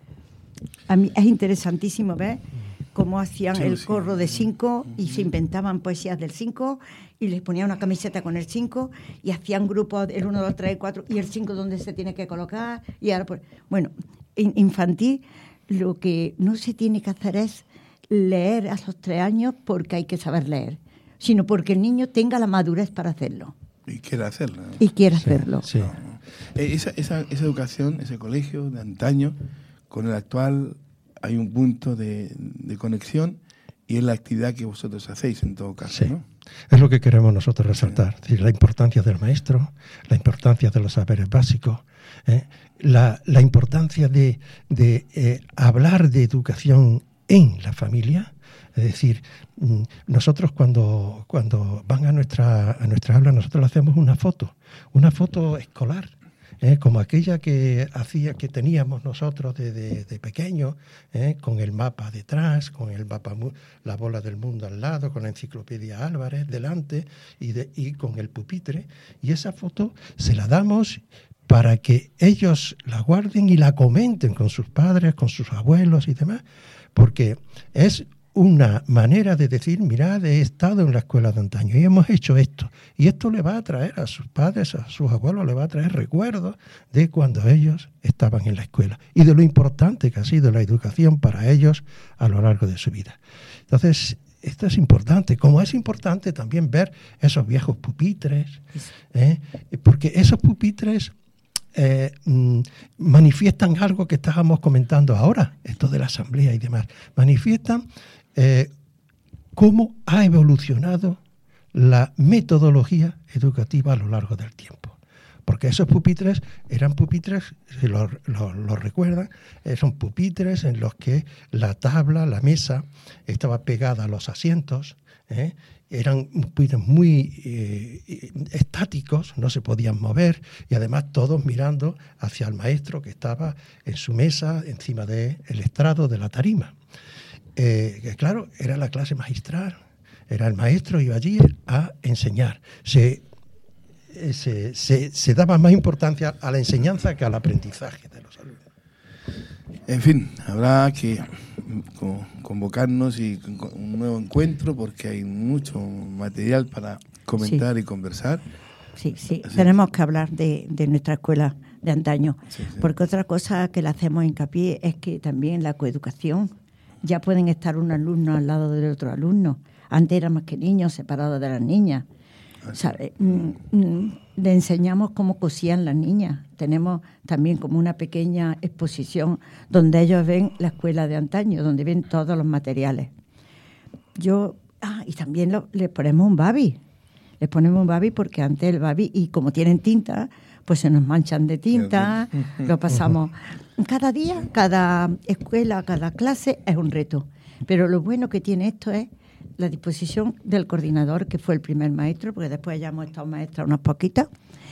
A mí es interesantísimo ver cómo hacían sí, el sí. corro de cinco y se inventaban poesías del cinco y les ponían una camiseta con el cinco y hacían grupos, el uno, dos, tres, cuatro y el cinco donde se tiene que colocar. Y ahora pues, bueno, infantil lo que no se tiene que hacer es leer a los tres años porque hay que saber leer, sino porque el niño tenga la madurez para hacerlo. Y quiera hacerlo. ¿no? Y quiera sí, hacerlo. Sí. No. Esa, esa, esa educación, ese colegio de antaño, con el actual hay un punto de, de conexión y es la actividad que vosotros hacéis en todo caso, sí. ¿no? Es lo que queremos nosotros resaltar, es decir, la importancia del maestro, la importancia de los saberes básicos, ¿eh? la, la importancia de, de eh, hablar de educación en la familia. Es decir, nosotros cuando, cuando van a nuestra, a nuestra aula, nosotros le hacemos una foto, una foto escolar, ¿eh? como aquella que hacía, que teníamos nosotros de, de, de pequeños, ¿eh? con el mapa detrás, con el mapa, la bola del mundo al lado, con la enciclopedia Álvarez delante y, de, y con el pupitre. Y esa foto se la damos para que ellos la guarden y la comenten con sus padres, con sus abuelos y demás, porque es una manera de decir, mirad, he estado en la escuela de antaño y hemos hecho esto. Y esto le va a traer a sus padres, a sus abuelos, le va a traer recuerdos de cuando ellos estaban en la escuela y de lo importante que ha sido la educación para ellos a lo largo de su vida. Entonces, esto es importante, como es importante también ver esos viejos pupitres, ¿eh? porque esos pupitres Eh, mm, manifiestan algo que estábamos comentando ahora, esto de la asamblea y demás, manifiestan eh, cómo ha evolucionado la metodología educativa a lo largo del tiempo. Porque esos pupitres eran pupitres, si lo, lo, lo recuerdan, eh, son pupitres en los que la tabla, la mesa, estaba pegada a los asientos, ¿eh? eran pupitres muy eh, estáticos, no se podían mover, y además todos mirando hacia el maestro que estaba en su mesa, encima del estrado de la tarima. Eh, que claro, era la clase magistral, era el maestro, iba allí a enseñar. Se, se, se, se daba más importancia a la enseñanza que al aprendizaje de los alumnos. En fin, habrá que convocarnos y un nuevo encuentro porque hay mucho material para comentar sí. y conversar. Sí, sí, Así tenemos que hablar de, de nuestra escuela de antaño, sí, sí. porque otra cosa que le hacemos hincapié es que también la coeducación, ya pueden estar un alumno al lado del otro alumno. Antes eran más que niños separados de las niñas. ¿Sabe? Le enseñamos cómo cosían las niñas. Tenemos también como una pequeña exposición donde ellos ven la escuela de antaño, donde ven todos los materiales. Yo, ah, y también lo, le ponemos un babi. Les ponemos un babi porque antes el babi, y como tienen tinta, pues se nos manchan de tinta, lo pasamos. Cada día, cada escuela, cada clase es un reto. Pero lo bueno que tiene esto es la disposición del coordinador, que fue el primer maestro, porque después ya hemos estado maestras unas poquitas,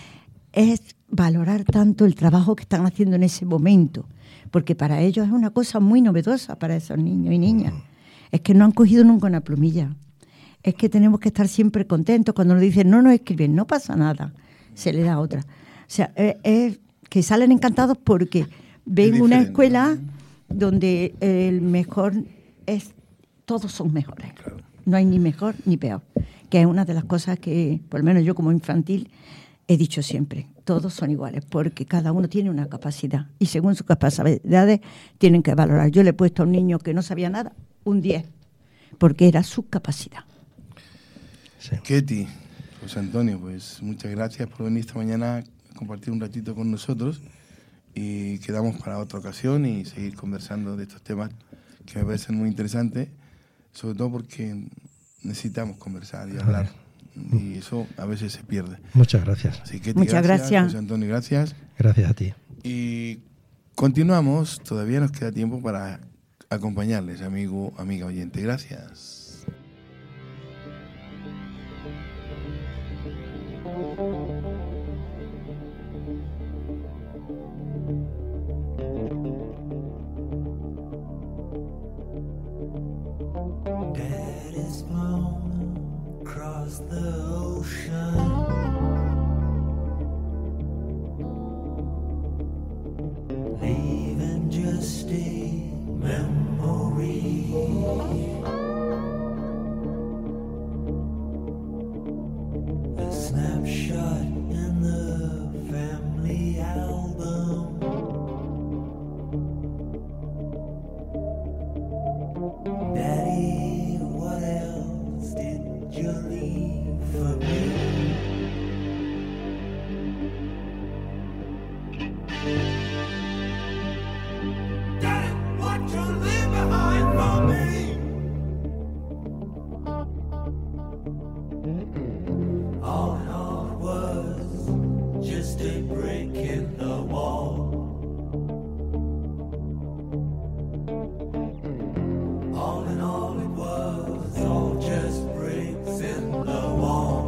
es valorar tanto el trabajo que están haciendo en ese momento, porque para ellos es una cosa muy novedosa para esos niños y niñas. Es que no han cogido nunca una plumilla. Es que tenemos que estar siempre contentos cuando nos dicen, no nos escriben, no pasa nada, se le da otra. O sea, es, es que salen encantados porque ven una escuela donde el mejor es, todos son mejores. Claro. No hay ni mejor ni peor, que es una de las cosas que, por lo menos yo como infantil, he dicho siempre, todos son iguales, porque cada uno tiene una capacidad y según sus capacidades tienen que valorar. Yo le he puesto a un niño que no sabía nada un diez, porque era su capacidad. Sí. Ketty, José Antonio, pues muchas gracias por venir esta mañana a compartir un ratito con nosotros y quedamos para otra ocasión y seguir conversando de estos temas que me parecen muy interesantes, sobre todo porque necesitamos conversar y hablar. Y eso a veces se pierde. Muchas gracias. Así que Muchas gracias, gracias. José Antonio, gracias. Gracias a ti. Y continuamos, todavía nos queda tiempo para acompañarles, amigo, amiga oyente. Gracias. Dad is blown across the ocean, leaving just a memory. A snapshot in the family album. Daddy, what else did you leave for me? Daddy, what you leave behind for me? All in all it was just a break in the wall. All in all it was all just bricks in the wall.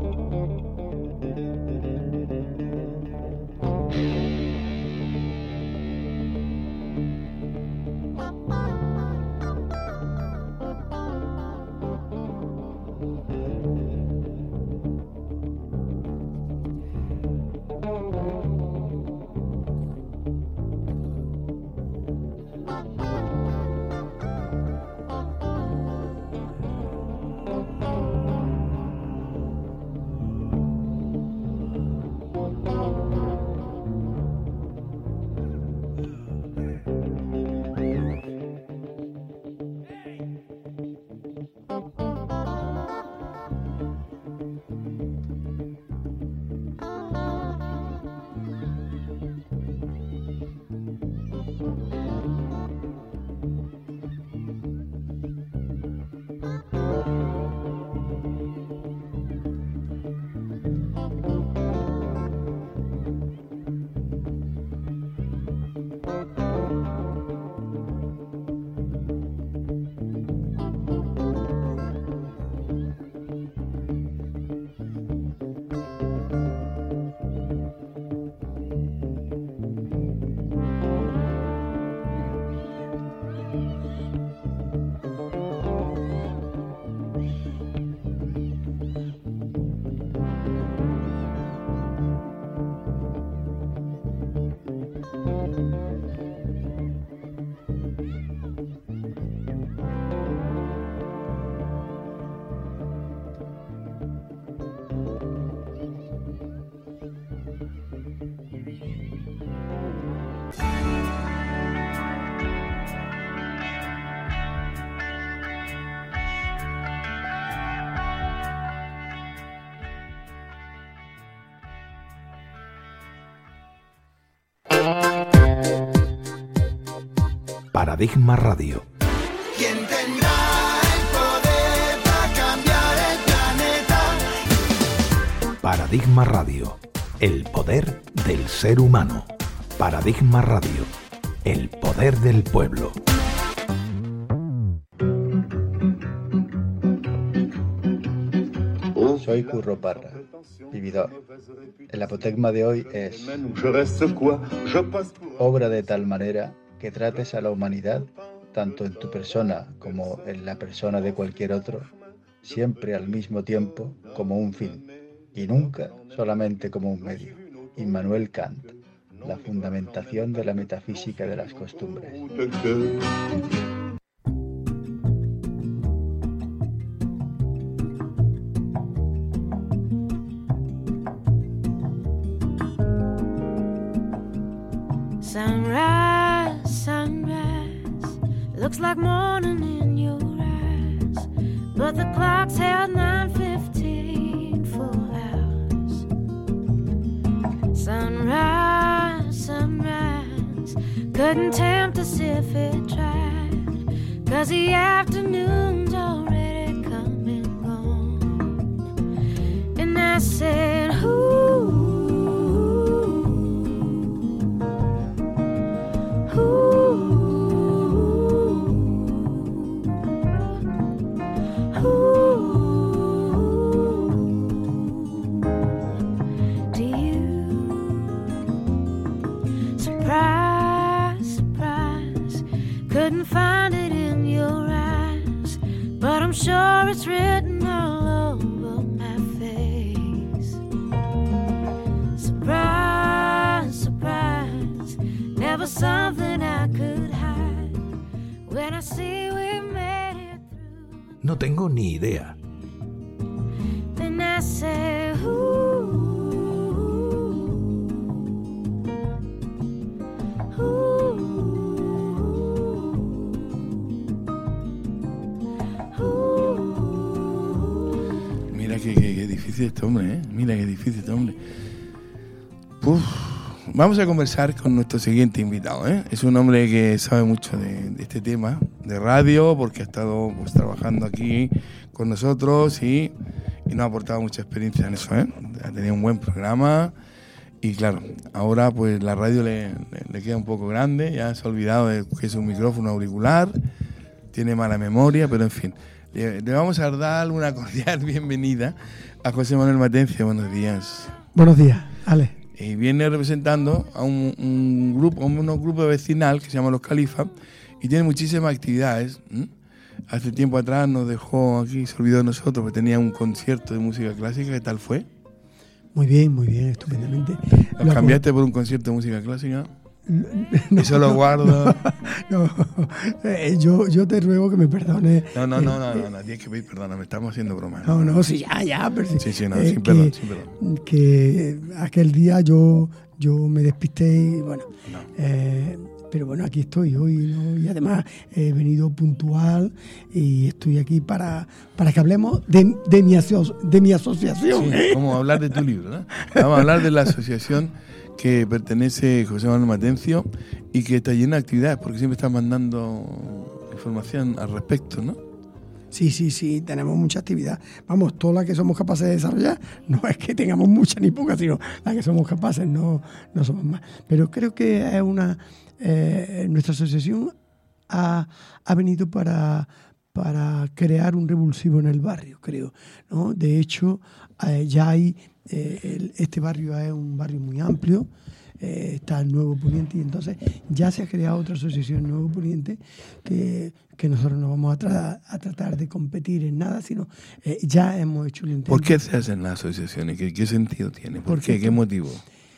Paradigma Radio. ¿Quién tendrá el poder para cambiar el planeta? Paradigma Radio. El poder del ser humano. Paradigma Radio. El poder del pueblo. Soy Curro Parra, vividor. El apotegma de hoy es obra de tal manera que trates a la humanidad, tanto en tu persona como en la persona de cualquier otro, siempre al mismo tiempo como un fin, y nunca solamente como un medio. Immanuel Kant, la fundamentación de la metafísica de las costumbres. Sunrise, sunrise, looks like morning in your eyes, but the clock's held nine fifteen for hours. Sunrise, sunrise, couldn't tempt us if it tried, 'cause the afternoon's already come and gone. And I said, ooh, couldn't find it in your eyes, but I'm sure it's written all over my face. Surprise, surprise, never something I could hide. When I see we made it through, No tengo ni idea. then I say, ooh, ooh. Mira qué, qué, qué difícil este hombre, ¿eh? Mira qué difícil este hombre. Uf. Vamos a conversar con nuestro siguiente invitado, ¿eh? Es un hombre que sabe mucho de, de este tema, de radio, porque ha estado pues, trabajando aquí con nosotros y, y nos ha aportado mucha experiencia en eso, ¿eh? Ha tenido un buen programa y claro, ahora pues la radio le, le, le queda un poco grande, ya se ha olvidado de que es un micrófono auricular, tiene mala memoria, pero en fin. Le, le vamos a dar una cordial bienvenida a José Manuel Matencia. Buenos días. Buenos días, Ale. Y viene representando a un, un grupo, un grupo vecinal que se llama Los Califas y tiene muchísimas actividades. ¿Mm? Hace tiempo atrás nos dejó aquí, se olvidó de nosotros, porque tenía un concierto de música clásica. ¿Qué tal fue? Muy bien, muy bien, estupendamente. ¿Lo Lo cambiaste por un concierto de música clásica? No, Eso lo guardo. No, no, eh, yo, yo te ruego que me perdones. No, no, eh, no, no, no, no, tienes que pedir perdón, me estamos haciendo broma. No, no, sí, ya, ya, pero Sí, sí, no, eh, sin que, perdón, sin perdón. que aquel día yo, yo me despisté y bueno, eh, pero bueno, aquí estoy hoy, ¿no? Y además he venido puntual y estoy aquí para, para que hablemos de, de, mi, aso- de mi asociación. Sí, ¿eh? vamos a hablar de tu libro, ¿no? Vamos a hablar de la asociación que pertenece José Manuel Matencia y que está llena de actividades, porque siempre está mandando información al respecto, ¿no? Sí, sí, sí, tenemos mucha actividad. Vamos, todas las que somos capaces de desarrollar, no es que tengamos mucha ni poca, sino las que somos capaces, no, no somos más. Pero creo que es una eh, nuestra asociación ha, ha venido para, para crear un revulsivo en el barrio, creo, ¿no? De hecho, eh, ya hay, eh, el, este barrio es un barrio muy amplio, eh, está el Nuevo Poniente y entonces ya se ha creado otra asociación Nuevo Poniente que, que nosotros no vamos a, tra- a tratar de competir en nada, sino eh, ya hemos hecho un intento. ¿Por qué se hacen las asociaciones? ¿Qué, qué sentido tiene? ¿Por qué? ¿Qué motivo?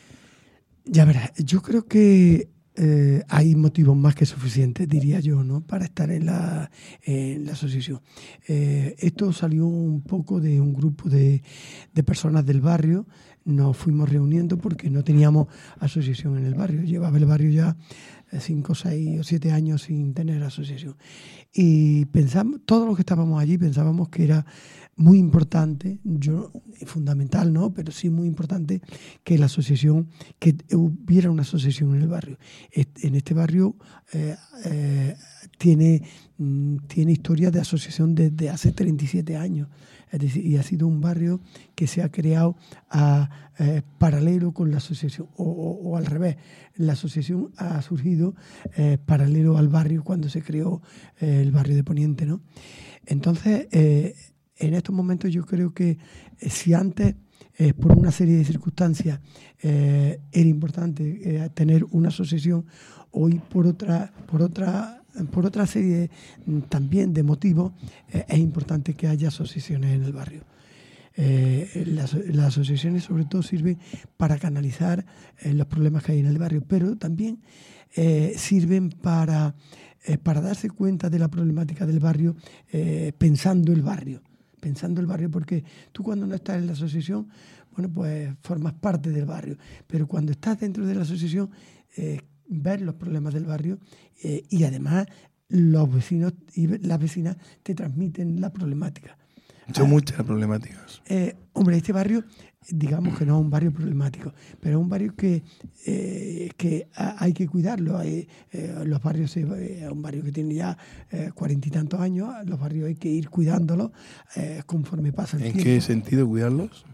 Ya verás, yo creo que eh, hay motivos más que suficientes, diría yo, ¿no?, para estar en la, en la asociación. Eh, esto salió un poco de un grupo de, de personas del barrio. Nos fuimos reuniendo porque no teníamos asociación en el barrio. Llevaba el barrio ya cinco, seis o siete años sin tener asociación. Y pensamos, todos los que estábamos allí pensábamos que era muy importante, yo fundamental, ¿no?, pero sí muy importante que la asociación, que hubiera una asociación en el barrio. En este barrio eh, eh, tiene, tiene historia de asociación desde hace treinta y siete años. Es decir, y ha sido un barrio que se ha creado a, eh, paralelo con la asociación, o, o, o al revés. La asociación ha surgido eh, paralelo al barrio cuando se creó eh, el barrio de Poniente, ¿no? Entonces, eh, en estos momentos yo creo que eh, si antes, eh, por una serie de circunstancias, eh, era importante eh, tener una asociación, hoy por otra, por otra por otra serie también de motivos, eh, es importante que haya asociaciones en el barrio. Eh, las, las asociaciones sobre todo sirven para canalizar eh, los problemas que hay en el barrio, pero también eh, sirven para, eh, para darse cuenta de la problemática del barrio, eh, pensando el barrio, pensando el barrio, porque tú cuando no estás en la asociación, bueno, pues formas parte del barrio, pero cuando estás dentro de la asociación, eh, ver los problemas del barrio eh, y además los vecinos y las vecinas te transmiten la problemática. Son muchas problemáticas. Eh, hombre, este barrio, digamos que no es un barrio problemático, pero es un barrio que, eh, que hay que cuidarlo. Hay, eh, los barrios, es eh, un barrio que tiene ya cuarenta eh, y tantos años, los barrios hay que ir cuidándolos eh, conforme pasa el ¿En tiempo. qué sentido cuidarlos?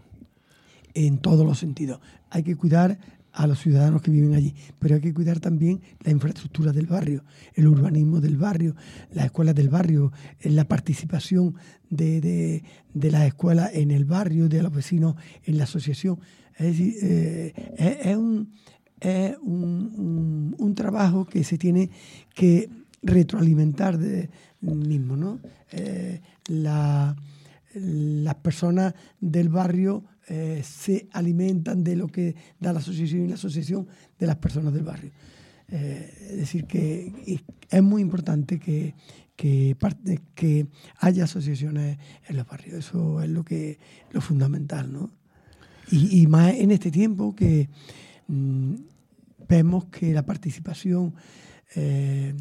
En todos los sentidos. Hay que cuidar a los ciudadanos que viven allí, pero hay que cuidar también la infraestructura del barrio, el urbanismo del barrio, las escuelas del barrio, la participación de, de, de las escuelas en el barrio, de los vecinos en la asociación. Es decir, eh, es, es, un, es un, un, un trabajo que se tiene que retroalimentar de mismo, ¿no? Eh, la, las personas del barrio Eh, se alimentan de lo que da la asociación y la asociación de las personas del barrio. Eh, es decir, que es muy importante que, que, parte, que haya asociaciones en los barrios. Eso es lo que lo fundamental, ¿no? Y, y más en este tiempo que mmm, vemos que la participación eh,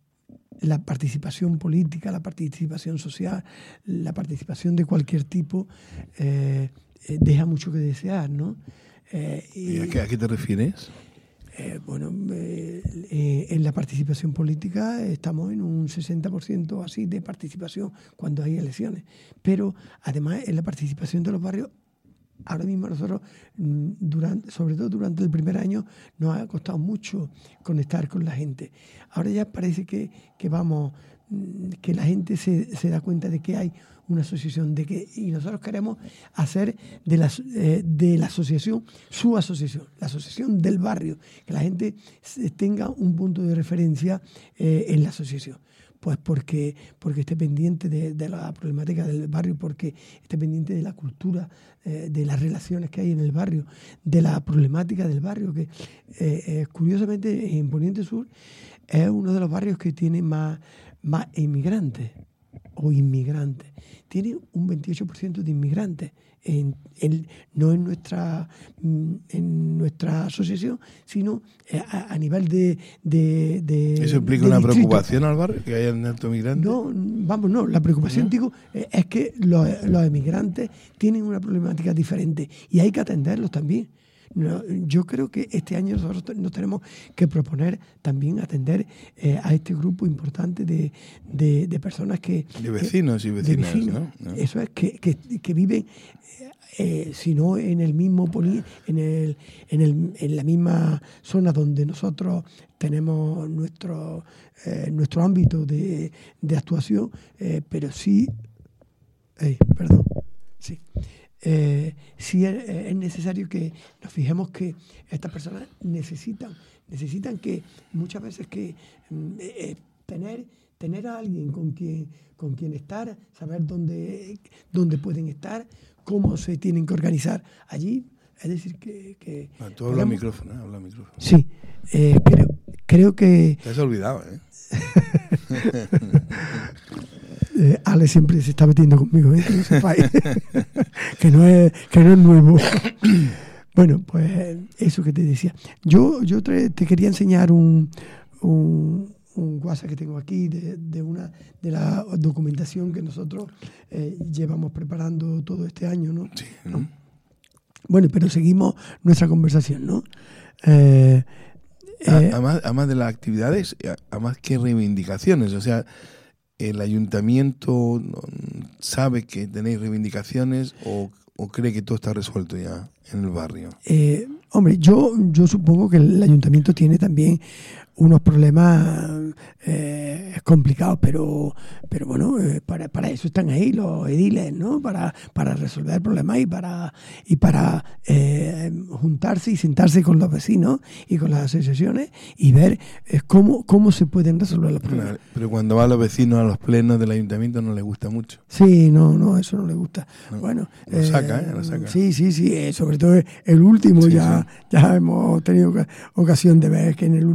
la participación política, la participación social, la participación de cualquier tipo eh, eh, deja mucho que desear, ¿no? Eh, y, ¿Y a qué, a qué te refieres? Eh, bueno, eh, eh, en la participación política estamos en un sesenta por ciento así de participación cuando hay elecciones, pero además en la participación de los barrios, ahora mismo nosotros, durante, sobre todo durante el primer año, nos ha costado mucho conectar con la gente. Ahora ya parece que, que vamos, que la gente se, se da cuenta de que hay una asociación, de que y nosotros queremos hacer de la, eh, de la asociación su asociación, la asociación del barrio, que la gente tenga un punto de referencia eh, en la asociación. Pues porque, porque esté pendiente de, de la problemática del barrio, porque esté pendiente de la cultura, eh, de las relaciones que hay en el barrio, de la problemática del barrio, que eh, eh, curiosamente en Poniente Sur es uno de los barrios que tiene más, más inmigrantes o inmigrantes. Tiene un veintiocho por ciento de inmigrantes, en, en, no en nuestra en nuestra asociación, sino a, a nivel de, de, de ¿Eso implica de una distrito. preocupación al barrio, que haya un alto migrante? No, vamos, no. La preocupación, ¿no? digo, es que los, los emigrantes tienen una problemática diferente y hay que atenderlos también. No, yo creo que este año nosotros nos tenemos que proponer también atender eh, a este grupo importante de, de, de personas que... De vecinos que, y vecinas, de vecinos, ¿no? ¿no? Eso es, que, que, que viven, eh, si no en el mismo poli, en, el, en, el, en la misma zona donde nosotros tenemos nuestro, eh, nuestro ámbito de, de actuación, eh, pero sí... Eh, perdón, sí... Eh, sí es, es necesario que nos fijemos que estas personas necesitan, necesitan que muchas veces que eh, tener, tener a alguien con quien, con quien estar, saber dónde, dónde pueden estar, cómo se tienen que organizar allí. Es decir, que... que ah, tú habla al micrófono, ¿eh? Habla al micrófono. Sí, eh, creo, creo que... Te has olvidado, ¿eh? Eh, Ale siempre se está metiendo conmigo, ¿eh? Que no sepáis. que, no es, que no es nuevo. Bueno, pues eso que te decía. Yo, yo te, te quería enseñar un, un, un WhatsApp que tengo aquí de, de una de la documentación que nosotros eh, llevamos preparando todo este año, ¿no? Sí, ¿no? Bueno, pero seguimos nuestra conversación, ¿no? Eh, eh, además, además de las actividades, además que reivindicaciones, o sea... ¿El ayuntamiento sabe que tenéis reivindicaciones o, o cree que todo está resuelto ya en el barrio? Eh, hombre, yo, yo supongo que el ayuntamiento tiene también unos problemas eh, complicados, pero pero bueno, eh, para, para eso están ahí los ediles, ¿no? Para, para resolver problemas y para y para eh, juntarse y sentarse con los vecinos y con las asociaciones y ver eh, cómo, cómo se pueden resolver los problemas. Pero, pero cuando van los vecinos a los plenos del ayuntamiento no les gusta mucho. Sí, no, no, eso no les gusta. No, bueno, lo saca, ¿eh? Lo saca. Sí, sí, sí, eh, sobre todo el último, sí, ya, sí. ya hemos tenido ocasión de ver que en el último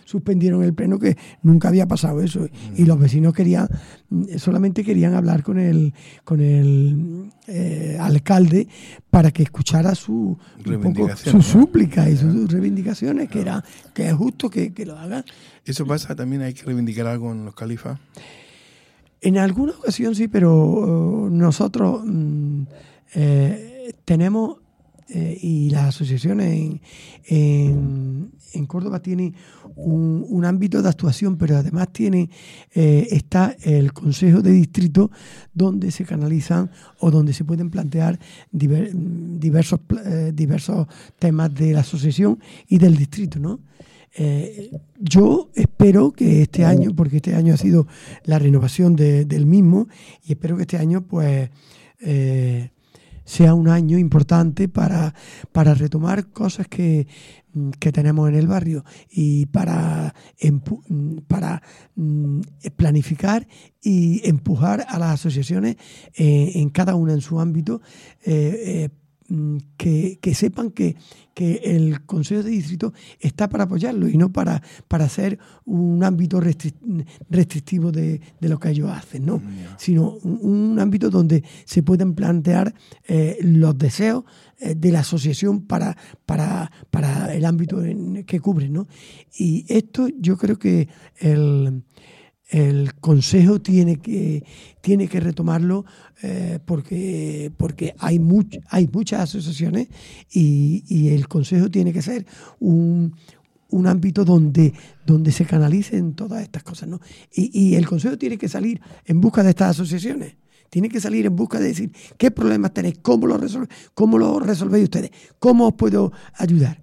suspendieron el pleno, que nunca había pasado eso. Y los vecinos querían, solamente querían hablar con el, con el eh, alcalde para que escuchara su, un poco, sus súplicas y sus reivindicaciones, que era que es justo que, que lo hagan. ¿Eso pasa? ¿También hay que reivindicar algo en los califas? En alguna ocasión sí, pero uh, nosotros mm, eh, tenemos, eh, y las asociaciones en, en, en Córdoba tienen un, un ámbito de actuación, pero además tiene eh, está el Consejo de Distrito, donde se canalizan o donde se pueden plantear diver, diversos, eh, diversos temas de la asociación y del distrito, ¿no? Eh, yo espero que este año, porque este año ha sido la renovación de, del mismo, y espero que este año pues eh, sea un año importante para, para retomar cosas que, que tenemos en el barrio y para, empu- para mm, planificar y empujar a las asociaciones eh, en cada una en su ámbito, eh, eh, Que, que sepan que, que el Consejo de Distrito está para apoyarlo y no para, para hacer un ámbito restric- restrictivo de, de lo que ellos hacen, ¿no? Yeah. Sino un, un ámbito donde se pueden plantear eh, los deseos eh, de la asociación para, para, para el ámbito en que cubren, ¿no? Y esto yo creo que el... El Consejo tiene que tiene que retomarlo eh, porque porque hay much, hay muchas asociaciones y, y el Consejo tiene que ser un, un ámbito donde donde se canalicen todas estas cosas, ¿no? Y, y el Consejo tiene que salir en busca de estas asociaciones. Tiene que salir en busca de decir qué problemas tenéis, cómo lo resolvéis, cómo lo resolvéis ustedes, cómo os puedo ayudar.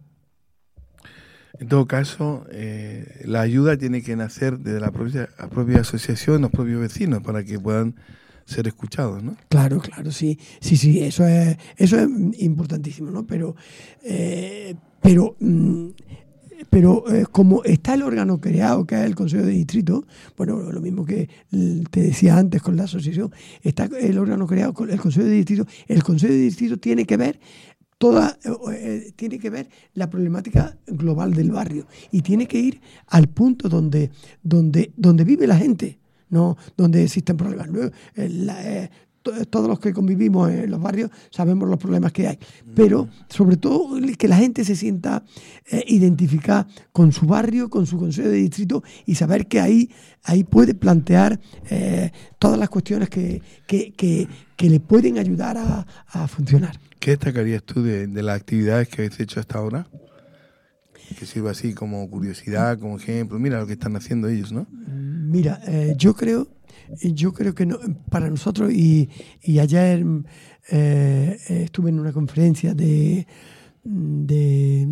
En todo caso, eh, la ayuda tiene que nacer desde la propia, la propia asociación, los propios vecinos, para que puedan ser escuchados, ¿no? Claro, claro, sí, sí, sí, eso es, eso es importantísimo, ¿no? Pero, eh, pero, mm, pero eh, como está el órgano creado, que es el Consejo de Distrito, bueno, lo mismo que te decía antes con la asociación, está el órgano creado con el Consejo de Distrito. El Consejo de Distrito tiene que ver Toda, eh, tiene que ver la problemática global del barrio y tiene que ir al punto donde, donde, donde vive la gente, no donde existen problemas. Luego, eh, la, eh, to, todos los que convivimos en los barrios sabemos los problemas que hay, pero sobre todo que la gente se sienta eh, identificada con su barrio, con su consejo de distrito y saber que ahí, ahí puede plantear eh, todas las cuestiones que, que, que, que le pueden ayudar a, a funcionar. ¿Qué destacarías tú de, de las actividades que habéis hecho hasta ahora? Que sirva así como curiosidad, como ejemplo. Mira lo que están haciendo ellos, ¿no? Mira, eh, yo creo, yo creo que no, para nosotros, y, y ayer eh, estuve en una conferencia de, de,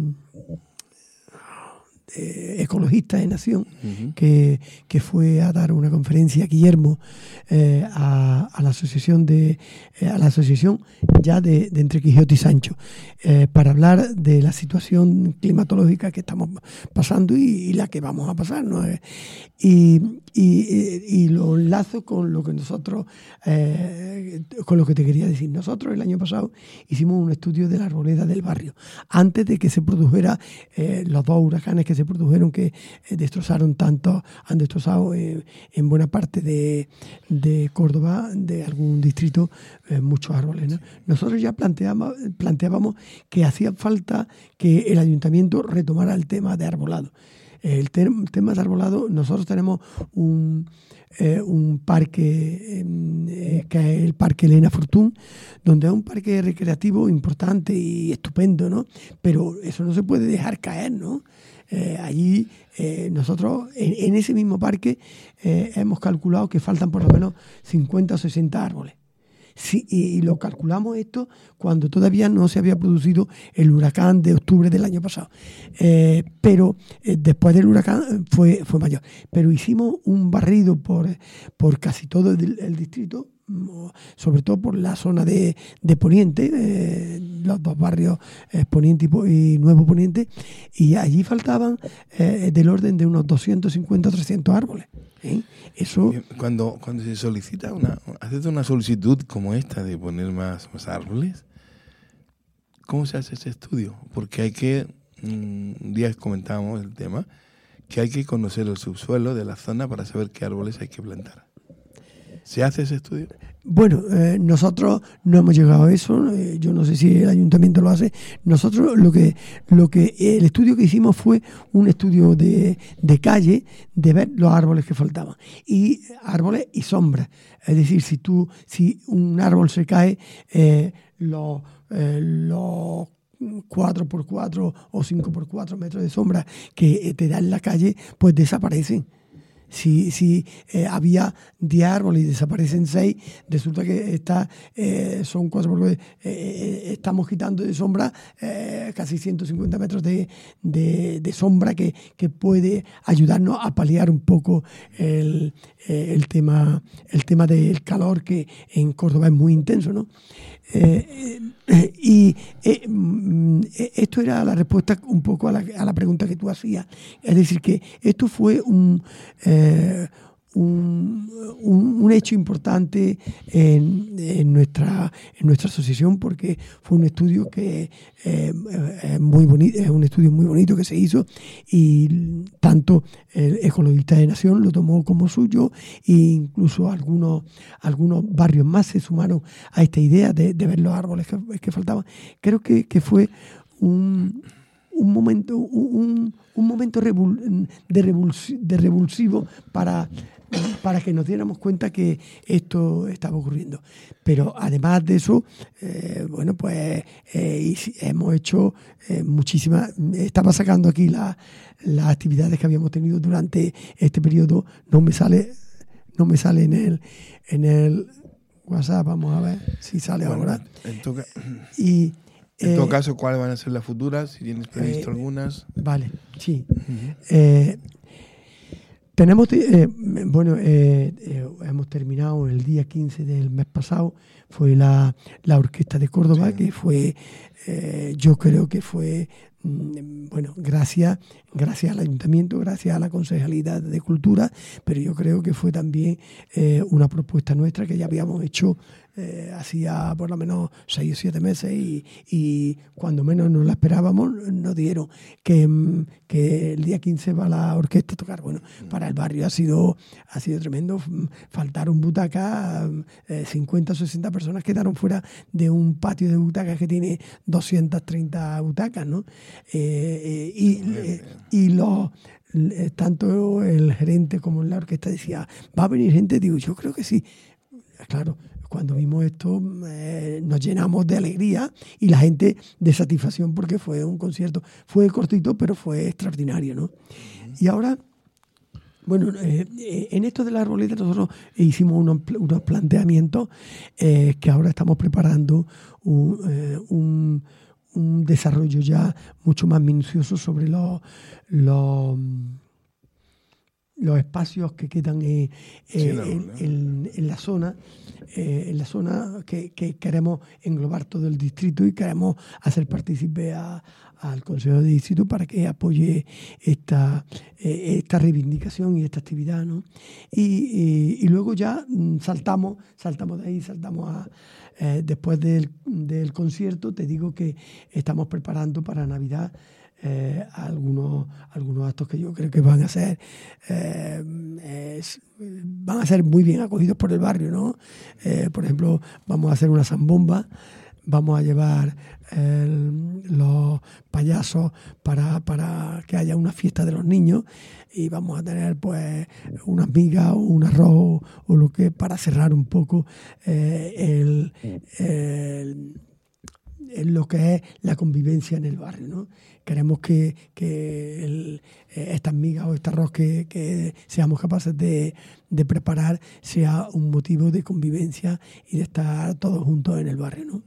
de ecologistas en Nación, uh-huh. que, que fue a dar una conferencia Guillermo eh, a, a la asociación de eh, a la asociación ya de, de Entre Quijote y Sancho eh, para hablar de la situación climatológica que estamos pasando y, y la que vamos a pasar, ¿no? Y, y, y lo enlazo con lo que nosotros eh, con lo que te quería decir. Nosotros el año pasado hicimos un estudio de la arboleda del barrio antes de que se produjera eh, los dos huracanes que se produjeron, que eh, destrozaron tanto, han destrozado eh, en buena parte de, de Córdoba, de algún distrito, eh, muchos árboles, ¿no? Nosotros ya planteamos, planteábamos que hacía falta que el ayuntamiento retomara el tema de arbolado. El te- tema de arbolado, nosotros tenemos un, eh, un parque eh, que es el Parque Elena Fortún, donde es un parque recreativo importante y estupendo, ¿no? Pero eso no se puede dejar caer, ¿no? Eh, allí eh, nosotros en, en ese mismo parque eh, hemos calculado que faltan por lo menos cincuenta o sesenta árboles. Sí, y, y lo calculamos esto cuando todavía no se había producido el huracán de octubre del año pasado. Eh, pero eh, después del huracán fue, fue mayor. Pero hicimos un barrido por, por casi todo el, el distrito, sobre todo por la zona de, de Poniente, eh, los dos barrios eh, Poniente y, y Nuevo Poniente, y allí faltaban eh, del orden de unos doscientos cincuenta o trescientos árboles. ¿eh? Eso cuando cuando se solicita una haces una solicitud como esta de poner más, más árboles, ¿cómo se hace ese estudio? Porque hay que, un día comentábamos el tema, que hay que conocer el subsuelo de la zona para saber qué árboles hay que plantar. ¿Se hace ese estudio? Bueno, eh, nosotros no hemos llegado a eso, eh, yo no sé si el ayuntamiento lo hace. Nosotros lo que, lo que el estudio que hicimos fue un estudio de, de calle, de ver los árboles que faltaban. Y árboles y sombras. Es decir, si tú, si un árbol se cae, eh, los, eh, los cuatro por cuatro o cinco por cuatro metros de sombra que te da en la calle, pues desaparecen. Si, si eh, había diez árboles y desaparecen seis, resulta que está, eh, son cuatro por cuatro, eh, estamos quitando de sombra eh, casi ciento cincuenta metros de, de, de sombra que, que puede ayudarnos a paliar un poco el, eh, el, tema, el tema del calor, que en Córdoba es muy intenso, ¿no? Eh, eh, y eh, mm, esto era la respuesta un poco a la, a la pregunta que tú hacías. Es decir, que esto fue un, eh, un, un, un hecho importante en, en, nuestra, en nuestra asociación, porque fue un estudio que eh, es muy bonito, es un estudio muy bonito que se hizo, y tanto el Ecologista de Nación lo tomó como suyo, e incluso algunos, algunos barrios más se sumaron a esta idea de, de ver los árboles que, que faltaban. Creo que, que fue un, un momento, un, un momento revul, de, revulsivo, de revulsivo para para que nos diéramos cuenta que esto estaba ocurriendo. Pero además de eso, eh, bueno, pues eh, hemos hecho eh, muchísimas, estaba sacando aquí la, las actividades que habíamos tenido durante este periodo. No me sale, no me sale en el, en el WhatsApp, vamos a ver si sale bueno, ahora. En tu, y, en eh, todo caso, ¿cuáles van a ser las futuras? Si tienes previsto eh, algunas. Vale, sí. Uh-huh. eh, Tenemos, eh, bueno, eh, eh, hemos terminado el día quince del mes pasado, fue la, la Orquesta de Córdoba, sí. que fue, eh, yo creo que fue, mm, bueno, gracias, gracias al Ayuntamiento, gracias a la Concejalidad de Cultura, pero yo creo que fue también eh, una propuesta nuestra que ya habíamos hecho eh, hacía por lo menos seis o siete meses y, y cuando menos nos la esperábamos nos dieron que, que el día quince va la orquesta a tocar. Bueno, para el barrio ha sido ha sido tremendo. Faltaron butacas, eh, cincuenta o sesenta personas quedaron fuera de un patio de butacas que tiene doscientas treinta butacas, ¿no? Eh, eh, y, eh, y los tanto el gerente como la orquesta decía, ¿va a venir gente? Digo, yo creo que sí. Claro, cuando vimos esto eh, nos llenamos de alegría y la gente de satisfacción, porque fue un concierto, fue cortito pero fue extraordinario, ¿no? Y ahora, bueno, eh, en esto de la arboleta nosotros hicimos unos, unos planteamientos eh, que ahora estamos preparando un, eh, un, un desarrollo ya mucho más minucioso sobre los, los los espacios que quedan eh, sí, no, en, no. En, en la zona, eh, en la zona que, que queremos englobar todo el distrito y queremos hacer partícipe a, al Consejo de Distrito para que apoye esta, eh, esta reivindicación y esta actividad, ¿no? Y, y, y luego ya saltamos, saltamos de ahí, saltamos a eh, después del, del concierto. Te digo que estamos preparando para Navidad Eh, algunos algunos actos que yo creo que van a ser eh, es, van a ser muy bien acogidos por el barrio, ¿no? Eh, por ejemplo, vamos a hacer una zambomba, vamos a llevar el, los payasos para, para que haya una fiesta de los niños y vamos a tener pues unas migas o un arroz o lo que para cerrar un poco eh, el, el en lo que es la convivencia en el barrio, ¿no? Queremos que, que el, estas migas o este arroz que, que seamos capaces de, de preparar sea un motivo de convivencia y de estar todos juntos en el barrio, ¿no?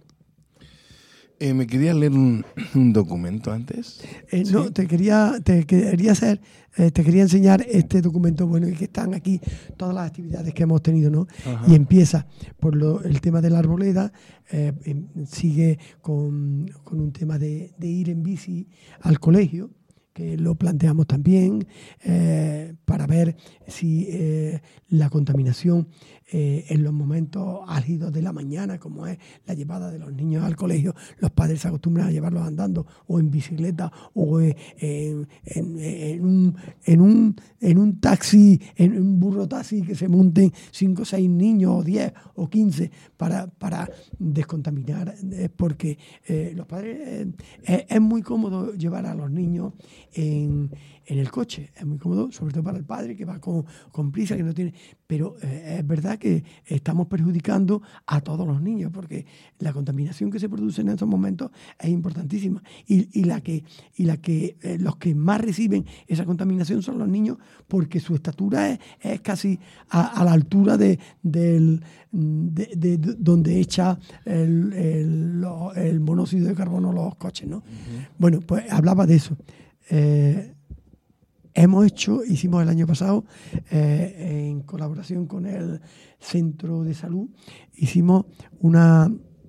Eh, ¿Me querías leer un, un documento antes? Eh, ¿Sí? No, te quería, te quería hacer, eh, te quería enseñar este documento, bueno, y que están aquí todas las actividades que hemos tenido, ¿no? Ajá. Y empieza por lo, el tema de la arboleda, eh, sigue con, con un tema de, de ir en bici al colegio, que lo planteamos también, eh, para ver si eh, la contaminación eh, en los momentos álgidos de la mañana, como es la llevada de los niños al colegio, los padres se acostumbran a llevarlos andando o en bicicleta o en, en, en, en, un, en, un, en un taxi, en un burro taxi, que se monten cinco o seis niños o diez o quince para, para descontaminar, eh, porque eh, los padres eh, es, es muy cómodo llevar a los niños en, en el coche, es muy cómodo, sobre todo para el padre que va con, con prisa, que no tiene, pero eh, es verdad que estamos perjudicando a todos los niños, porque la contaminación que se produce en estos momentos es importantísima, y, y la que, y la que eh, los que más reciben esa contaminación son los niños, porque su estatura es, es casi a, a la altura de, del, de, de, de donde echa el, el, lo, el monóxido de carbono los coches, ¿no? Uh-huh. Bueno, pues hablaba de eso. Eh, hemos hecho, hicimos el año pasado, eh, en colaboración con el Centro de Salud, hicimos una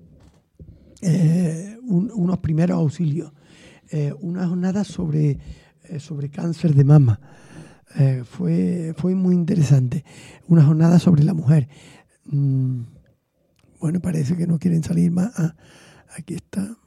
eh, un, unos primeros auxilios, eh, una jornada sobre, eh, sobre cáncer de mama. Eh, fue, fue muy interesante. Una jornada sobre la mujer. Mm, bueno, parece que no quieren salir más. Ah, aquí está.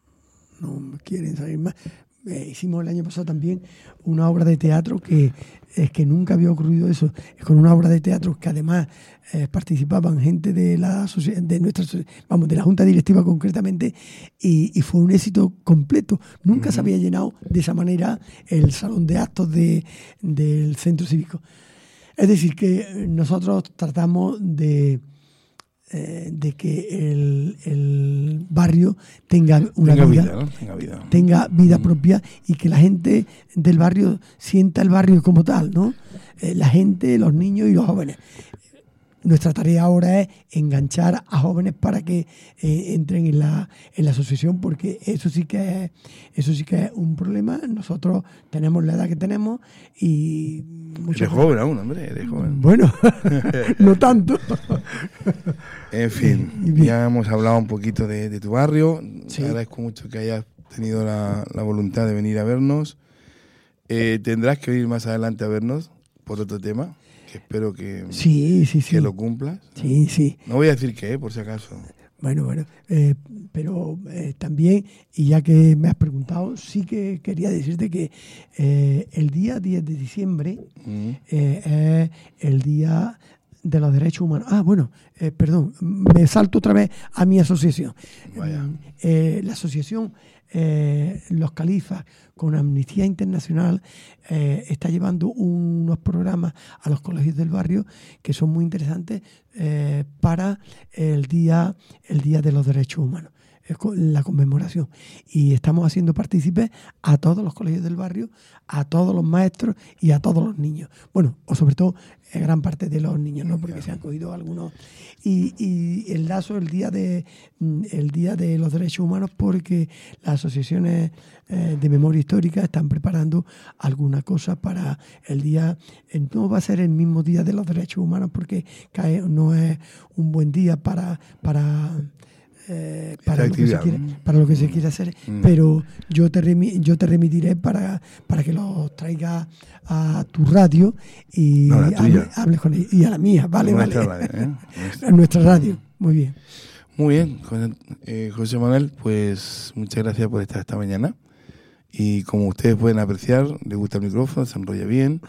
No quieren salir más. Eh, hicimos el año pasado también una obra de teatro que es que nunca había ocurrido eso, es con una obra de teatro que además eh, participaban gente de la de nuestra vamos de la junta directiva concretamente, y, y fue un éxito completo. Nunca uh-huh. se había llenado de esa manera el salón de actos de, del centro cívico. Es decir, que nosotros tratamos de Eh, de que el, el barrio tenga una tenga vida, vida, ¿no? tenga vida, tenga vida propia, y que la gente del barrio sienta el barrio como tal, ¿no? Eh, la gente, los niños y los jóvenes. Nuestra tarea ahora es enganchar a jóvenes para que eh, entren en la, en la asociación, porque eso sí que es, eso sí que es un problema. Nosotros tenemos la edad que tenemos y eres joven aún, hombre, eres joven. Bueno, no tanto. En fin, ya hemos hablado un poquito de, de tu barrio. Sí. Te agradezco mucho que hayas tenido la, la voluntad de venir a vernos. Eh, tendrás que venir más adelante a vernos por otro tema, que espero que, sí, sí, sí. que lo cumplas. Sí, sí. No voy a decir qué, por si acaso. Bueno, bueno, eh, pero eh, también, y ya que me has preguntado, sí que quería decirte que eh, el día diez de diciembre uh-huh. eh, es el Día de los Derechos Humanos. Ah, bueno, eh, perdón, me salto otra vez a mi asociación. Vaya. Eh, la asociación eh, Los Califas con Amnistía Internacional eh, está llevando unos programas a los colegios del barrio que son muy interesantes eh, para el día, el Día de los Derechos Humanos, la conmemoración, y estamos haciendo partícipes a todos los colegios del barrio, a todos los maestros y a todos los niños, bueno, o sobre todo en gran parte de los niños, ¿no? Porque se han cogido algunos, y, y enlazo el día de el día de los derechos humanos, porque las asociaciones eh, de memoria histórica están preparando alguna cosa para el día. No va a ser el mismo día de los derechos humanos, porque cae, no es un buen día para para Eh, para, lo que se quiera, para lo que se quiera hacer, mm. pero yo te remi, yo te remitiré para, para que los traigas a tu radio y no, hables hable con ellos, y a la mía, vale, nuestra vale. Radio, ¿eh? A nuestra radio, muy bien. Muy bien, eh, José Manuel, pues muchas gracias por estar esta mañana, y como ustedes pueden apreciar, le gusta el micrófono, se enrolla bien,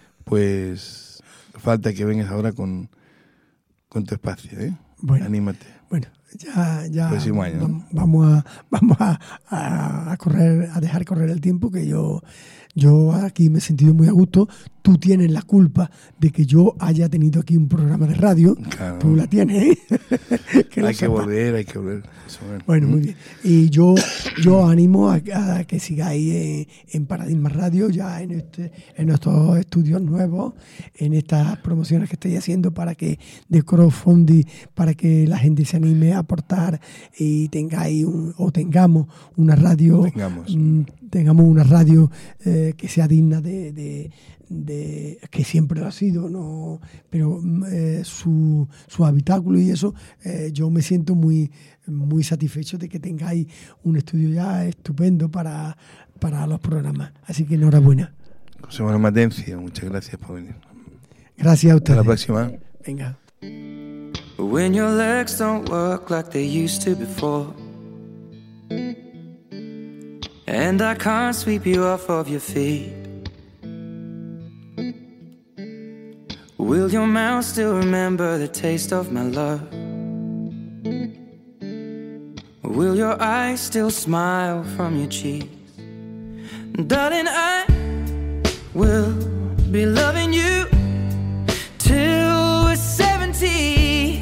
pues falta que vengas ahora con, con tu espacio, ¿eh? Bueno, anímate. Bueno, ya, ya año. vamos a vamos a, a, a correr, a dejar correr el tiempo, que yo yo aquí me he sentido muy a gusto. Tú tienes la culpa de que yo haya tenido aquí un programa de radio. Claro. Tú la tienes, ¿eh? que hay que sepa. volver, hay que volver. Bueno, muy bien. Y yo yo animo a, a que sigáis en, en Paradigma Radio, ya en este en nuestros estudios nuevos, en estas promociones que estáis haciendo para que de crowdfunding, para que la gente se anime a aportar y tengáis un, o tengamos una radio tengamos. Mm, tengamos una radio eh, que sea digna de, de, de que siempre lo ha sido, ¿no? Pero eh, su, su habitáculo y eso, eh, yo me siento muy, muy satisfecho de que tengáis un estudio ya estupendo para, para los programas. Así que enhorabuena. José Manuel Matencia, muchas gracias por venir. Gracias a ustedes. Hasta la próxima. Venga. When your legs don't work like they used to before, and I can't sweep you off of your feet, will your mouth still remember the taste of my love? Will your eyes still smile from your cheeks? Darling, I will be loving you till we're seventy.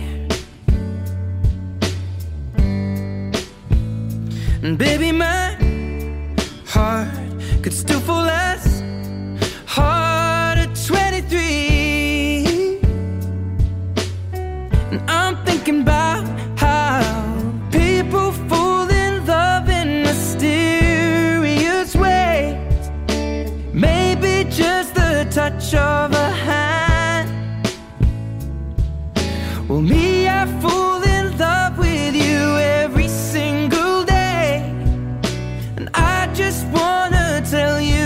And baby, my heart could still fall as hard at twenty-three. And I'm thinking about how people fall in love in mysterious ways. Maybe just the touch of a hand. Well, me, I fall in love with you every single day, and I just wanna tell you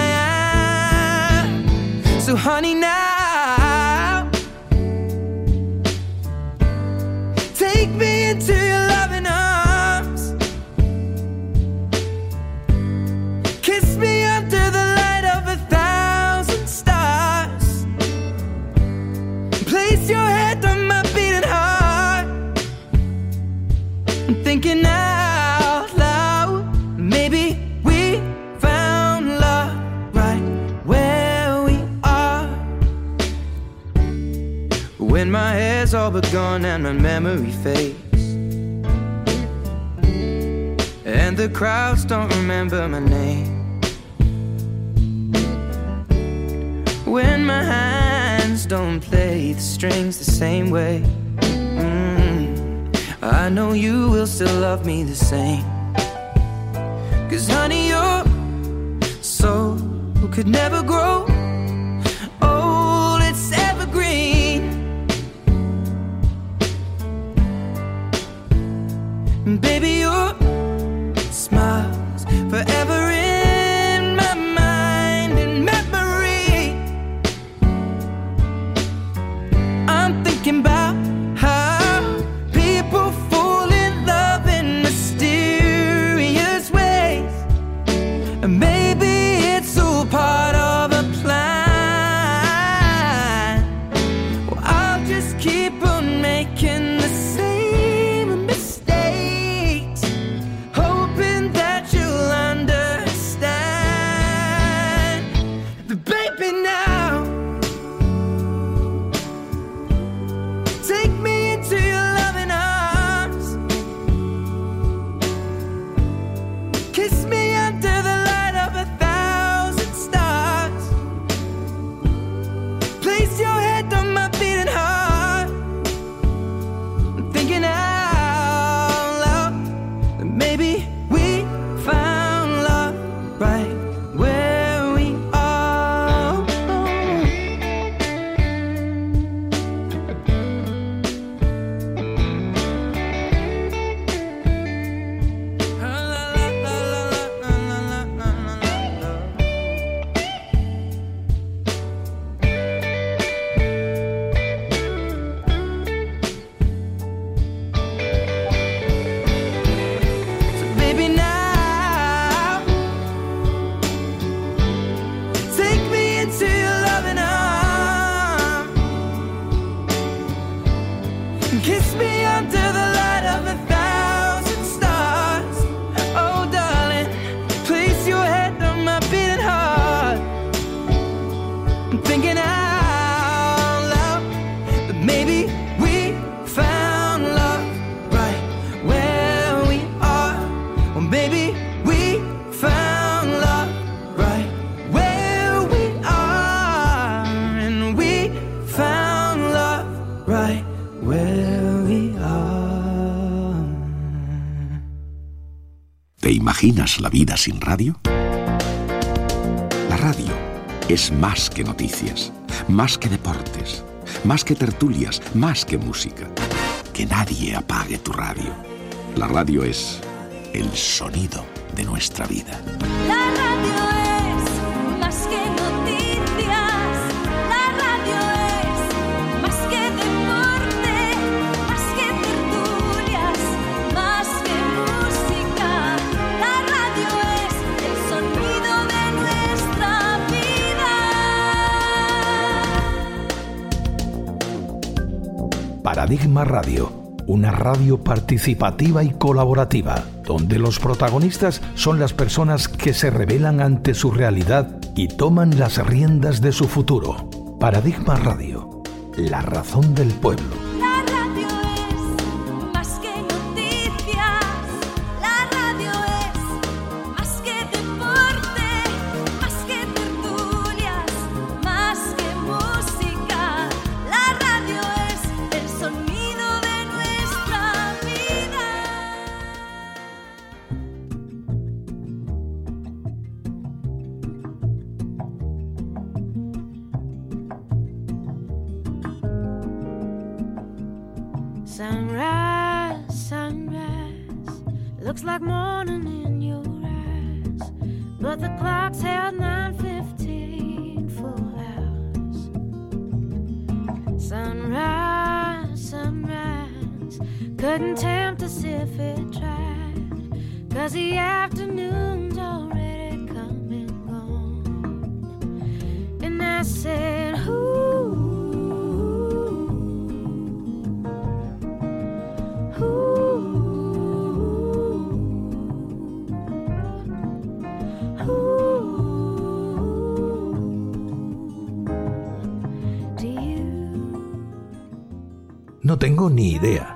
I am. So honey, now take me into your loving arms, kiss me under the light of a thousand stars, place your head on my beating heart. I'm thinking out loud, maybe we found love right where we are. When my hair's all but gone and my memory fades, and the crowds don't remember my name, when my hands don't play the strings the same way, mm, I know you will still love me the same. Cause honey, your soul could never grow old, it's evergreen. And baby, your smile's forever in my mind and memory. I'm thinking about how people fall in love in mysterious ways, and maybe it's all part of a plan. Well, I'll just keep on making the same mistakes, hoping that you'll understand. But baby, now take me into your loving arms, kiss me under the light of a thousand stars, place your head on my beating heart. I'm thinking out loud that maybe we found love right where we are. So baby, now take me into your loving arms, kiss me under the light of a thousand stars. Oh darling, place your head on my beating heart. I'm thinking out loud that maybe we found love right where we are. Well, maybe we found love right where we are, and we found love right where we are. ¿Te imaginas la vida sin radio? radio es más que noticias, más que deportes, más que tertulias, más que música. Que nadie apague tu radio. La radio es el sonido de nuestra vida. La radio es más que noticias. La radio es más que deporte, más que tertulias, más que música. La radio es el sonido de nuestra vida. Paradigma Radio, una radio participativa y colaborativa, donde los protagonistas son las personas que se rebelan ante su realidad y toman las riendas de su futuro. Paradigma Radio, la razón del pueblo. La radio es más que noticias. La radio es más que deporte, más que tertulias, más que música. La radio es el sonido de nuestra vida. Sunrise, sunrise, looks like morning in your eyes, but the clock's held nine fifteen for hours. Sunrise, sunrise, couldn't tempt us if it tried, 'cause the afternoon's already come and gone. And I said, ooh, No tengo ni idea.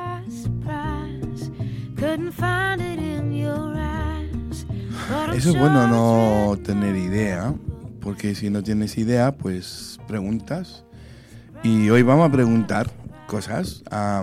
Eso es bueno, no tener idea, porque si no tienes idea, pues preguntas. Y hoy vamos a preguntar cosas a,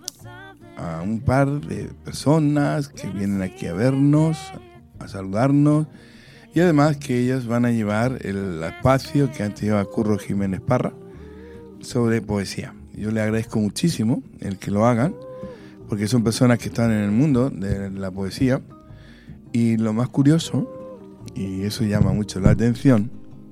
a un par de personas que vienen aquí a vernos, a saludarnos, y además que ellas van a llevar el espacio que antes llevaba Curro Jiménez Parra sobre poesía. Yo le agradezco muchísimo el que lo hagan, porque son personas que están en el mundo de la poesía. Y lo más curioso, y eso llama mucho la atención,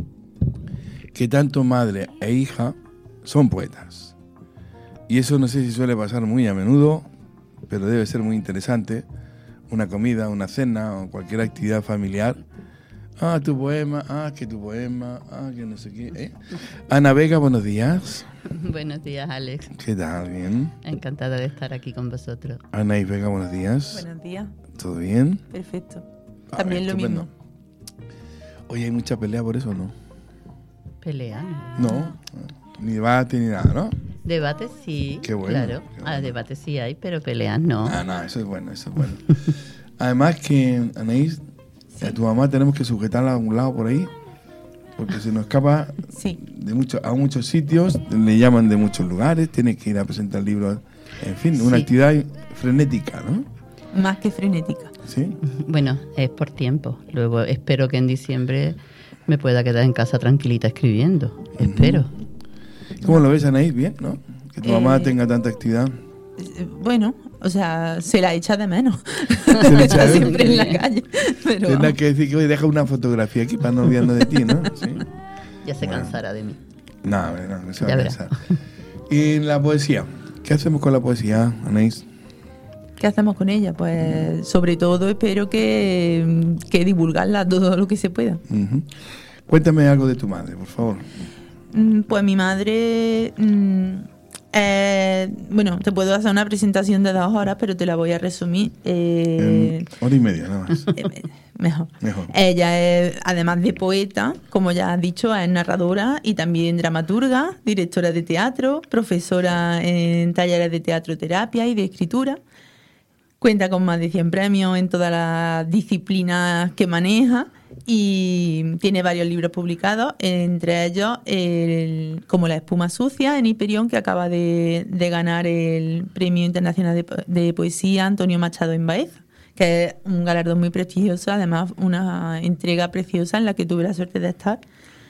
que tanto madre e hija son poetas. Y eso no sé si suele pasar muy a menudo, pero debe ser muy interesante. Una comida, una cena o cualquier actividad familiar. Ah, tu poema, ah, que tu poema, ah, que no sé qué. ¿eh? Ana Vega, buenos días. Buenos días, Alex. ¿Qué tal? ¿Bien? Encantada de estar aquí con vosotros. Anaís Vega, buenos días. Buenos días. ¿Todo bien? Perfecto. A También ver, lo estupendo. mismo. Oye, ¿hay mucha pelea por eso o no? ¿Pelea? No, ni debate ni nada, ¿no? Debate sí, Qué bueno, claro. qué bueno. Ah, debate sí hay, pero peleas no. Ah, no, eso es bueno, eso es bueno. Además que, Anaís, a tu mamá tenemos que sujetarla a un lado por ahí, porque se nos escapa de mucho, a muchos sitios, le llaman de muchos lugares, tiene que ir a presentar libros, en fin, una Sí. actividad frenética, ¿no? Más que frenética. Sí. Bueno, es por tiempo. Luego espero que en diciembre me pueda quedar en casa tranquilita escribiendo. Espero. ¿Cómo lo ves, Anaís? Bien, ¿no? Que tu Eh, mamá tenga tanta actividad. Eh, Bueno, o sea, se la echa de menos. Se la echa de Siempre en menos. la calle. Pero Tendrás que decir que hoy deja una fotografía aquí para no olvidarnos de ti, ¿no? Sí. Ya se Bueno. cansará de mí. No, hombre, no, no se va Ya a verás. cansar. Y la poesía. ¿Qué hacemos con la poesía, Anaís? ¿qué hacemos con ella? Pues sobre todo espero que, que divulgarla todo lo que se pueda. Ujú. Cuéntame algo de tu madre, por favor. Mm, Pues mi madre, mm, eh, bueno, te puedo hacer una presentación de dos horas, pero te la voy a resumir. eh, Hora y media, nada más. Mejor. Mejor. Ella es, además de poeta, como ya has dicho, es narradora y también dramaturga, directora de teatro, profesora en talleres de teatroterapia y de escritura. Cuenta con más de cien premios en todas las disciplinas que maneja y tiene varios libros publicados, entre ellos el, como La espuma sucia en Hiperión, que acaba de, de ganar el Premio Internacional de, Po- de Poesía Antonio Machado en Baeza, que es un galardón muy prestigioso, además una entrega preciosa en la que tuve la suerte de estar.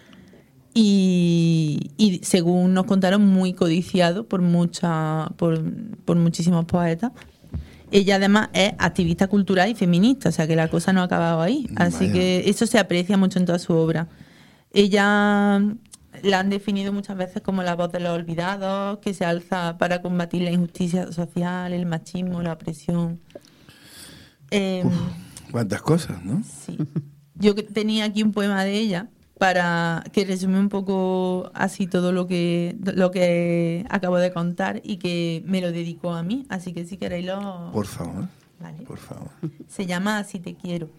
Y, y según nos contaron, muy codiciado por, mucha, por, por muchísimos poetas. Ella además es activista cultural y feminista, o sea que la cosa no ha acabado ahí. Así Vaya. que eso se aprecia mucho en toda su obra. Ella la han definido muchas veces como la voz de los olvidados, que se alza para combatir la injusticia social, el machismo, la opresión. Eh, Uf, cuántas cosas, ¿no? Sí. Yo que- tenía aquí un poema de ella para que resume un poco así todo lo que lo que acabo de contar y que me lo dedicó a mí. Así que si queréis lo... Por favor, Vale. por favor. Se llama Así te quiero.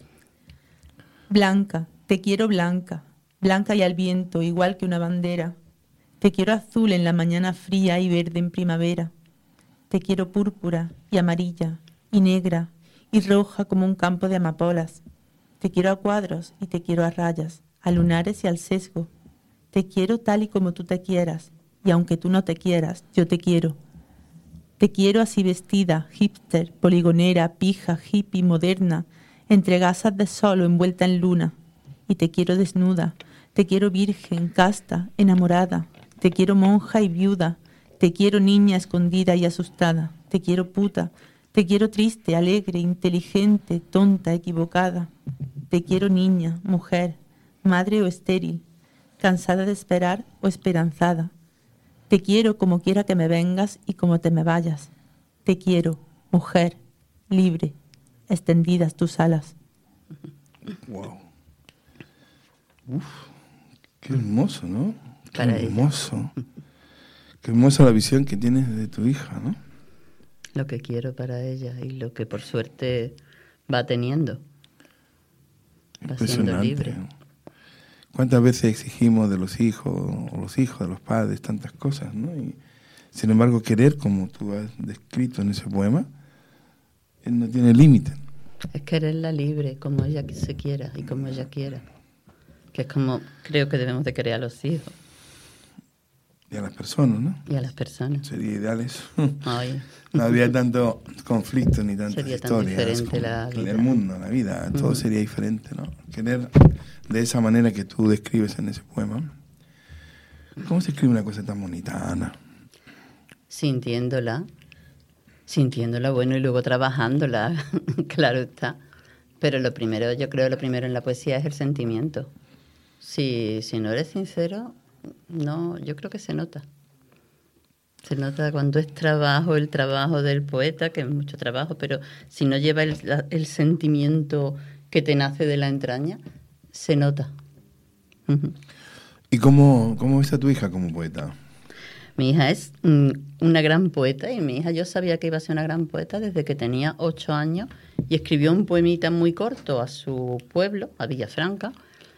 Blanca, te quiero blanca, blanca y al viento, igual que una bandera. Te quiero azul en la mañana fría y verde en primavera. Te quiero púrpura y amarilla y negra y roja como un campo de amapolas. Te quiero a cuadros y te quiero a rayas, a lunares y al sesgo. Te quiero tal y como tú te quieras, y aunque tú no te quieras, yo te quiero. Te quiero así vestida, hipster, poligonera, pija, hippie, moderna, entre gasas de sol o envuelta en luna. Y te quiero desnuda, te quiero virgen, casta, enamorada. Te quiero monja y viuda, te quiero niña escondida y asustada. Te quiero puta, te quiero triste, alegre, inteligente, tonta, equivocada. Te quiero niña, mujer, madre o estéril, cansada de esperar o esperanzada. Te quiero como quiera que me vengas y como te me vayas. Te quiero, mujer, libre, extendidas tus alas. Wow. Uf, qué hermoso, ¿no? Qué Para ella. hermoso. Qué hermosa la visión que tienes de tu hija, ¿no? Lo que quiero para ella y lo que por suerte va teniendo. Va siendo Impresionante. libre. ¿Cuántas veces exigimos de los hijos o los hijos de los padres tantas cosas, ¿no? Y sin embargo, querer, como tú has descrito en ese poema, él no tiene límite. Es quererla libre, como ella que se quiera y como ella quiera. Que es como creo que debemos de querer a los hijos Y a las personas, ¿no? y a las personas. Sería ideal eso. Ay. No habría tanto conflicto ni tantas Sería tan historias diferente como la en vida. el mundo, la vida. Todo Mm. sería diferente, ¿no? Querer de esa manera que tú describes en ese poema. ¿Cómo se escribe una cosa tan bonita, Ana? Sintiéndola, sintiéndola, bueno, y luego trabajándola, claro está. Pero lo primero, yo creo, lo primero en la poesía es el sentimiento. Si, si no eres sincero, no, yo creo que se nota. Se nota cuando es trabajo, el trabajo del poeta, que es mucho trabajo, pero si no lleva el, la- el sentimiento que te nace de la entraña, se nota. Ujú. ¿Y cómo, cómo ves a tu hija como poeta? Mi hija es mm, una gran poeta y mi hija yo sabía que iba a ser una gran poeta desde que tenía ocho años y escribió un poemita muy corto a su pueblo, a Villafranca,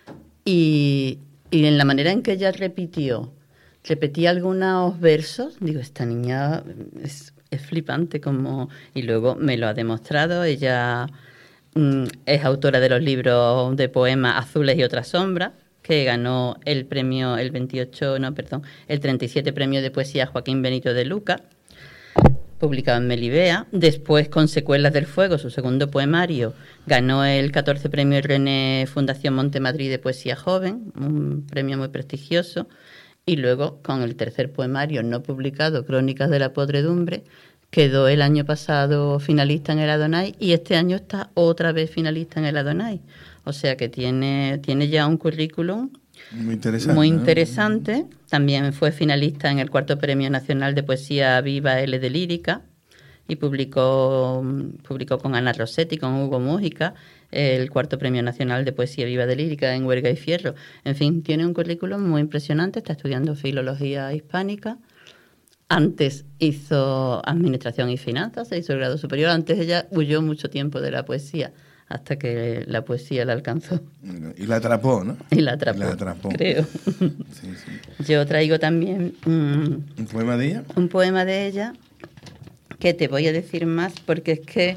y, y en la manera en que ella repitió, repetía algunos versos, digo, esta niña es, es flipante como... Y luego me lo ha demostrado, ella mm, es autora de los libros de poemas Azules y otras sombras, que ganó el premio, el veintiocho, no, perdón, el treinta y siete premio de poesía Joaquín Benito de Luca, publicado en Melibea. Después, con Secuelas del Fuego, su segundo poemario, ganó el catorce premio René Fundación Montemadrid de Poesía Joven, un premio muy prestigioso. Y luego, con el tercer poemario no publicado, Crónicas de la Podredumbre, quedó el año pasado finalista en el Adonai y este año está otra vez finalista en el Adonai. O sea que tiene, tiene ya un currículum Muy interesante. muy ¿no? interesante. También fue finalista en el cuarto Premio Nacional de Poesía Viva L de Lírica y publicó, publicó con Ana Rossetti, con Hugo Mújica, el cuarto Premio Nacional de Poesía Viva de Lírica en Huerga y Fierro. En fin, tiene un currículum muy impresionante, está estudiando Filología Hispánica. Antes hizo Administración y Finanzas, se hizo el grado superior. Antes ella huyó mucho tiempo de la poesía, hasta que la poesía la alcanzó. Y la atrapó, ¿no? Y la atrapó, Y la atrapó. creo. Sí, sí. Yo traigo también mm, ¿Un poema de ella? un poema de ella que te voy a decir más porque es que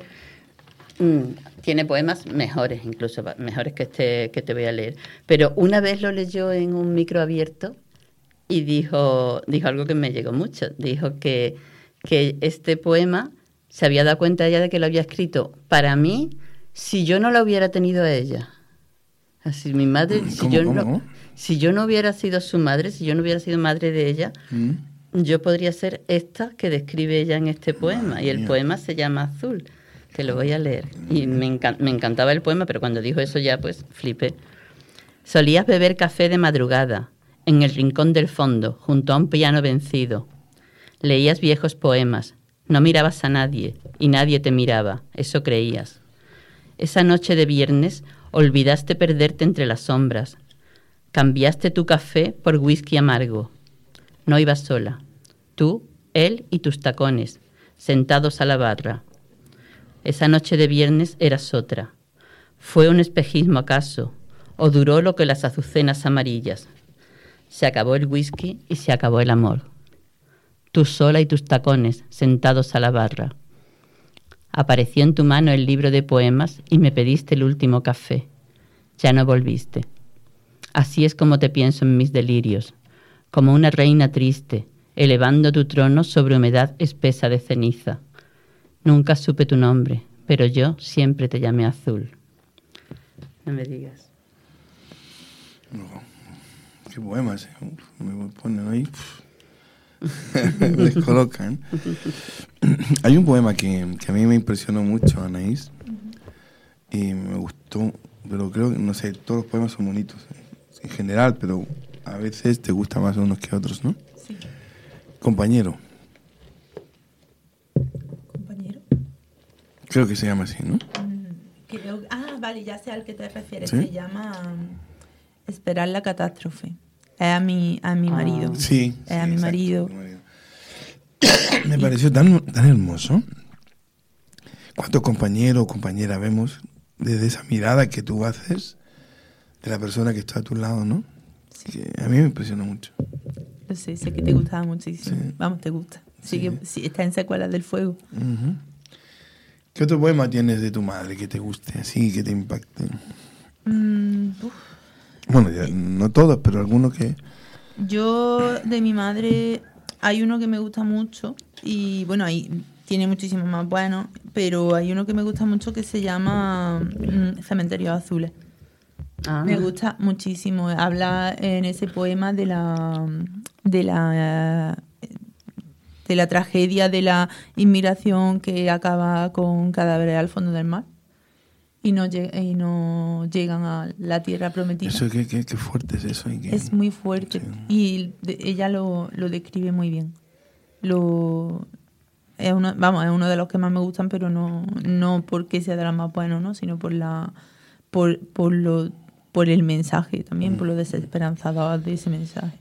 mm, tiene poemas mejores, incluso mejores que este que te voy a leer. Pero una vez lo leyó en un micro abierto y dijo, dijo algo que me llegó mucho. Dijo que, que este poema se había dado cuenta ella de que lo había escrito para mí si yo no la hubiera tenido a ella. Así, mi madre, si ¿Cómo, yo cómo, no, cómo? si yo no hubiera sido su madre, si yo no hubiera sido madre de ella, ¿Mm? yo podría ser esta que describe ella en este poema. Y el mía. poema se llama Azul. Te lo voy a leer. Y me, encan- me encantaba el poema, pero cuando dijo eso ya, pues, flipé. Solías beber café de madrugada, en el rincón del fondo, junto a un piano vencido. Leías viejos poemas, no mirabas a nadie, y nadie te miraba, eso creías. Esa noche de viernes olvidaste perderte entre las sombras. Cambiaste tu café por whisky amargo. No ibas sola. Tú, él y tus tacones, sentados a la barra. Esa noche de viernes eras otra. ¿Fue un espejismo acaso? ¿O duró lo que las azucenas amarillas? Se acabó el whisky y se acabó el amor. Tú sola y tus tacones, sentados a la barra. Apareció en tu mano el libro de poemas y me pediste el último café. Ya no volviste. Así es como te pienso en mis delirios, como una reina triste, elevando tu trono sobre humedad espesa de ceniza. Nunca supe tu nombre, pero yo siempre te llamé Azul. No me digas. No, qué poemas, ¿eh? Me ponen ahí. Me descolocan. Hay un poema que, que a mí me impresionó mucho, Anaís, y me gustó, pero creo que, no sé, todos los poemas son bonitos en general, pero a veces te gustan más unos que otros, ¿no? Sí. Compañero. Compañero. Creo que se llama así, ¿no? Creo, ah, vale, ya sé al que te refieres. ¿Sí? Se llama um, Esperar la catástrofe. Es a mi, a mi marido. Sí, Es sí, a mi exacto, marido. mi marido. Me pareció tan, tan hermoso. ¿Cuántos compañeros o compañeras vemos desde esa mirada que tú haces de la persona que está a tu lado, ¿no? Que a mí me impresionó mucho. Lo sé, sé que te gustaba muchísimo. Sí. Vamos, te gusta. Sí, Sí. que sí, está en Secuelas del Fuego. Ujú. ¿Qué otro poema tienes de tu madre que te guste, así, que te impacte? Mm, uf. Bueno, ya, no todos, pero algunos que... Yo, de mi madre, hay uno que me gusta mucho y, bueno, ahí tiene muchísimos más buenos, pero hay uno que me gusta mucho que se llama mm, Cementerios Azules. Ah. Me gusta muchísimo. Habla en ese poema de la de la de la tragedia de la inmigración que acaba con cadáveres al fondo del mar y no lleg- y no llegan a la tierra prometida. Eso, qué, qué, qué fuerte es eso. Y qué- Es muy fuerte y de- ella lo, lo describe muy bien. Lo es uno, vamos, es uno de los que más me gustan, pero no no porque sea de los más buenos, ¿no? Sino por la por por lo por el mensaje también, Mm. por lo desesperanzador de ese mensaje.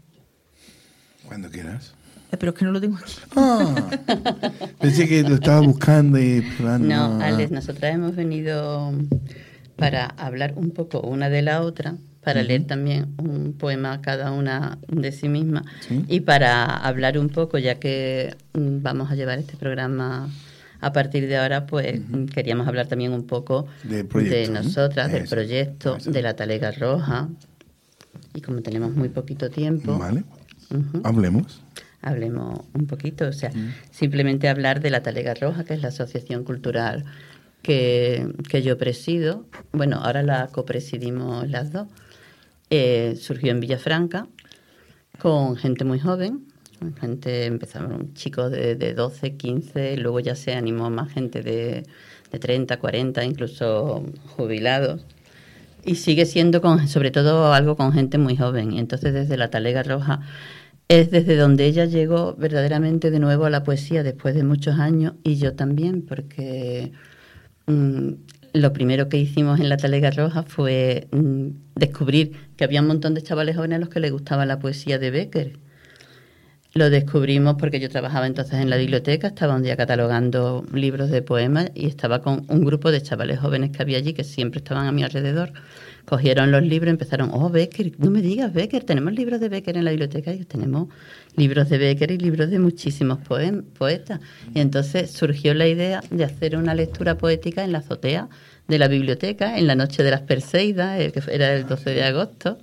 Cuando quieras. Eh, Pero es que no lo tengo aquí. Ah, pensé que lo estaba buscando y... esperando. No, Alex, nosotras hemos venido para hablar un poco una de la otra, para Ujú. leer también un poema cada una de sí misma Sí. y para hablar un poco, ya que mm, vamos a llevar este programa a partir de ahora, pues mm, queríamos hablar también un poco Del proyecto, de ¿no? nosotras, del Eso, proyecto, de la Talega Roja. Y como tenemos muy poquito tiempo, Vale, ujú, hablemos. hablemos un poquito, o sea, Mm. simplemente hablar de la Talega Roja, que es la asociación cultural que, que yo presido. Bueno, ahora la copresidimos las dos. Eh, surgió en Villafranca con gente muy joven, gente, empezaron chicos de, de doce, quince, luego ya se animó más gente de, de treinta, cuarenta, incluso jubilados. Y sigue siendo con, sobre todo algo con gente muy joven. Y entonces desde la Talega Roja es desde donde ella llegó verdaderamente de nuevo a la poesía después de muchos años, y yo también, porque mm, lo primero que hicimos en la Talega Roja fue mm, descubrir que había un montón de chavales jóvenes a los que les gustaba la poesía de Bécquer. Lo descubrimos porque yo trabajaba entonces en la biblioteca, estaba un día catalogando libros de poemas y estaba con un grupo de chavales jóvenes que había allí que siempre estaban a mi alrededor. Cogieron los libros y empezaron, oh, Bécquer, no me digas Bécquer, tenemos libros de Bécquer en la biblioteca. Y yo, tenemos libros de Bécquer y libros de muchísimos poem- poetas. Y entonces surgió la idea de hacer una lectura poética en la azotea de la biblioteca, en la noche de las Perseidas, eh, que era el doce de agosto.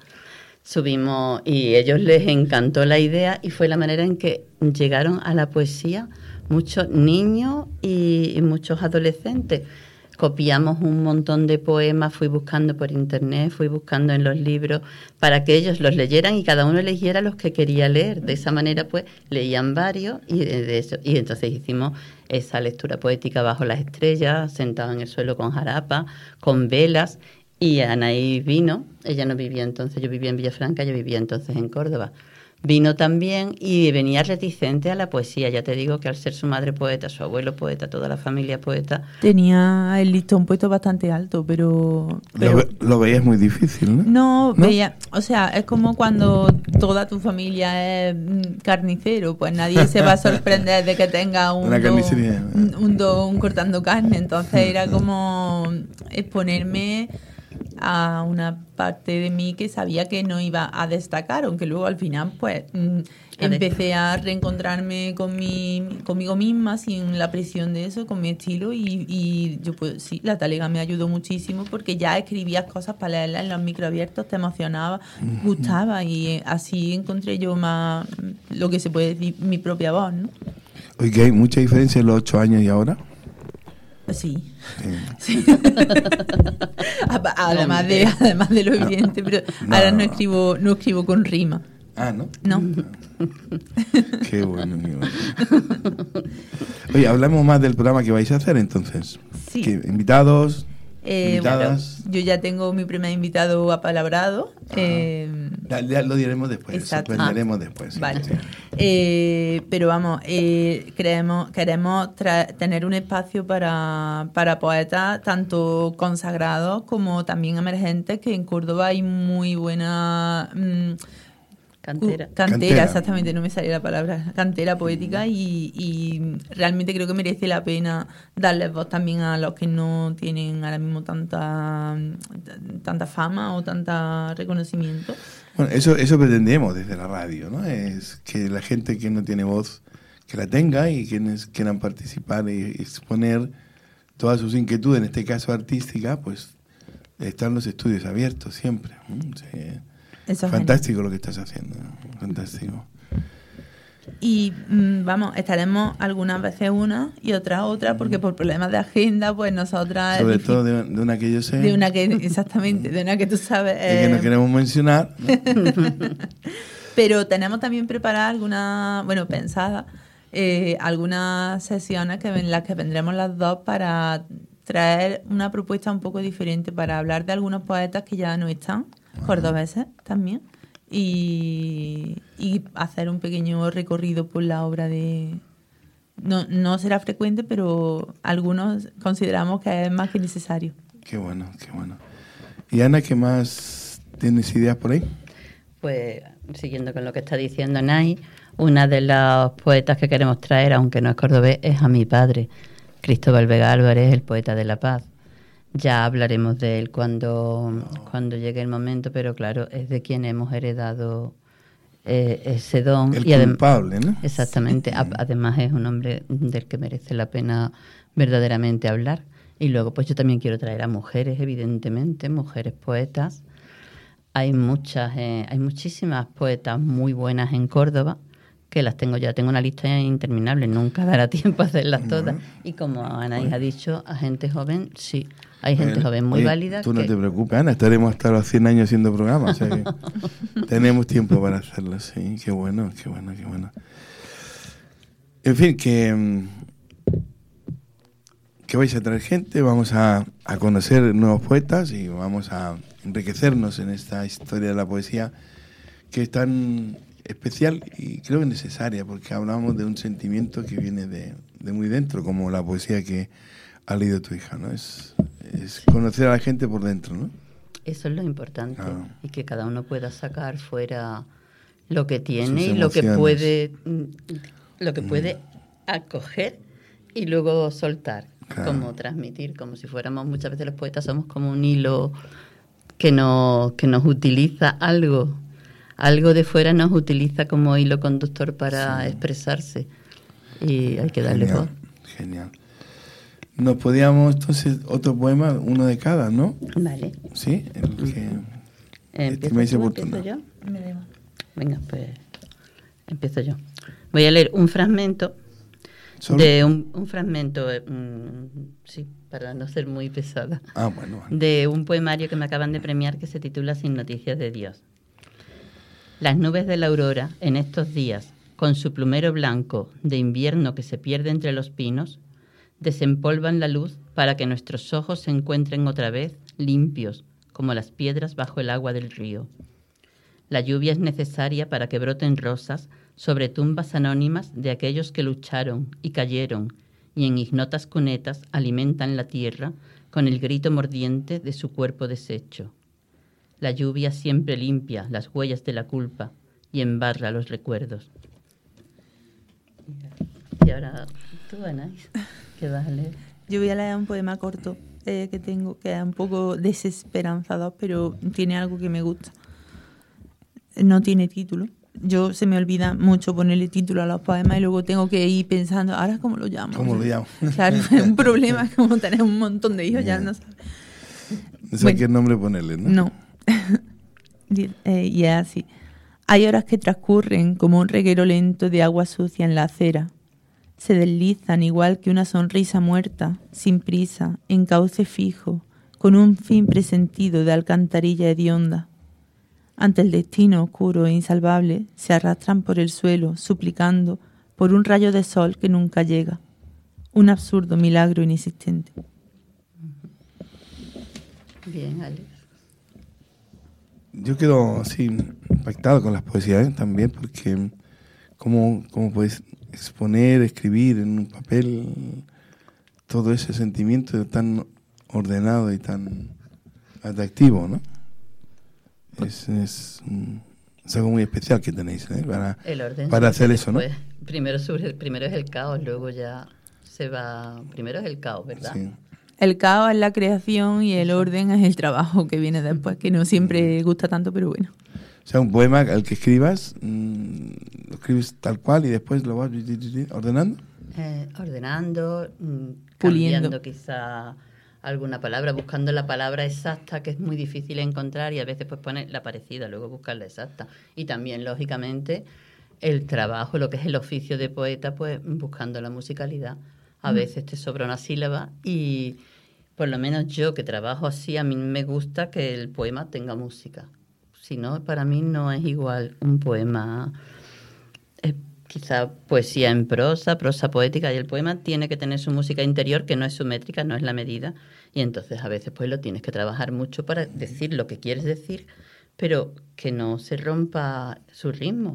Subimos y ellos les encantó la idea y fue la manera en que llegaron a la poesía muchos niños y, y muchos adolescentes. Copiamos un montón de poemas, fui buscando por internet, fui buscando en los libros para que ellos los leyeran y cada uno eligiera los que quería leer. De esa manera, pues, leían varios y de, de eso. Y entonces hicimos esa lectura poética bajo las estrellas, sentados en el suelo con jarapa, con velas. Y Anaí vino, ella no vivía entonces, yo vivía en Villafranca, yo vivía entonces en Córdoba. Vino también y venía reticente a la poesía. Ya te digo que al ser su madre poeta, su abuelo poeta, toda la familia poeta... Tenía el listón puesto bastante alto, pero... pero Lo, ve- lo veías muy difícil, ¿no? no, ¿No? veía... O sea, es como cuando toda tu familia es mm, carnicero, pues nadie se va a sorprender de que tenga un Una don, carnicería. un, un don cortando carne. Entonces era como exponerme a una parte de mí que sabía que no iba a destacar, aunque luego al final pues mm, empecé a reencontrarme con mi, conmigo misma sin la presión de eso, con mi estilo y, y yo pues sí, la talega me ayudó muchísimo porque ya escribías cosas para leerlas en los microabiertos, te emocionaba, gustaba y eh, así encontré yo más lo que se puede decir mi propia voz, ¿no? Oye, que hay mucha diferencia en los ocho años y ahora. Sí. Sí. además de además de lo evidente, pero No. ahora no escribo no escribo con rima. Ah, ¿no? No. Qué bueno, qué bueno. Oye, hablamos más del programa que vais a hacer entonces. Sí. ¿Qué, invitados, Eh, invitadas. bueno, yo ya tengo mi primer invitado apalabrado. Eh, Ya, ya lo diremos después, Exacto. sorprenderemos Ah, después. sí, vale. sí. Eh, pero vamos, eh, creemos, queremos tra- tener un espacio para, para poetas tanto consagrados como también emergentes, que en Córdoba hay muy buena... mm, Cantera. Uh, cantera, Cantera. exactamente, no me salía la palabra, cantera poética y, y realmente creo que merece la pena darles voz también a los que no tienen ahora mismo tanta tanta fama o tanta reconocimiento. Bueno, eso, eso pretendemos desde la radio, ¿no? Es que la gente que no tiene voz, que la tenga y quienes quieran participar y exponer todas sus inquietudes, en este caso artística, pues están los estudios abiertos siempre. ¿no? Sí. Eso es Fantástico lo que estás haciendo, ¿no? Fantástico. Y mm, vamos, estaremos algunas veces una y otras otra, porque por problemas de agenda, pues nosotras... es Sobre difícil- todo de, de una que yo sé, de una que, exactamente, de una que tú sabes. y que no eh, queremos mencionar, ¿no? Pero tenemos también preparadas algunas, bueno, pensadas, eh, algunas sesiones que en las que vendremos las dos para traer una propuesta un poco diferente, para hablar de algunos poetas que ya no están, cordobeses también, y, y hacer un pequeño recorrido por la obra de... No, no será frecuente, pero algunos consideramos que es más que necesario. Qué bueno, qué bueno. Y Ana, ¿qué más tienes ideas por ahí? Pues siguiendo con lo que está diciendo Nay, una de las poetas que queremos traer, aunque no es cordobés, es a mi padre, Cristóbal Vega Álvarez, el poeta de la paz. Ya hablaremos de él cuando, cuando llegue el momento, pero claro, es de quien hemos heredado eh, ese don. El y adem- culpable, ¿no? Exactamente. A- además es un hombre del que merece la pena verdaderamente hablar. Y luego pues yo también quiero traer a mujeres, evidentemente, mujeres poetas. Hay muchas, eh, hay muchísimas poetas muy buenas en Córdoba, que las tengo ya, tengo una lista interminable, nunca dará tiempo a hacerlas todas. Y como Anaís ha dicho, a gente joven, sí, hay gente Bueno, joven muy oye, válida. Tú no que- te preocupes, Ana, estaremos hasta los cien años haciendo programas, o sea que tenemos tiempo para hacerlo, sí, qué bueno, qué bueno, qué bueno. En fin, que, mm, que vais a traer gente, vamos a, a conocer nuevos poetas y vamos a enriquecernos en esta historia de la poesía que es tan especial y creo que necesaria, porque hablamos de un sentimiento que viene de, de muy dentro, como la poesía que ha leído tu hija, ¿no? Es, es conocer a la gente por dentro, ¿no? Eso es lo importante, Ah. y que cada uno pueda sacar fuera lo que tiene Sus y lo que emociones. puede, mm, lo que puede acoger y luego soltar, Claro. como transmitir, como si fuéramos, muchas veces los poetas somos como un hilo que nos, que nos utiliza algo, algo de fuera nos utiliza como hilo conductor para expresarse y hay que darle voz. Genial, genial. Nos podíamos, entonces, otro poema, uno de cada, ¿no? Vale. Sí, el que ¿Empiezo estiméis tú, oportuno. empiezo yo? Venga, pues empiezo yo. Voy a leer un fragmento ¿Solo? De un, un fragmento, eh, mm, sí, para no ser muy pesada. Ah, bueno, bueno. De un poemario que me acaban de premiar que se titula Sin noticias de Dios. Las nubes de la aurora, en estos días, con su plumero blanco de invierno que se pierde entre los pinos, desempolvan la luz para que nuestros ojos se encuentren otra vez limpios, como las piedras bajo el agua del río. La lluvia es necesaria para que broten rosas sobre tumbas anónimas de aquellos que lucharon y cayeron y en ignotas cunetas alimentan la tierra con el grito mordiente de su cuerpo deshecho. La lluvia siempre limpia las huellas de la culpa y embarra los recuerdos. Y ahora tú, Anaís, ¿qué vas a leer? Yo voy a leer un poema corto eh, que tengo, que es un poco desesperanzador, pero tiene algo que me gusta. No tiene título. Yo se me olvida mucho ponerle título a los poemas y luego tengo que ir pensando, ¿ahora cómo lo llamo? ¿Cómo lo llamo? Claro, es un problema, es como tener un montón de hijos, ya no sabes. No sé qué nombre ponerle, ¿no? No. eh, y es así. Hay horas que transcurren como un reguero lento de agua sucia en la acera. Se deslizan igual que una sonrisa muerta, sin prisa, en cauce fijo, con un fin presentido de alcantarilla hedionda. Ante el destino oscuro e insalvable, se arrastran por el suelo, suplicando por un rayo de sol que nunca llega. Un absurdo milagro inexistente. Bien, Alex. Yo quedo así impactado con las poesías, ¿eh? También, porque cómo, cómo puedes exponer, escribir en un papel todo ese sentimiento tan ordenado y tan atractivo, ¿no? Es, es, es algo muy especial que tenéis, ¿eh? para, El orden para hacer eso, ¿no? después. Primero, sobre, primero es el caos, luego ya se va... Primero es el caos, ¿verdad? Sí. El caos es la creación y el orden es el trabajo que viene después, que no siempre gusta tanto, pero bueno. O sea, un poema al que escribas, mmm, lo escribes tal cual y después lo vas ordenando. Eh, ordenando, mm, Puliendo. cambiando quizá alguna palabra, buscando la palabra exacta, que es muy difícil encontrar, y a veces pues pones la parecida, luego buscar la exacta. Y también, lógicamente, el trabajo, lo que es el oficio de poeta, pues buscando la musicalidad. A Mm. veces te sobra una sílaba y, por lo menos yo que trabajo así, a mí me gusta que el poema tenga música. Si no, para mí no es igual un poema, es quizá poesía en prosa, prosa poética, y el poema tiene que tener su música interior, que no es su métrica, no es la medida, y entonces a veces pues lo tienes que trabajar mucho para decir lo que quieres decir, pero que no se rompa su ritmo.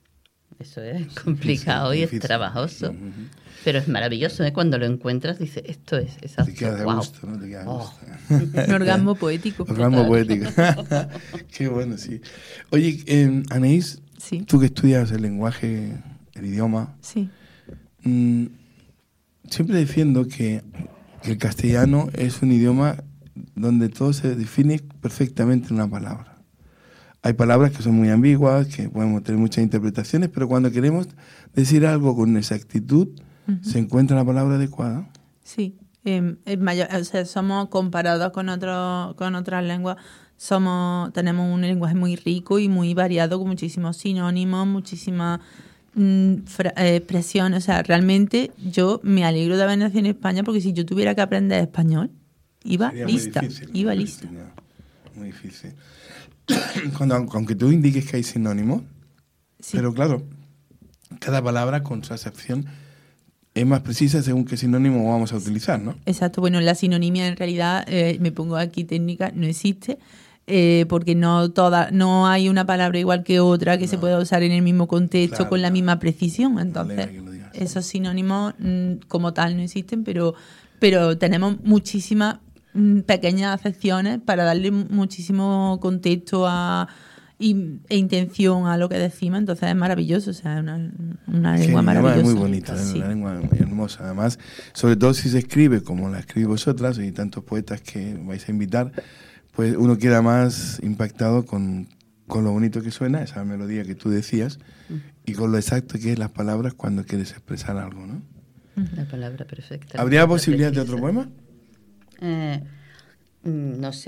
Eso es complicado, sí, sí, y es trabajoso. Uh-huh. Pero es maravilloso, ¿eh? Cuando lo encuentras, dices, esto es exacto. Te queda de wow. gusto, ¿no? Te queda de Oh. gusto. Un orgasmo poético. Orgasmo poético. Qué bueno, sí. Oye, eh, Anaís, sí. Tú que estudias el lenguaje, el idioma, sí. mmm, siempre defiendo que, que el castellano es un idioma donde todo se define perfectamente en una palabra. Hay palabras que son muy ambiguas, que podemos tener muchas interpretaciones, pero cuando queremos decir algo con exactitud, uh-huh. se encuentra la palabra adecuada. Sí, eh, es mayor, o sea, somos comparados con otros con otras lenguas, somos tenemos un lenguaje muy rico y muy variado, con muchísimos sinónimos, muchísimas mm, fra- eh, expresiones. O sea, realmente yo me alegro de haber nacido en España, porque si yo tuviera que aprender español, iba Sería lista, muy difícil, iba muy lista. difícil, muy difícil. Cuando, aunque tú indiques que hay sinónimos, sí. Pero claro, cada palabra con su acepción es más precisa según qué sinónimo vamos a utilizar, ¿no? Exacto. Bueno, la sinonimia en realidad, eh, me pongo aquí técnica, no existe, eh, porque no toda, no hay una palabra igual que otra que no. se pueda usar en el mismo contexto, claro, con la misma precisión. Entonces, esos sinónimos mm, como tal no existen, pero, pero tenemos muchísimas pequeñas acepciones para darle muchísimo contexto a, y, e intención a lo que decimos. Entonces es maravilloso, o sea, es una, una lengua maravillosa. Es muy bonita, sí. Una lengua muy hermosa. Además, sobre todo si se escribe como la escribís vosotras y tantos poetas que vais a invitar, pues uno queda más impactado con, con lo bonito que suena, esa melodía que tú decías, uh-huh. y con lo exacto que es las palabras cuando quieres expresar algo, ¿no? La palabra perfecta. ¿Habría posibilidad de otro poema? Eh, no sé,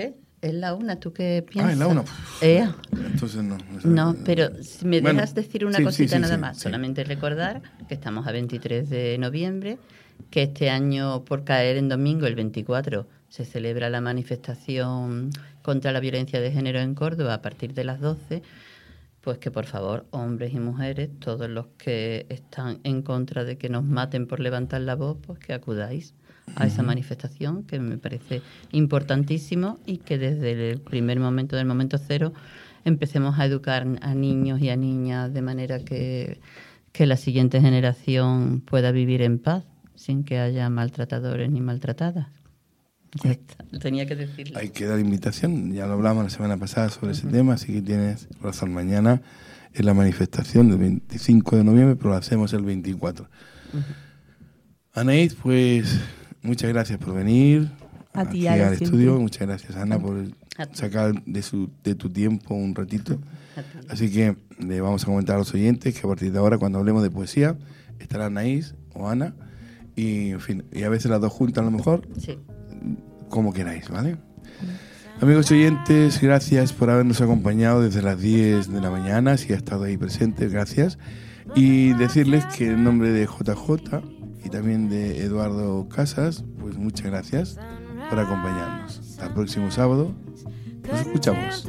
Es la una, ¿tú qué piensas? Ah, es la una. Eh, Entonces no. No, pero si me Bueno, dejas decir una sí, cosita sí, sí, nada sí, más, sí. solamente recordar que estamos a veintitrés de noviembre, que este año, por caer en domingo, el veinticuatro, se celebra la manifestación contra la violencia de género en Córdoba a partir de las doce, pues que por favor, hombres y mujeres, todos los que están en contra de que nos maten por levantar la voz, pues que acudáis a esa Ujú. manifestación, que me parece importantísimo, y que desde el primer momento, del momento cero, empecemos a educar a niños y a niñas de manera que, que la siguiente generación pueda vivir en paz, sin que haya maltratadores ni maltratadas. Ya está, tenía que decirlo. Hay que dar invitación, ya lo hablamos la semana pasada sobre ese tema, así que tienes razón. Mañana es la manifestación del veinticinco de noviembre, pero lo hacemos el veinticuatro. Uh-huh. Anaís, pues muchas gracias por venir A ti, aquí Ale, al siempre. estudio. Muchas gracias, Ana, por A ti. sacar de, su, de tu tiempo un ratito. A ti. Así que le vamos a comentar a los oyentes que a partir de ahora, cuando hablemos de poesía, estará Anaís o Ana, y en fin, y a veces las dos juntas a lo mejor, Sí. como queráis, ¿vale? Amigos oyentes, gracias por habernos acompañado desde las diez de la mañana, si ha estado ahí presente, gracias. Y decirles que en nombre de J J y también de Eduardo Casas, pues muchas gracias por acompañarnos. Hasta el próximo sábado, nos escuchamos.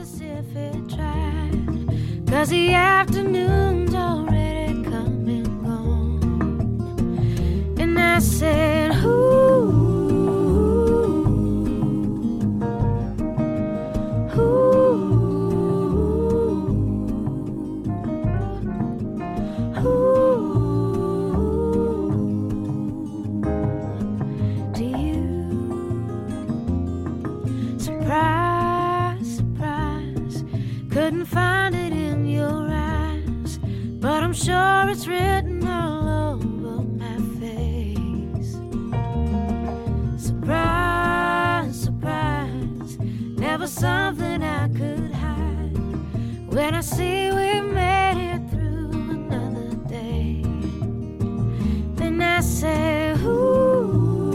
Cause the afternoon's already come and gone. And I said, ooh, ooh, ooh. Do you? Surprise, surprise. Couldn't find it in your eyes, but I'm sure it's written all over my face. Surprise, surprise, never something I could hide. When I see we made it through another day, then I say, ooh,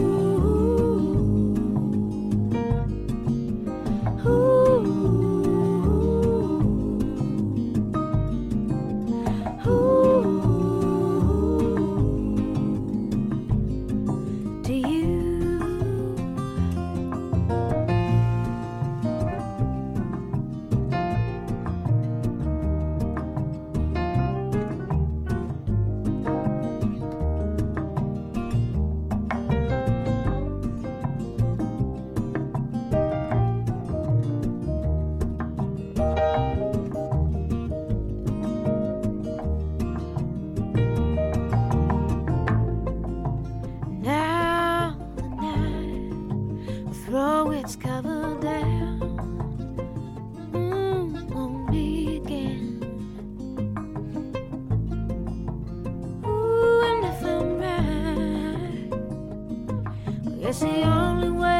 ooh. Do you? Now the night will throw its cover down, mm, won't begin. Ooh, and if I'm right, well, it's the only way